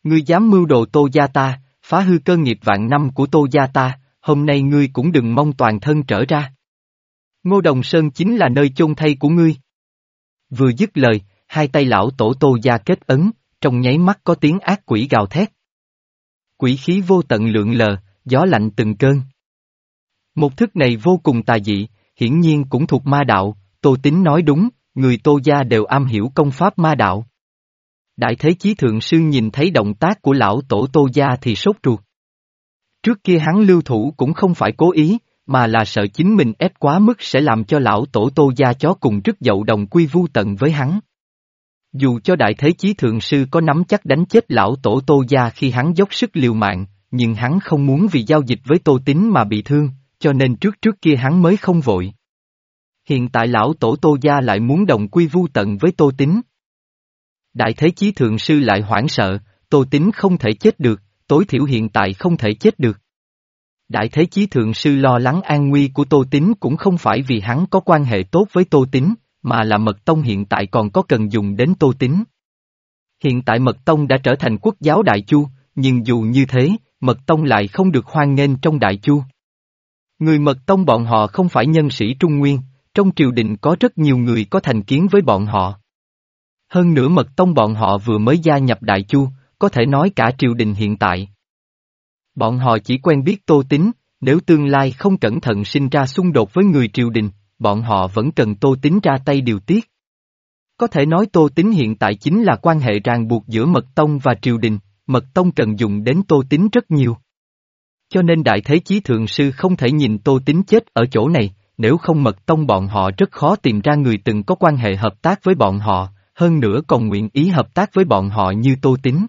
Ngươi dám mưu đồ Tô gia ta, phá hư cơ nghiệp vạn năm của Tô gia ta, hôm nay ngươi cũng đừng mong toàn thân trở ra. Ngô Đồng Sơn chính là nơi chôn thây của ngươi. Vừa dứt lời, hai tay lão tổ Tô gia kết ấn, trong nháy mắt có tiếng ác quỷ gào thét. Quỷ khí vô tận lượn lờ, gió lạnh từng cơn. Một thức này vô cùng tà dị, hiển nhiên cũng thuộc ma đạo, Tô Tín nói đúng, người Tô gia đều am hiểu công pháp ma đạo. Đại Thế Chí Thượng Sư nhìn thấy động tác của lão tổ Tô gia thì sốt ruột. Trước kia hắn lưu thủ cũng không phải cố ý, mà là sợ chính mình ép quá mức sẽ làm cho lão tổ Tô gia chó cùng rứt dậu đồng quy vu tận với hắn. Dù cho Đại Thế Chí Thượng Sư có nắm chắc đánh chết lão tổ Tô gia khi hắn dốc sức liều mạng, nhưng hắn không muốn vì giao dịch với Tô Tín mà bị thương, cho nên trước trước kia hắn mới không vội. Hiện tại lão tổ Tô gia lại muốn đồng quy vu tận với Tô Tín. Đại Thế Chí Thượng Sư lại hoảng sợ, Tô Tín không thể chết được, tối thiểu hiện tại không thể chết được. Đại Thế Chí Thượng Sư lo lắng an nguy của Tô Tín cũng không phải vì hắn có quan hệ tốt với Tô Tín, mà là Mật Tông hiện tại còn có cần dùng đến Tô Tín. Hiện tại Mật Tông đã trở thành quốc giáo Đại Chu, nhưng dù như thế, Mật Tông lại không được hoan nghênh trong Đại Chu. Người Mật Tông bọn họ không phải nhân sĩ Trung Nguyên, trong triều đình có rất nhiều người có thành kiến với bọn họ. Hơn nữa Mật Tông bọn họ vừa mới gia nhập Đại Chu, có thể nói cả triều đình hiện tại. Bọn họ chỉ quen biết Tô Tín, nếu tương lai không cẩn thận sinh ra xung đột với người triều đình, bọn họ vẫn cần Tô Tín ra tay điều tiết. Có thể nói Tô Tín hiện tại chính là quan hệ ràng buộc giữa Mật Tông và triều đình, Mật Tông cần dùng đến Tô Tín rất nhiều. Cho nên Đại Thế Chí Thượng Sư không thể nhìn Tô Tín chết ở chỗ này, nếu không Mật Tông bọn họ rất khó tìm ra người từng có quan hệ hợp tác với bọn họ, hơn nữa còn nguyện ý hợp tác với bọn họ như Tô Tín.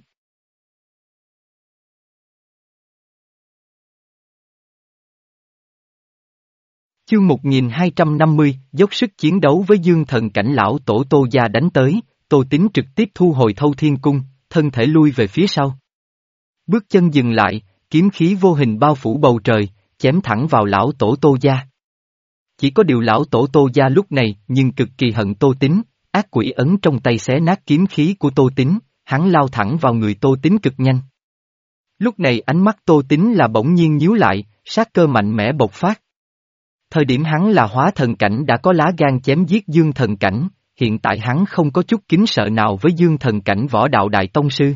Chương một nghìn hai trăm năm mươi, dốc sức chiến đấu với Dương Thần cảnh lão tổ Tô gia đánh tới, Tô Tín trực tiếp thu hồi Thâu Thiên Cung, thân thể lui về phía sau. Bước chân dừng lại, kiếm khí vô hình bao phủ bầu trời, chém thẳng vào lão tổ Tô gia. Chỉ có điều lão tổ Tô gia lúc này nhưng cực kỳ hận Tô Tín, ác quỷ ấn trong tay xé nát kiếm khí của Tô Tín, hắn lao thẳng vào người Tô Tín cực nhanh. Lúc này ánh mắt Tô Tín là bỗng nhiên nhíu lại, sát cơ mạnh mẽ bộc phát. Thời điểm hắn là hóa thần cảnh đã có lá gan chém giết Dương Thần cảnh, hiện tại hắn không có chút kính sợ nào với Dương Thần cảnh võ đạo đại tông sư.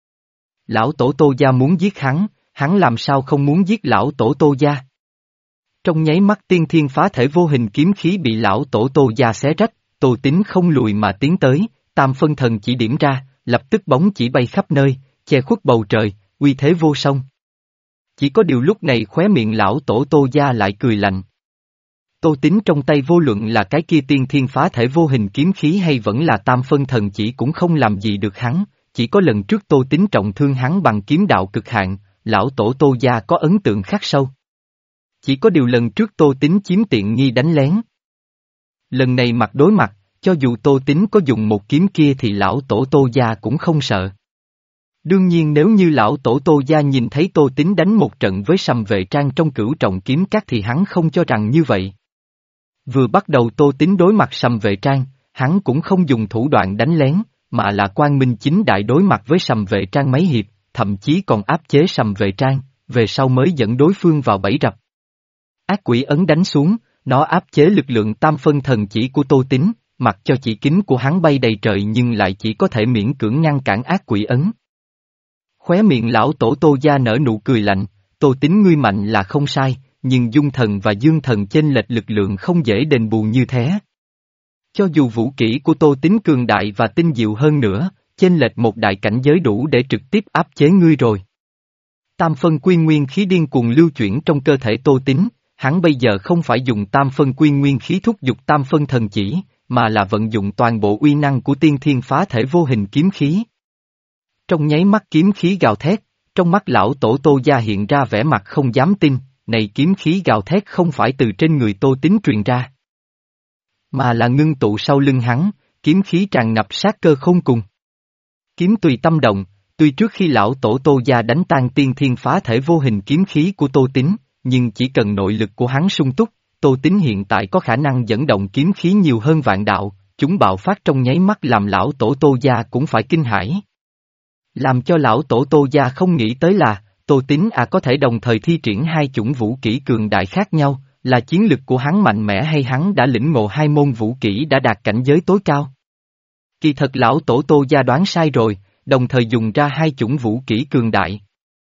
Lão tổ Tô gia muốn giết hắn, hắn làm sao không muốn giết lão tổ Tô gia. Trong nháy mắt tiên thiên phá thể vô hình kiếm khí bị lão tổ Tô gia xé rách, Tô Tín không lùi mà tiến tới, tam phân thần chỉ điểm ra, lập tức bóng chỉ bay khắp nơi, che khuất bầu trời, uy thế vô song. Chỉ có điều lúc này khóe miệng lão tổ Tô gia lại cười lạnh. Tô Tín trong tay vô luận là cái kia tiên thiên phá thể vô hình kiếm khí hay vẫn là tam phân thần chỉ cũng không làm gì được hắn, chỉ có lần trước Tô Tín trọng thương hắn bằng kiếm đạo cực hạn, lão tổ Tô gia có ấn tượng khắc sâu. Chỉ có điều lần trước Tô Tín chiếm tiện nghi đánh lén. Lần này mặt đối mặt, cho dù Tô Tín có dùng một kiếm kia thì lão tổ Tô gia cũng không sợ. Đương nhiên nếu như lão tổ Tô gia nhìn thấy Tô Tín đánh một trận với Sầm Vệ Trang trong Cửu Trọng Kiếm Các thì hắn không cho rằng như vậy. Vừa bắt đầu Tô Tín đối mặt Sầm Vệ Trang, hắn cũng không dùng thủ đoạn đánh lén, mà là quang minh chính đại đối mặt với Sầm Vệ Trang mấy hiệp, thậm chí còn áp chế Sầm Vệ Trang, về sau mới dẫn đối phương vào bẫy rập. Ác quỷ ấn đánh xuống, nó áp chế lực lượng tam phân thần chỉ của Tô Tín, mặc cho chỉ kính của hắn bay đầy trời nhưng lại chỉ có thể miễn cưỡng ngăn cản ác quỷ ấn. Khóe miệng lão tổ Tô gia nở nụ cười lạnh, Tô Tín ngươi mạnh là không sai, nhưng dung thần và dương thần chênh lệch lực lượng không dễ đền bù như thế. Cho dù vũ kỹ của Tô Tín cường đại và tinh diệu hơn nữa, chênh lệch một đại cảnh giới đủ để trực tiếp áp chế ngươi rồi. Tam phân quy nguyên khí điên cuồng lưu chuyển trong cơ thể Tô Tín, hắn bây giờ không phải dùng tam phân quy nguyên khí thúc giục tam phân thần chỉ, mà là vận dụng toàn bộ uy năng của tiên thiên phá thể vô hình kiếm khí. Trong nháy mắt kiếm khí gào thét, trong mắt lão tổ Tô gia hiện ra vẻ mặt không dám tin, này kiếm khí gào thét không phải từ trên người Tô Tín truyền ra, mà là ngưng tụ sau lưng hắn, kiếm khí tràn ngập sát cơ không cùng. Kiếm tùy tâm động, tuy trước khi lão tổ Tô gia đánh tan tiên thiên phá thể vô hình kiếm khí của Tô Tín, nhưng chỉ cần nội lực của hắn sung túc, Tô Tín hiện tại có khả năng dẫn động kiếm khí nhiều hơn vạn đạo, chúng bạo phát trong nháy mắt làm lão tổ Tô gia cũng phải kinh hãi. Làm cho lão tổ Tô gia không nghĩ tới là, Tô Tín à có thể đồng thời thi triển hai chủng vũ kỹ cường đại khác nhau, là chiến lực của hắn mạnh mẽ hay hắn đã lĩnh ngộ hai môn vũ kỹ đã đạt cảnh giới tối cao. Kỳ thật lão tổ Tô gia đoán sai rồi, đồng thời dùng ra hai chủng vũ kỹ cường đại.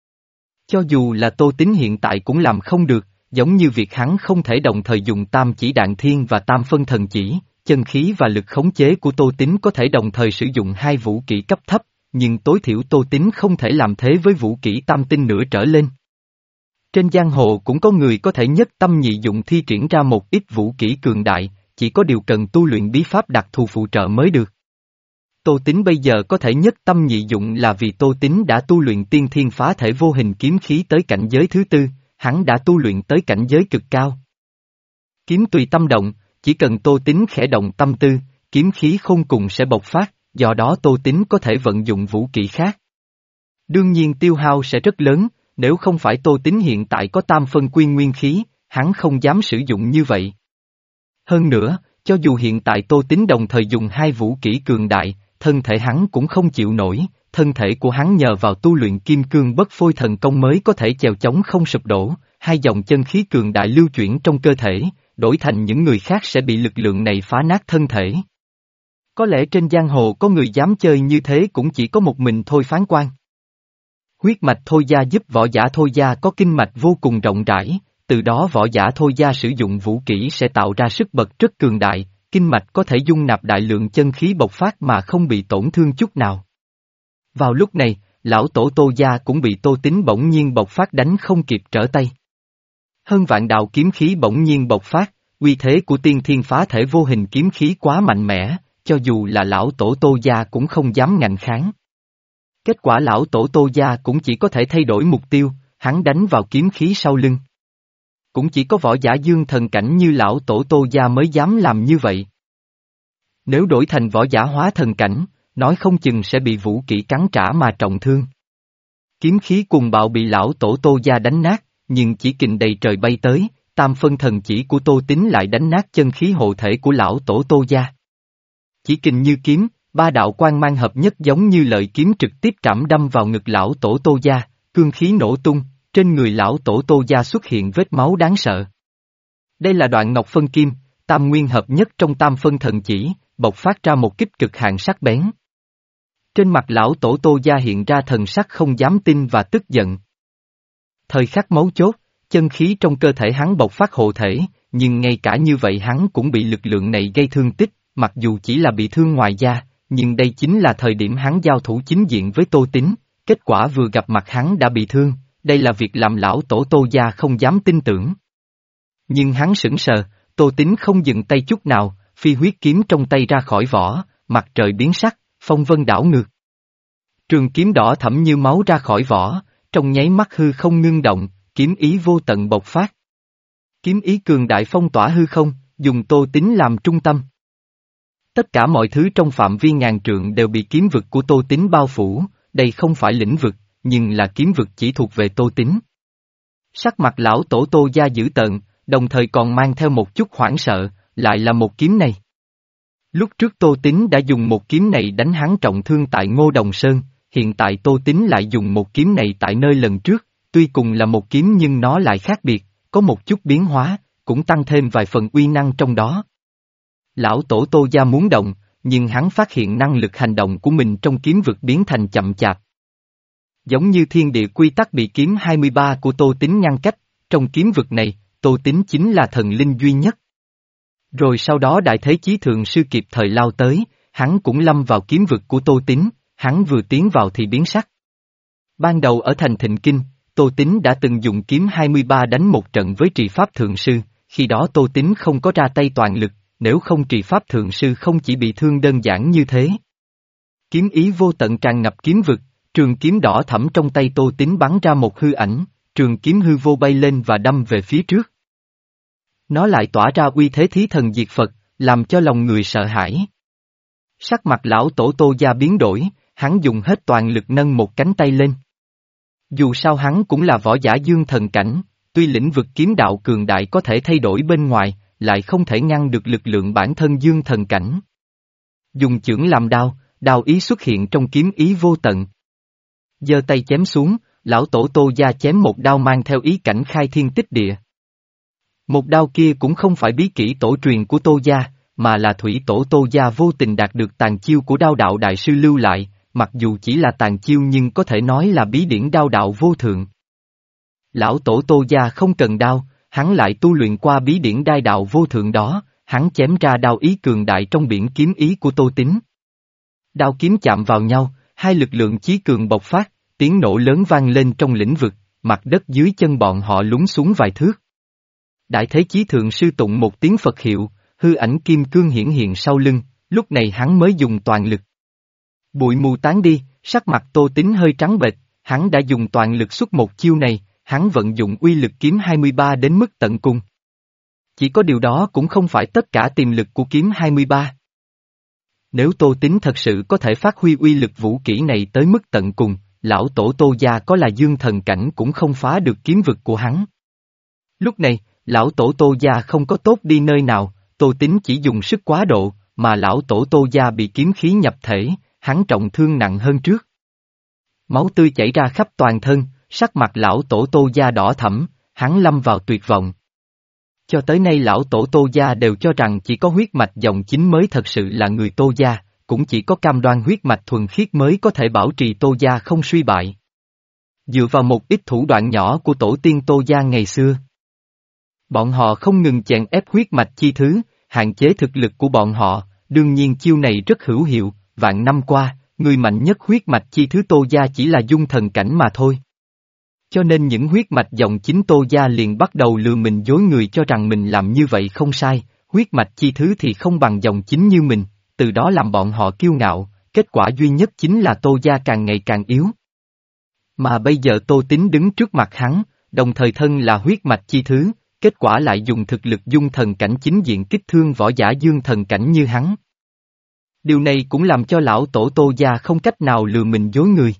Cho dù là Tô Tín hiện tại cũng làm không được, giống như việc hắn không thể đồng thời dùng tam chỉ đạn thiên và tam phân thần chỉ, chân khí và lực khống chế của Tô Tín có thể đồng thời sử dụng hai vũ kỹ cấp thấp, nhưng tối thiểu Tô Tín không thể làm thế với vũ kỹ tam tinh nữa trở lên. Trên giang hồ cũng có người có thể nhất tâm nhị dụng thi triển ra một ít vũ kỹ cường đại, chỉ có điều cần tu luyện bí pháp đặc thù phụ trợ mới được. Tô Tín bây giờ có thể nhất tâm nhị dụng là vì Tô Tín đã tu luyện tiên thiên phá thể vô hình kiếm khí tới cảnh giới thứ tư, hắn đã tu luyện tới cảnh giới cực cao. Kiếm tùy tâm động, chỉ cần Tô Tín khẽ động tâm tư, kiếm khí khôn cùng sẽ bộc phát, do đó Tô Tín có thể vận dụng vũ kỹ khác. Đương nhiên tiêu hao sẽ rất lớn, nếu không phải Tô Tín hiện tại có tam phân quy nguyên khí, hắn không dám sử dụng như vậy. Hơn nữa, cho dù hiện tại Tô Tín đồng thời dùng hai vũ kỹ cường đại, thân thể hắn cũng không chịu nổi, thân thể của hắn nhờ vào tu luyện kim cương bất phôi thần công mới có thể chèo chống không sụp đổ, hai dòng chân khí cường đại lưu chuyển trong cơ thể, đổi thành những người khác sẽ bị lực lượng này phá nát thân thể. Có lẽ trên giang hồ có người dám chơi như thế cũng chỉ có một mình Thôi Phán Quan. Huyết mạch Thôi gia giúp võ giả Thôi gia có kinh mạch vô cùng rộng rãi, từ đó võ giả Thôi gia sử dụng vũ kỹ sẽ tạo ra sức bật rất cường đại, kinh mạch có thể dung nạp đại lượng chân khí bộc phát mà không bị tổn thương chút nào. Vào lúc này, lão tổ Tô gia cũng bị Tô Tín bỗng nhiên bộc phát đánh không kịp trở tay. Hơn vạn đạo kiếm khí bỗng nhiên bộc phát, uy thế của tiên thiên phá thể vô hình kiếm khí quá mạnh mẽ, cho dù là lão tổ Tô gia cũng không dám ngạnh kháng. Kết quả lão tổ Tô gia cũng chỉ có thể thay đổi mục tiêu, hắn đánh vào kiếm khí sau lưng. Cũng chỉ có võ giả dương thần cảnh như lão tổ Tô gia mới dám làm như vậy. Nếu đổi thành võ giả hóa thần cảnh, nói không chừng sẽ bị vũ kỹ cắn trả mà trọng thương. Kiếm khí cùng bạo bị lão tổ Tô gia đánh nát, nhưng chỉ kình đầy trời bay tới, tam phân thần chỉ của Tô Tín lại đánh nát chân khí hộ thể của lão tổ Tô gia. Chỉ kình như kiếm, ba đạo quang mang hợp nhất giống như lợi kiếm trực tiếp trảm đâm vào ngực lão tổ Tô gia, cương khí nổ tung, trên người lão tổ Tô gia xuất hiện vết máu đáng sợ. Đây là đoạn ngọc phân kim, tam nguyên hợp nhất trong tam phân thần chỉ, bộc phát ra một kích cực hạn sắc bén. Trên mặt lão tổ Tô gia hiện ra thần sắc không dám tin và tức giận. Thời khắc mấu chốt, chân khí trong cơ thể hắn bộc phát hộ thể, nhưng ngay cả như vậy hắn cũng bị lực lượng này gây thương tích, mặc dù chỉ là bị thương ngoài da, nhưng đây chính là thời điểm hắn giao thủ chính diện với Tô Tín, kết quả vừa gặp mặt hắn đã bị thương, đây là việc làm lão tổ Tô gia không dám tin tưởng. Nhưng hắn sững sờ, Tô Tín không dừng tay chút nào, phi huyết kiếm trong tay ra khỏi vỏ, mặt trời biến sắc, phong vân đảo ngược. Trường kiếm đỏ thẫm như máu ra khỏi vỏ, trong nháy mắt hư không ngưng động, kiếm ý vô tận bộc phát. Kiếm ý cường đại phong tỏa hư không, dùng Tô Tín làm trung tâm. Tất cả mọi thứ trong phạm vi ngàn trượng đều bị kiếm vực của Tô Tín bao phủ, đây không phải lĩnh vực, nhưng là kiếm vực chỉ thuộc về Tô Tín. Sắc mặt lão tổ Tô gia dữ tợn, đồng thời còn mang theo một chút hoảng sợ, lại là một kiếm này. Lúc trước Tô Tín đã dùng một kiếm này đánh hắn trọng thương tại Ngô Đồng Sơn, hiện tại Tô Tín lại dùng một kiếm này tại nơi lần trước, tuy cùng là một kiếm nhưng nó lại khác biệt, có một chút biến hóa, cũng tăng thêm vài phần uy năng trong đó. Lão tổ Tô gia muốn động, nhưng hắn phát hiện năng lực hành động của mình trong kiếm vực biến thành chậm chạp. Giống như thiên địa quy tắc bị kiếm hai mươi ba của Tô Tín ngăn cách, trong kiếm vực này, Tô Tín chính là thần linh duy nhất. Rồi sau đó Đại Thế Chí Thượng Sư kịp thời lao tới, hắn cũng lâm vào kiếm vực của Tô Tín, hắn vừa tiến vào thì biến sắc. Ban đầu ở thành Thịnh Kinh, Tô Tín đã từng dùng kiếm hai mươi ba đánh một trận với Trì Pháp Thượng Sư, khi đó Tô Tín không có ra tay toàn lực, nếu không Trì Pháp Thượng Sư không chỉ bị thương đơn giản như thế. Kiếm ý vô tận tràn ngập kiếm vực, trường kiếm đỏ thẫm trong tay Tô Tín bắn ra một hư ảnh, trường kiếm hư vô bay lên và đâm về phía trước. Nó lại tỏa ra uy thế thí thần diệt Phật, làm cho lòng người sợ hãi. Sắc mặt lão tổ Tô gia biến đổi, hắn dùng hết toàn lực nâng một cánh tay lên. Dù sao hắn cũng là võ giả dương thần cảnh, tuy lĩnh vực kiếm đạo cường đại có thể thay đổi bên ngoài, lại không thể ngăn được lực lượng bản thân dương thần cảnh. Dùng chưởng làm đao, đao ý xuất hiện trong kiếm ý vô tận. Giơ tay chém xuống, lão tổ Tô Gia chém một đao mang theo ý cảnh khai thiên tích địa. Một đao kia cũng không phải bí kỹ tổ truyền của Tô Gia, mà là thủy tổ Tô Gia vô tình đạt được tàn chiêu của đao đạo đại sư lưu lại, mặc dù chỉ là tàn chiêu nhưng có thể nói là bí điển đao đạo vô thượng. Lão tổ Tô Gia không cần đao, hắn lại tu luyện qua bí điển đai đạo vô thượng đó, hắn chém ra đao ý cường đại trong biển kiếm ý của Tô Tín. Đao kiếm chạm vào nhau, hai lực lượng chí cường bộc phát, tiếng nổ lớn vang lên trong lĩnh vực, mặt đất dưới chân bọn họ lún xuống vài thước. Đại Thế Chí Thượng Sư tụng một tiếng Phật hiệu, hư ảnh kim cương hiển hiện sau lưng, lúc này hắn mới dùng toàn lực. Bụi mù tán đi, sắc mặt Tô Tín hơi trắng bệch, hắn đã dùng toàn lực xuất một chiêu này, hắn vận dụng uy lực kiếm hai mươi ba đến mức tận cùng. Chỉ có điều đó cũng không phải tất cả tiềm lực của kiếm hai mươi ba. Nếu Tô Tín thật sự có thể phát huy uy lực vũ kỹ này tới mức tận cùng, lão tổ Tô Gia có là dương thần cảnh cũng không phá được kiếm vực của hắn. Lúc này, lão tổ Tô Gia không có tốt đi nơi nào, Tô Tín chỉ dùng sức quá độ, mà lão tổ Tô Gia bị kiếm khí nhập thể, hắn trọng thương nặng hơn trước. Máu tươi chảy ra khắp toàn thân, sắc mặt lão tổ Tô Gia đỏ thẫm, hắn lâm vào tuyệt vọng. Cho tới nay lão tổ Tô Gia đều cho rằng chỉ có huyết mạch dòng chính mới thật sự là người Tô Gia, cũng chỉ có cam đoan huyết mạch thuần khiết mới có thể bảo trì Tô Gia không suy bại. Dựa vào một ít thủ đoạn nhỏ của tổ tiên Tô Gia ngày xưa, bọn họ không ngừng chèn ép huyết mạch chi thứ, hạn chế thực lực của bọn họ, đương nhiên chiêu này rất hữu hiệu, vạn năm qua, người mạnh nhất huyết mạch chi thứ Tô Gia chỉ là dung thần cảnh mà thôi. Cho nên những huyết mạch dòng chính Tô Gia liền bắt đầu lừa mình dối người cho rằng mình làm như vậy không sai, huyết mạch chi thứ thì không bằng dòng chính như mình, từ đó làm bọn họ kiêu ngạo, kết quả duy nhất chính là Tô Gia càng ngày càng yếu. Mà bây giờ Tô Tín đứng trước mặt hắn, đồng thời thân là huyết mạch chi thứ, kết quả lại dùng thực lực dung thần cảnh chính diện kích thương võ giả dương thần cảnh như hắn. Điều này cũng làm cho lão tổ Tô Gia không cách nào lừa mình dối người.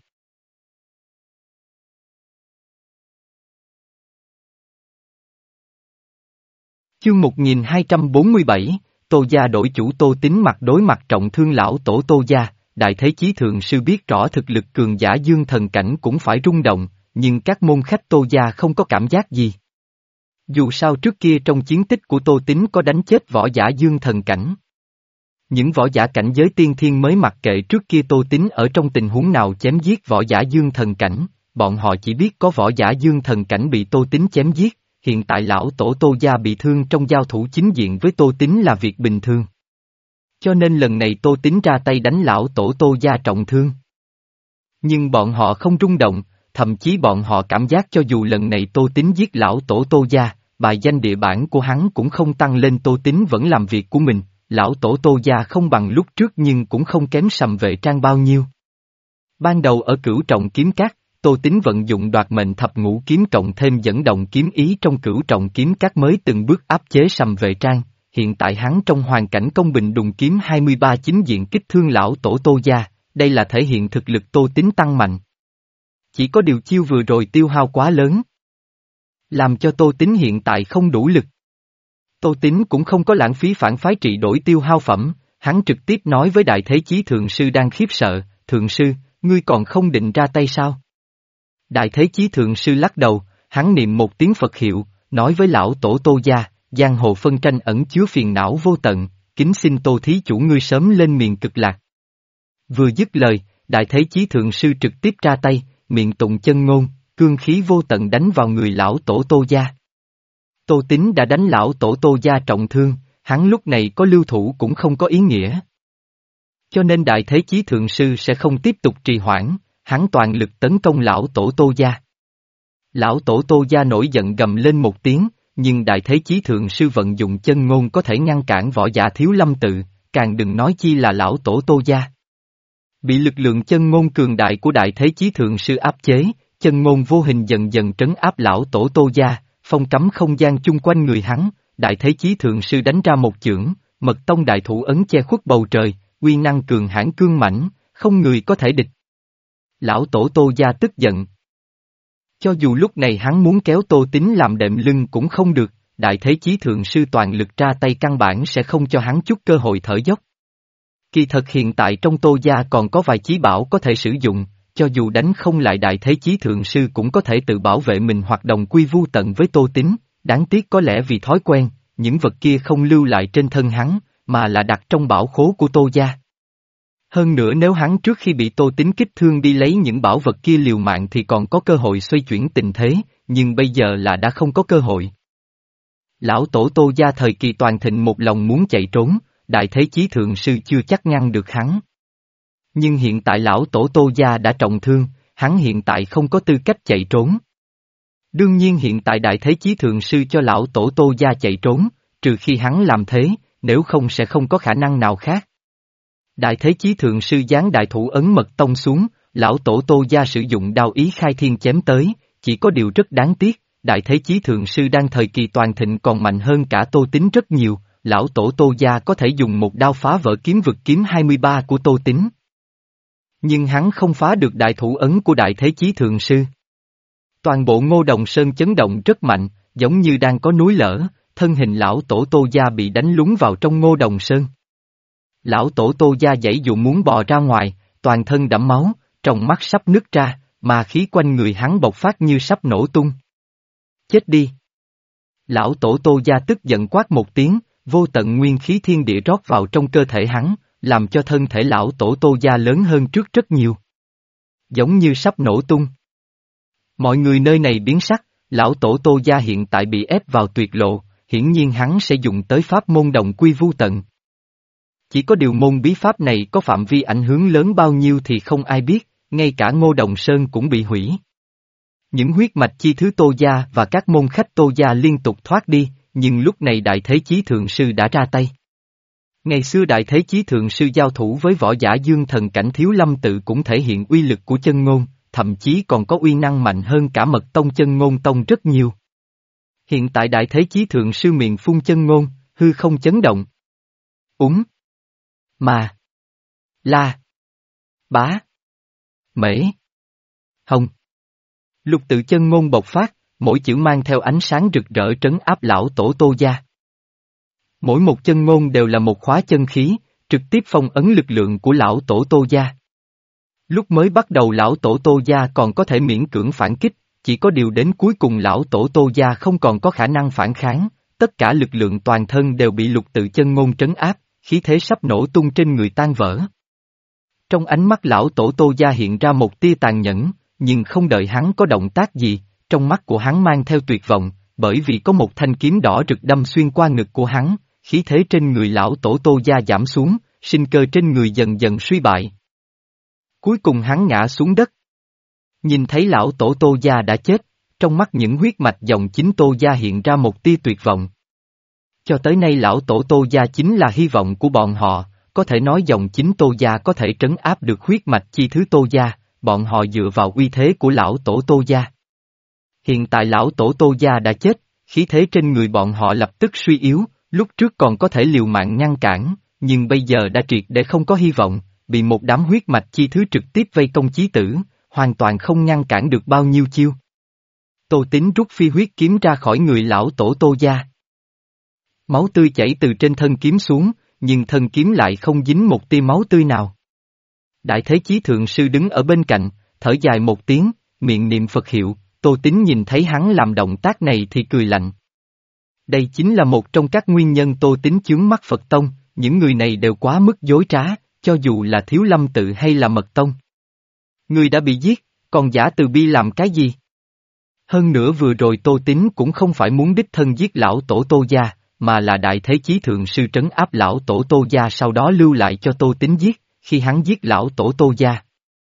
Chương một nghìn hai trăm bốn mươi bảy, Tô Gia đổi chủ Tô Tín mặt đối mặt trọng thương lão tổ Tô Gia, Đại Thế Chí Thượng Sư biết rõ thực lực cường giả dương thần cảnh cũng phải rung động, nhưng các môn khách Tô Gia không có cảm giác gì. Dù sao trước kia trong chiến tích của Tô Tín có đánh chết võ giả dương thần cảnh. Những võ giả cảnh giới tiên thiên mới mặc kệ trước kia Tô Tín ở trong tình huống nào chém giết võ giả dương thần cảnh, bọn họ chỉ biết có võ giả dương thần cảnh bị Tô Tín chém giết. Hiện tại lão tổ Tô Gia bị thương trong giao thủ chính diện với Tô Tín là việc bình thường. Cho nên lần này Tô Tín ra tay đánh lão tổ Tô Gia trọng thương. Nhưng bọn họ không rung động, thậm chí bọn họ cảm giác cho dù lần này Tô Tín giết lão tổ Tô Gia, bài danh địa bản của hắn cũng không tăng lên. Tô Tín vẫn làm việc của mình, lão tổ Tô Gia không bằng lúc trước nhưng cũng không kém Sầm Vệ Trang bao nhiêu. Ban đầu ở Cửu Trọng Kiếm Các, Tô Tín vận dụng đoạt mệnh thập ngũ kiếm cộng thêm dẫn động kiếm ý trong Cửu Trọng Kiếm Các mới từng bước áp chế Sầm Vệ Trang, hiện tại hắn trong hoàn cảnh công bình đùng kiếm hai mươi ba chính diện kích thương lão tổ Tô Gia, đây là thể hiện thực lực Tô Tín tăng mạnh. Chỉ có điều chiêu vừa rồi tiêu hao quá lớn, làm cho Tô Tín hiện tại không đủ lực. Tô Tín cũng không có lãng phí phản phái trị đổi tiêu hao phẩm, hắn trực tiếp nói với Đại Thế Chí Thượng Sư đang khiếp sợ, Thượng Sư, ngươi còn không định ra tay sao? Đại Thế Chí Thượng Sư lắc đầu, hắn niệm một tiếng Phật hiệu, nói với lão tổ Tô Gia, giang hồ phân tranh ẩn chứa phiền não vô tận, kính xin Tô Thí Chủ ngươi sớm lên miền cực lạc. Vừa dứt lời, Đại Thế Chí Thượng Sư trực tiếp ra tay, miệng tụng chân ngôn, cương khí vô tận đánh vào người lão tổ Tô Gia. Tô Tín đã đánh lão tổ Tô Gia trọng thương, hắn lúc này có lưu thủ cũng không có ý nghĩa. Cho nên Đại Thế Chí Thượng Sư sẽ không tiếp tục trì hoãn, hắn toàn lực tấn công lão tổ Tô Gia. Lão tổ Tô Gia nổi giận gầm lên một tiếng, nhưng Đại Thế Chí Thượng Sư vận dụng chân ngôn có thể ngăn cản võ giả Thiếu Lâm Tự, càng đừng nói chi là lão tổ Tô Gia. Bị lực lượng chân ngôn cường đại của Đại Thế Chí Thượng Sư áp chế, chân ngôn vô hình dần dần trấn áp lão tổ Tô Gia, phong cấm không gian chung quanh người hắn, Đại Thế Chí Thượng Sư đánh ra một chưởng, mật tông đại thủ ấn che khuất bầu trời, uy năng cường hãn cương mãnh, không người có thể địch. Lão tổ Tô Gia tức giận. Cho dù lúc này hắn muốn kéo Tô Tín làm đệm lưng cũng không được, Đại Thế Chí Thượng Sư toàn lực ra tay căn bản sẽ không cho hắn chút cơ hội thở dốc. Kỳ thật hiện tại trong Tô Gia còn có vài chí bảo có thể sử dụng, cho dù đánh không lại Đại Thế Chí Thượng Sư cũng có thể tự bảo vệ mình hoặc đồng quy vu tận với Tô Tín, đáng tiếc có lẽ vì thói quen, những vật kia không lưu lại trên thân hắn, mà là đặt trong bảo khố của Tô gia. Hơn nữa nếu hắn trước khi bị Tô Tín kích thương đi lấy những bảo vật kia liều mạng thì còn có cơ hội xoay chuyển tình thế, nhưng bây giờ là đã không có cơ hội. Lão tổ Tô gia thời kỳ toàn thịnh một lòng muốn chạy trốn, Đại Thế Chí Thượng Sư chưa chắc ngăn được hắn. Nhưng hiện tại lão tổ Tô gia đã trọng thương, hắn hiện tại không có tư cách chạy trốn. Đương nhiên hiện tại Đại Thế Chí Thượng Sư cho lão tổ Tô gia chạy trốn, trừ khi hắn làm thế, nếu không sẽ không có khả năng nào khác. Đại Thế Chí Thượng Sư giáng đại thủ ấn mật tông xuống, lão tổ Tô gia sử dụng đao ý khai thiên chém tới, chỉ có điều rất đáng tiếc, Đại Thế Chí Thượng Sư đang thời kỳ toàn thịnh còn mạnh hơn cả Tô Tín rất nhiều, lão tổ Tô gia có thể dùng một đao phá vỡ kiếm vực kiếm hai mươi ba của Tô Tín. Nhưng hắn không phá được đại thủ ấn của Đại Thế Chí Thượng Sư. Toàn bộ Ngô Đồng Sơn chấn động rất mạnh, giống như đang có núi lở, thân hình lão tổ Tô gia bị đánh lún vào trong Ngô Đồng Sơn. Lão tổ Tô gia giãy dụ muốn bò ra ngoài, toàn thân đẫm máu, trong mắt sắp nứt ra, mà khí quanh người hắn bộc phát như sắp nổ tung. Chết đi! Lão tổ Tô gia tức giận quát một tiếng, vô tận nguyên khí thiên địa rót vào trong cơ thể hắn, làm cho thân thể lão tổ Tô gia lớn hơn trước rất nhiều. Giống như sắp nổ tung. Mọi người nơi này biến sắc, lão tổ Tô gia hiện tại bị ép vào tuyệt lộ, hiển nhiên hắn sẽ dùng tới pháp môn đồng quy vu tận. Chỉ có điều môn bí pháp này có phạm vi ảnh hưởng lớn bao nhiêu thì không ai biết, ngay cả Ngô Đồng Sơn cũng bị hủy. Những huyết mạch chi thứ Tô gia và các môn khách Tô gia liên tục thoát đi, nhưng lúc này Đại Thế Chí Thượng Sư đã ra tay. Ngày xưa Đại Thế Chí Thượng Sư giao thủ với võ giả dương thần cảnh Thiếu Lâm Tự cũng thể hiện uy lực của chân ngôn, thậm chí còn có uy năng mạnh hơn cả mật tông chân ngôn tông rất nhiều. Hiện tại Đại Thế Chí Thượng Sư miệng phun chân ngôn, hư không chấn động. Úng. Mà. La. Bá. Mễ. Hồng. Lục tự chân ngôn bộc phát, mỗi chữ mang theo ánh sáng rực rỡ trấn áp lão tổ Tô gia. Mỗi một chân ngôn đều là một khóa chân khí, trực tiếp phong ấn lực lượng của lão tổ Tô gia. Lúc mới bắt đầu lão tổ Tô gia còn có thể miễn cưỡng phản kích, chỉ có điều đến cuối cùng lão tổ Tô gia không còn có khả năng phản kháng, tất cả lực lượng toàn thân đều bị lục tự chân ngôn trấn áp, khí thế sắp nổ tung trên người tan vỡ. Trong ánh mắt lão tổ Tô gia hiện ra một tia tàn nhẫn, nhưng không đợi hắn có động tác gì, trong mắt của hắn mang theo tuyệt vọng, bởi vì có một thanh kiếm đỏ rực đâm xuyên qua ngực của hắn, khí thế trên người lão tổ Tô gia giảm xuống, sinh cơ trên người dần dần suy bại. Cuối cùng hắn ngã xuống đất. Nhìn thấy lão tổ Tô gia đã chết, trong mắt những huyết mạch dòng chính Tô gia hiện ra một tia tuyệt vọng. Cho tới nay lão tổ Tô gia chính là hy vọng của bọn họ, có thể nói dòng chính Tô gia có thể trấn áp được huyết mạch chi thứ Tô gia, bọn họ dựa vào uy thế của lão tổ Tô gia. Hiện tại lão tổ Tô gia đã chết, khí thế trên người bọn họ lập tức suy yếu, lúc trước còn có thể liều mạng ngăn cản, nhưng bây giờ đã triệt để không có hy vọng, bị một đám huyết mạch chi thứ trực tiếp vây công chí tử, hoàn toàn không ngăn cản được bao nhiêu chiêu. Tô Tín rút phi huyết kiếm ra khỏi người lão tổ Tô gia. Máu tươi chảy từ trên thân kiếm xuống, nhưng thân kiếm lại không dính một tia máu tươi nào. Đại Thế Chí Thượng Sư đứng ở bên cạnh, thở dài một tiếng, miệng niệm Phật hiệu, Tô Tín nhìn thấy hắn làm động tác này thì cười lạnh. Đây chính là một trong các nguyên nhân Tô Tín chướng mắt Phật Tông, những người này đều quá mức dối trá, cho dù là Thiếu Lâm Tự hay là Mật Tông. Người đã bị giết, còn giả từ bi làm cái gì? Hơn nữa vừa rồi Tô Tín cũng không phải muốn đích thân giết lão tổ Tô gia, mà là Đại Thế Chí Thượng Sư trấn áp lão tổ Tô gia sau đó lưu lại cho Tô Tín giết, khi hắn giết lão tổ Tô gia.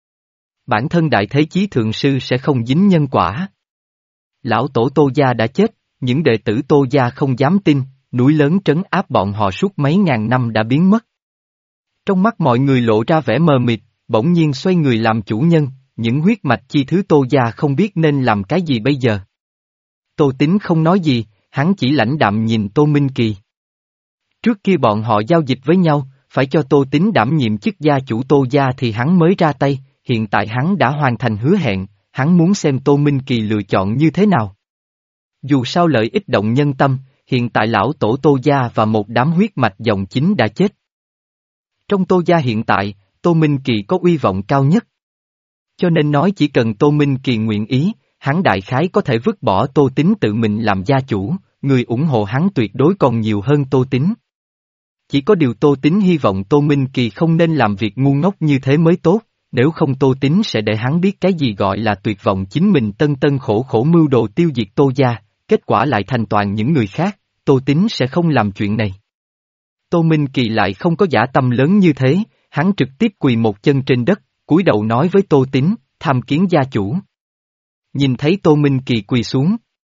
Bản thân Đại Thế Chí Thượng Sư sẽ không dính nhân quả. Lão tổ Tô gia đã chết, những đệ tử Tô gia không dám tin, núi lớn trấn áp bọn họ suốt mấy ngàn năm đã biến mất. Trong mắt mọi người lộ ra vẻ mờ mịt, bỗng nhiên xoay người làm chủ nhân, những huyết mạch chi thứ Tô gia không biết nên làm cái gì bây giờ. Tô Tín không nói gì, hắn chỉ lãnh đạm nhìn Tô Minh Kỳ. Trước kia bọn họ giao dịch với nhau, phải cho Tô Tín đảm nhiệm chức gia chủ Tô gia thì hắn mới ra tay, hiện tại hắn đã hoàn thành hứa hẹn, hắn muốn xem Tô Minh Kỳ lựa chọn như thế nào. Dù sao lợi ích động nhân tâm, hiện tại lão tổ Tô gia và một đám huyết mạch dòng chính đã chết. Trong Tô gia hiện tại, Tô Minh Kỳ có uy vọng cao nhất. Cho nên nói chỉ cần Tô Minh Kỳ nguyện ý, hắn đại khái có thể vứt bỏ Tô Tín tự mình làm gia chủ, người ủng hộ hắn tuyệt đối còn nhiều hơn Tô Tín. Chỉ có điều Tô Tín hy vọng Tô Minh Kỳ không nên làm việc ngu ngốc như thế mới tốt, nếu không Tô Tín sẽ để hắn biết cái gì gọi là tuyệt vọng chính mình tân tân khổ khổ mưu đồ tiêu diệt Tô gia, kết quả lại thành toàn những người khác, Tô Tín sẽ không làm chuyện này. Tô Minh Kỳ lại không có dã tâm lớn như thế, hắn trực tiếp quỳ một chân trên đất, cúi đầu nói với Tô Tín, tham kiến gia chủ. Nhìn thấy Tô Minh Kỳ quỳ xuống.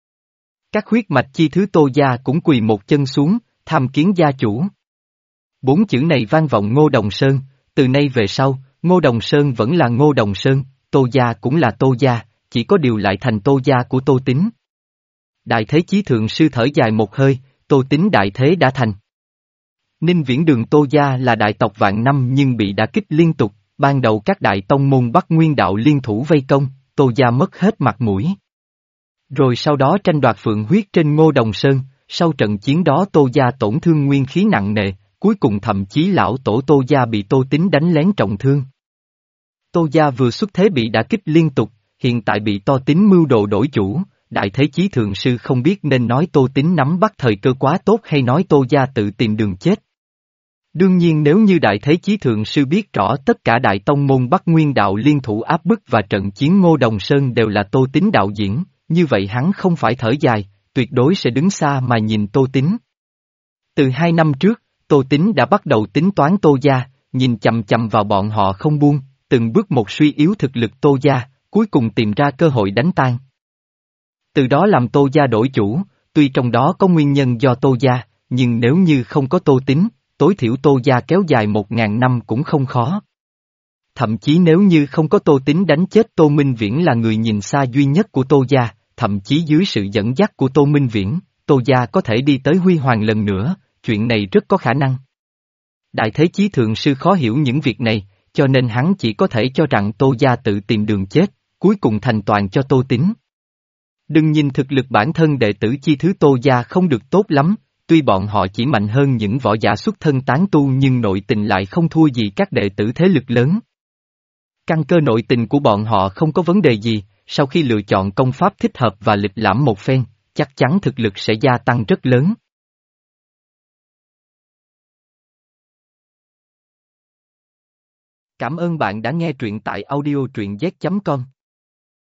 Các huyết mạch chi thứ Tô gia cũng quỳ một chân xuống, tham kiến gia chủ. Bốn chữ này vang vọng Ngô Đồng Sơn, từ nay về sau, Ngô Đồng Sơn vẫn là Ngô Đồng Sơn, Tô gia cũng là Tô gia, chỉ có điều lại thành Tô gia của Tô Tín. Đại Thế Chí Thượng Sư thở dài một hơi, Tô Tín đại thế đã thành. Ninh Viễn Đường Tô gia là đại tộc vạn năm nhưng bị đả kích liên tục, ban đầu các đại tông môn Bắc Nguyên đạo liên thủ vây công, Tô gia mất hết mặt mũi. Rồi sau đó tranh đoạt phượng huyết trên Ngô Đồng Sơn, sau trận chiến đó Tô gia tổn thương nguyên khí nặng nề, cuối cùng thậm chí lão tổ Tô gia bị Tô Tín đánh lén trọng thương. Tô gia vừa xuất thế bị đả kích liên tục, hiện tại bị Tô Tín mưu đồ đổi chủ, Đại Thế Chí Thượng Sư không biết nên nói Tô Tín nắm bắt thời cơ quá tốt hay nói Tô gia tự tìm đường chết. Đương nhiên nếu như Đại Thế Chí Thượng Sư biết rõ tất cả đại tông môn Bắc Nguyên đạo liên thủ áp bức và trận chiến Ngô Đồng Sơn đều là Tô Tín đạo diễn, như vậy hắn không phải thở dài, tuyệt đối sẽ đứng xa mà nhìn Tô Tín. Từ hai năm trước, Tô Tín đã bắt đầu tính toán Tô gia, nhìn chằm chằm vào bọn họ không buông, từng bước một suy yếu thực lực Tô gia, cuối cùng tìm ra cơ hội đánh tan. Từ đó làm Tô gia đổi chủ, tuy trong đó có nguyên nhân do Tô gia, nhưng nếu như không có Tô Tín, tối thiểu Tô gia kéo dài một ngàn năm cũng không khó. Thậm chí nếu như không có Tô Tín đánh chết Tô Minh Viễn là người nhìn xa duy nhất của Tô gia, thậm chí dưới sự dẫn dắt của Tô Minh Viễn, Tô gia có thể đi tới huy hoàng lần nữa, chuyện này rất có khả năng. Đại Thế Chí Thượng Sư khó hiểu những việc này, cho nên hắn chỉ có thể cho rằng Tô gia tự tìm đường chết, cuối cùng thành toàn cho Tô Tín. Đừng nhìn thực lực bản thân đệ tử chi thứ Tô gia không được tốt lắm, tuy bọn họ chỉ mạnh hơn những võ giả xuất thân tán tu nhưng nội tình lại không thua gì các đệ tử thế lực lớn. Căn cơ nội tình của bọn họ không có vấn đề gì, sau khi lựa chọn công pháp thích hợp và lịch lãm một phen, chắc chắn thực lực sẽ gia tăng rất lớn. Cảm ơn bạn đã nghe truyện tại audio truyện z chấm com.